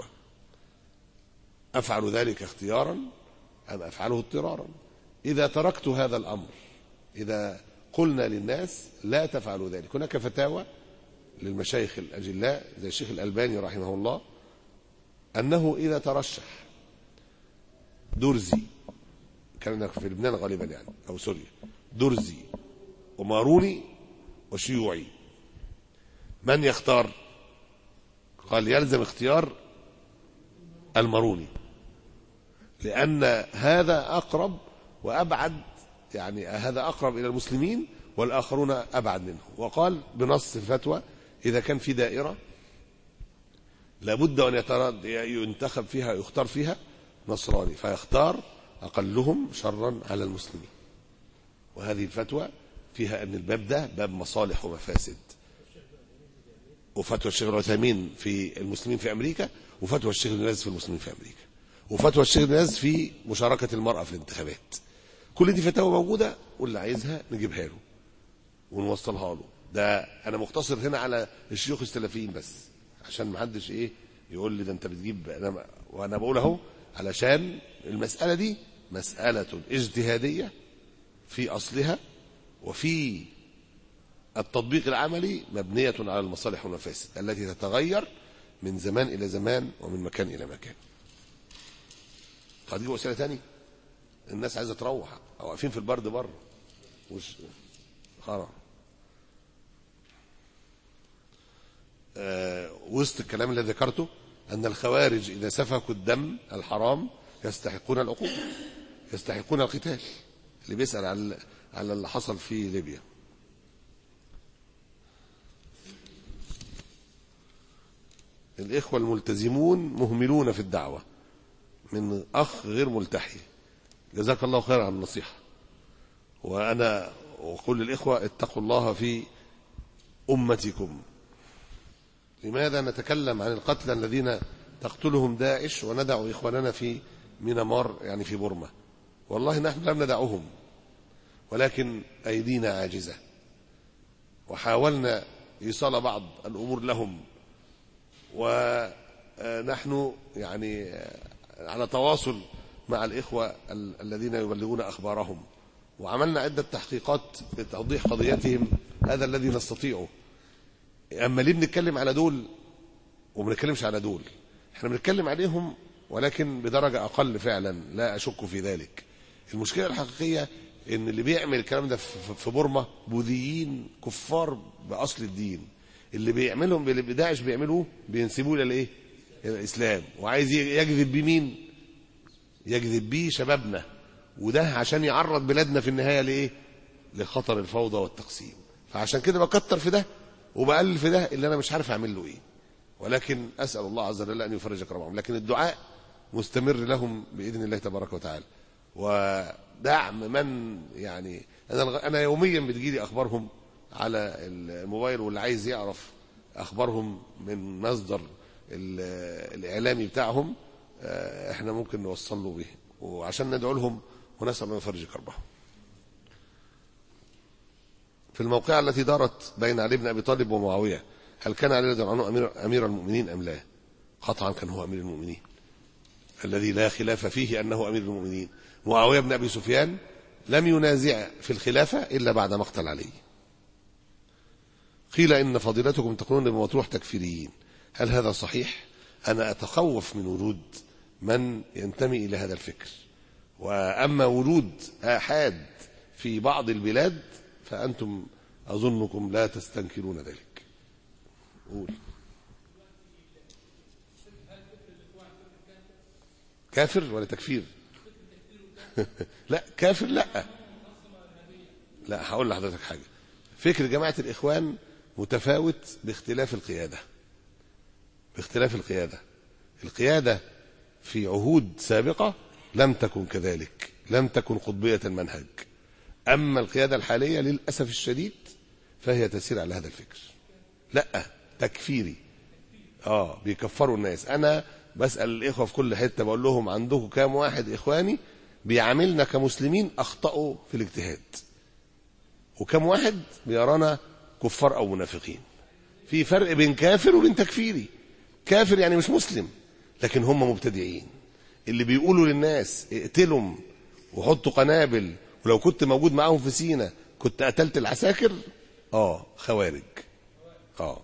Speaker 3: أفعل ذلك اختيارا أم أفعله اضطرارا؟ إذا تركت هذا الأمر، إذا قلنا للناس لا تفعلوا ذلك، هناك فتاوى للمشايخ الأجلاء زي الشيخ الألباني رحمه الله أنه إذا ترشح درزي، كان في لبنان غالبا يعني أو سوريا، درزي وماروني وشيوعي، من يختار؟ قال يلزم اختيار الماروني، لأن هذا أقرب وأبعد، يعني هذا أقرب إلى المسلمين والآخرون أبعد منه. وقال بنص الفتوى إذا كان في دائرة لابد أن ينتخب فيها يختار فيها نصراني فيختار أقلهم شرا على المسلمين. وهذه الفتوى فيها أن الباب ده باب مصالح ومفاسد. وفتوى الشيخ العثيمين في المسلمين في أمريكا، وفتوى الشيخ ابن باز في المسلمين في أمريكا، وفتوى الشيخ ابن باز في مشاركة المرأة في الانتخابات. كل دي فتاوى موجودة، واللي عايزها نجيبها له ونوصلها له ده انا مقتصر هنا على الشيوخ السلفيين بس، عشان ما حدش ايه يقول لي ده انت بتجيب. انا وانا بقول اهو علشان المساله دي مساله اجتهاديه في اصلها، وفي التطبيق العملي مبنيه على المصالح والمفاسد التي تتغير من زمان الى زمان ومن مكان الى مكان. هتجيب وسيله ثاني؟ الناس عايزه تروح او واقفين في البرد بره وش خلاص. آه وسط الكلام اللي ذكرته ان الخوارج اذا سفكوا الدم الحرام يستحقون العقوبه، يستحقون القتال. اللي بيسال على على اللي حصل في ليبيا. الإخوة الملتزمون مهملون في الدعوة، من أخ غير ملتحي. جزاك الله خير عن النصيحة. وأنا أقول للإخوة اتقوا الله في أمتكم. لماذا نتكلم عن القتلى الذين تقتلهم داعش وندع إخواننا في ميانمار يعني في بورما؟ والله نحن لم ندعهم، ولكن أيدينا عاجزة، وحاولنا إيصال بعض الأمور لهم، ونحن يعني على تواصل مع الإخوة الذين يبلغون أخبارهم، وعملنا عدة تحقيقات لتوضيح قضيتهم. هذا الذي نستطيعه. أما ليه بنتكلم على دول وما بنتكلمش على دول؟ احنا بنتكلم عليهم ولكن بدرجة أقل فعلا، لا أشك في ذلك. المشكلة الحقيقية ان اللي بيعمل الكلام ده في بورما بوذيين كفار بأصل الدين. اللي بيعملهم اللي داعش بيعملوه بينسبوه للايه؟ الاسلام. وعايز يجذب بيه مين؟ يجذب بيه شبابنا، وده عشان يعرض بلادنا في النهايه لايه؟ لخطر الفوضى والتقسيم. فعشان كده بكتر في ده وبقلل في ده اللي انا مش عارف اعمل له ايه، ولكن اسال الله عز وجل ان يفرج كربهم. لكن الدعاء مستمر لهم باذن الله تبارك وتعالى، ودعم من يعني انا انا يوميا بتجيلي اخبارهم على الموبايل، واللي عايز يعرف اخبارهم من مصدر الاعلامي بتاعهم احنا ممكن نوصل له به، وعشان ندعو لهم ونسال الله يفرج كربهم. في الموقعة التي دارت بين علي بن ابي طالب ومعاويه، هل كان علي رضي الله عنه امير, أمير المؤمنين ام لا؟ قطعا كان هو امير المؤمنين الذي لا خلاف فيه انه امير المؤمنين. معاويه بن ابي سفيان لم ينازع في الخلافه الا بعد مقتل علي. قيل إن فضيلتكم تقولون بمطروح تكفيريين، هل هذا صحيح؟ أنا أتخوف من وجود من ينتمي إلى هذا الفكر، وأما وجود آحاد في بعض البلاد فأنتم أظنكم لا تستنكرون ذلك. قول. كافر ولا تكفير؟ لا كافر لا لا هقول لحضرتك حاجة. فكر جماعة الإخوان متفاوت باختلاف القيادة، باختلاف القيادة. القيادة في عهود سابقة لم تكن كذلك، لم تكن قطبية المنهج. أما القيادة الحالية للأسف الشديد فهي تسير على هذا الفكر. لا تكفيري، آه بيكفروا الناس. أنا بسأل الإخوة في كل حتة بقول لهم عندكم كام واحد إخواني بيعاملنا كمسلمين أخطأوا في الاجتهاد، وكم واحد بيرانا كفار أو منافقين. في فرق بين كافر وبين تكفيري. كافر يعني مش مسلم، لكن هم مبتدعين اللي بيقولوا للناس اقتلهم وحطوا قنابل، ولو كنت موجود معاهم في سينا كنت قتلت العساكر. اه خوارج. اه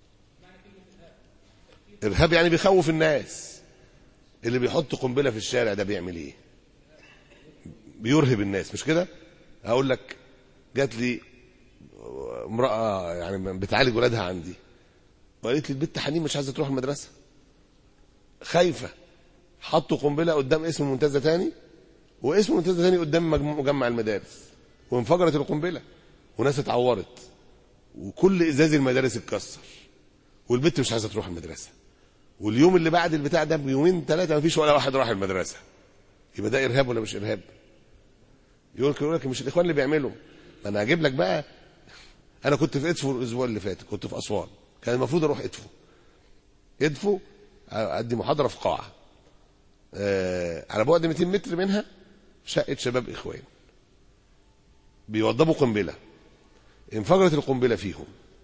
Speaker 3: ارهاب يعني بيخوف الناس. اللي بيحط قنبله في الشارع ده بيعمل ايه؟ بيرهب الناس، مش كده؟ هقول لك، جات لي امراه يعني بتعالج ولادها عندي، وقالت لي البنت حنين مش عايزه تروح المدرسه، خايفه. حطوا قنبله قدام اسم منتزه تاني، واسم منتزه تاني قدام مجمع المدارس، وانفجرت القنبله وناس اتعورت، وكل ازاز المدارس اتكسر، والبنت مش عايزه تروح المدرسه. واليوم اللي بعد البتاع ده بيومين ثلاثه ما فيش ولا واحد راح المدرسه. يبقى ده ارهاب ولا مش ارهاب؟ يقول لك مش الاخوان اللي بيعملوا. انا هجيب لك بقى. انا كنت في ادفو الاسبوع اللي فات، كنت في اسوان، كان المفروض اروح ادفو. ادفو ادي محاضره في قاعه آه على بعد مئتين متر منها شقه شباب اخوان بيوضبوا قنبله، انفجرت القنبله فيهم،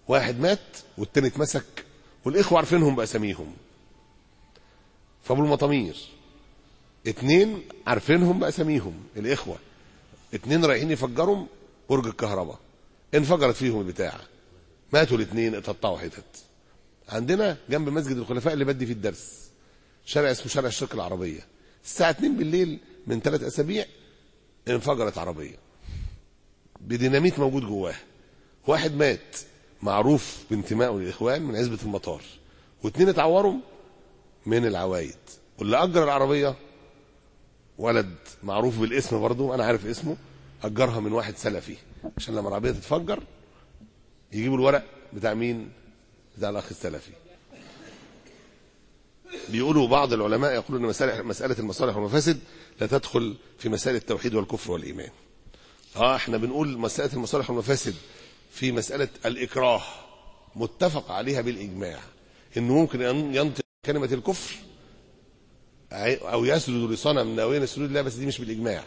Speaker 3: واحد مات والتاني اتمسك والاخوه عارفينهم باساميهم، فابو المطامير اتنين عارفينهم باساميهم الاخوه، اتنين رايحين يفجروا برج الكهرباء، انفجرت فيهم البتاع، ماتوا الاثنين اتقطعوا حتت. عندنا جنب مسجد الخلفاء اللي بدي فيه الدرس شارع اسمه شارع الشرق العربيه، الساعه اتنين بالليل من ثلاث اسابيع انفجرت عربيه بديناميت موجود جواها، واحد مات معروف بانتمائه للاخوان من عزبه المطار، واثنين اتعوروا من العوايد، واللي اجر العربيه ولد معروف بالاسم برضه، انا عارف اسمه، اجرها من واحد سلفي عشان لما العربيه تتفجر يجيبوا الورق بتاع مين؟ بتاع الاخ السلفي. بيقولوا بعض العلماء يقولون ان مساله مساله المصالح والمفاسد لا تدخل في مسائل التوحيد والكفر والايمان. اه احنا بنقول مساله المصالح والمفاسد في مساله الاكراه متفق عليها بالاجماع، انه ممكن ينطق كلمه الكفر او يسجد لصنم من ناويين سجود الله، بس دي مش بالاجماع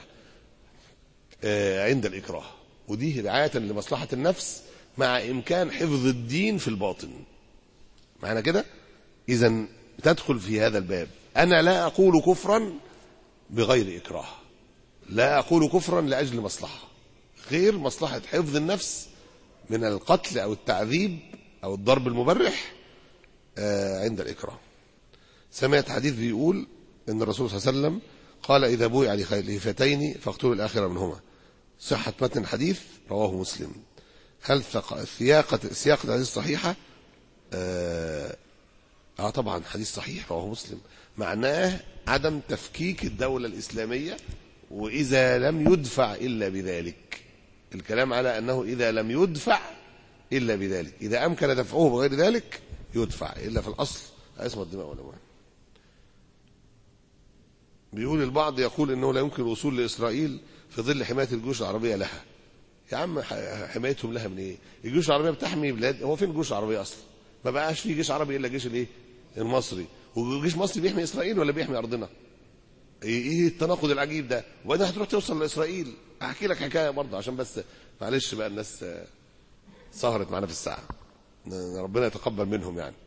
Speaker 3: آه عند الاكراه، ودي رعايه لمصلحه النفس مع امكان حفظ الدين في الباطن. معنى كده اذا تدخل في هذا الباب. انا لا اقول كفرا بغير اكراه، لا اقول كفرا لاجل مصلحه غير مصلحه حفظ النفس من القتل او التعذيب او الضرب المبرح آه عند الاكراه. سمعت حديث بيقول ان الرسول صلى الله عليه وسلم قال اذا بويع لخليفتين فاقتلوا الاخر منهما. صحه متن الحديث رواه مسلم. هل سياقه سياقه الحديث صحيحه؟ آه, اه طبعا حديث صحيح رواه مسلم، معناه عدم تفكيك الدوله الاسلاميه واذا لم يدفع الا بذلك. الكلام على انه اذا لم يدفع الا بذلك، اذا امكن دفعه بغير ذلك يدفع، الا في الاصل اسمه الدماء والاموال. بيقول البعض يقول انه لا يمكن الوصول لاسرائيل في ظل حمايه الجيوش العربيه لها. يا عم حمايتهم لها من ايه؟ الجيوش العربيه بتحمي بلاد، هو فين الجيوش العربيه اصلا؟ ما بقاش في جيش عربي الا جيش الايه؟ المصري، والجيش المصري بيحمي اسرائيل ولا بيحمي ارضنا؟ ايه التناقض العجيب ده؟ وبعدين هتروح توصل لاسرائيل. احكي لك حكايه برضه عشان بس معلش بقى الناس سهرت معانا في الساعه، ربنا يتقبل منهم يعني.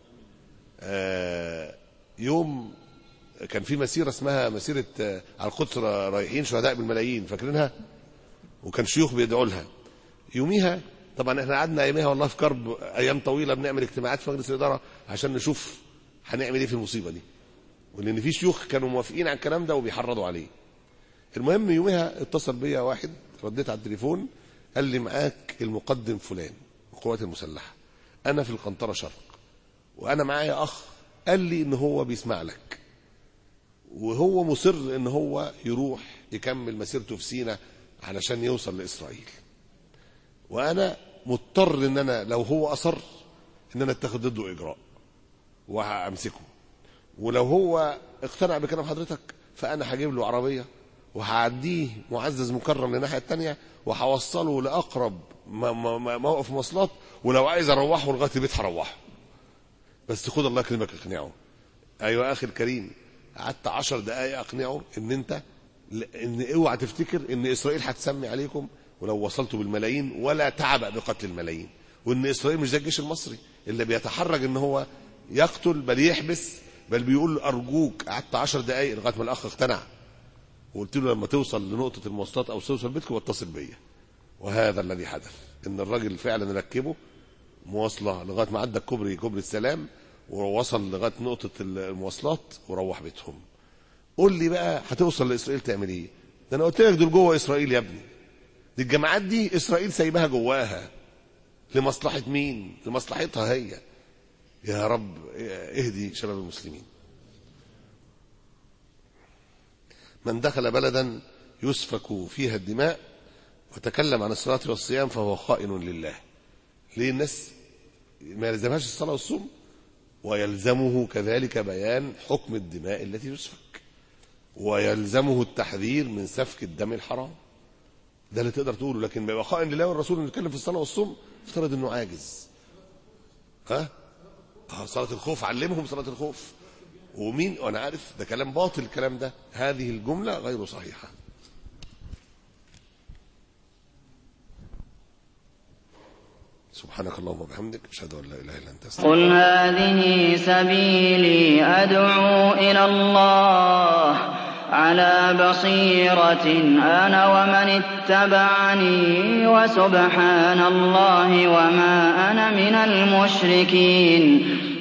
Speaker 3: آه يوم كان في مسيره اسمها مسيره على القدس رايحين شهداء بالملايين، فاكرينها؟ وكان شيوخ بيدعوا لها. يوميها طبعا احنا قعدنا اياميها والله في كرب ايام طويله بنعمل اجتماعات في مجلس الاداره عشان نشوف هنعمل ايه في المصيبه دي، ولان في شيوخ كانوا موافقين على الكلام ده وبيحرضوا عليه. المهم يوميها اتصل بيا واحد، رديت على التليفون، قال لي معاك المقدم فلان القوات المسلحه، انا في القنطره شرق وانا معايا اخ قال لي ان هو بيسمع لك وهو مصر ان هو يروح يكمل مسيرته في سيناء علشان يوصل لاسرائيل، وانا مضطر ان انا لو هو اصر ان انا اتخذ ضده اجراء وهامسكه، ولو هو اقتنع بكلام حضرتك فانا هجيب له عربيه وهعديه معزز مكرم للناحيه الثانيه وهوصله لاقرب موقف مواصلات، ولو عايز اروحه لغايه البيت هروحه، بس خد الله يكرمك اقنعه. ايوه اخي الكريم، قعدت عشر دقائق اقنعه ان انت ان اوعى تفتكر ان اسرائيل هتسمي عليكم ولو وصلتوا بالملايين ولا تعبأ بقتل الملايين، وان اسرائيل مش زي الجيش المصري اللي بيتحرج ان هو يقتل بل يحبس بل بيقول ارجوك. قعدت عشر دقائق لغايه ما الاخ اقتنع وقلت له لما توصل لنقطه المواصلات او توصل بيتكم واتصل بيا. وهذا الذي حدث، ان الراجل فعلا ركبه مواصله لغايه ما عدى كوبري كوبري السلام ووصل لغايه نقطه المواصلات وروح بيتهم. قول لي بقى هتوصل لاسرائيل تعمل ايه؟ ده انا قلت لك دول جوه اسرائيل يا ابني، دي الجماعات دي اسرائيل سايباها جواها لمصلحه مين؟ لمصلحتها هي. يا رب اهدي شباب المسلمين. من دخل بلدا يسفك فيها الدماء وتكلم عن الصلاه والصيام فهو خائن لله. ليه الناس ما يلزمهاش الصلاه والصوم ويلزمه كذلك بيان حكم الدماء التي يسفك، ويلزمه التحذير من سفك الدم الحرام. ده اللي تقدر تقوله. لكن بيبقى خائن لله والرسول انه يتكلم في الصلاه والصوم افترض انه عاجز. ها اه صلاه الخوف، علمهم صلاه الخوف. ومين وانا عارف ده كلام باطل الكلام ده، هذه الجمله غير صحيحه. سبحانك اللهم وبحمدك أشهد أن لا إله إلا أنت
Speaker 4: أستغفرك. قل هذه سبيلي أدعو إلى الله على بصيرة أنا ومن اتبعني وسبحان الله وما أنا من المشركين.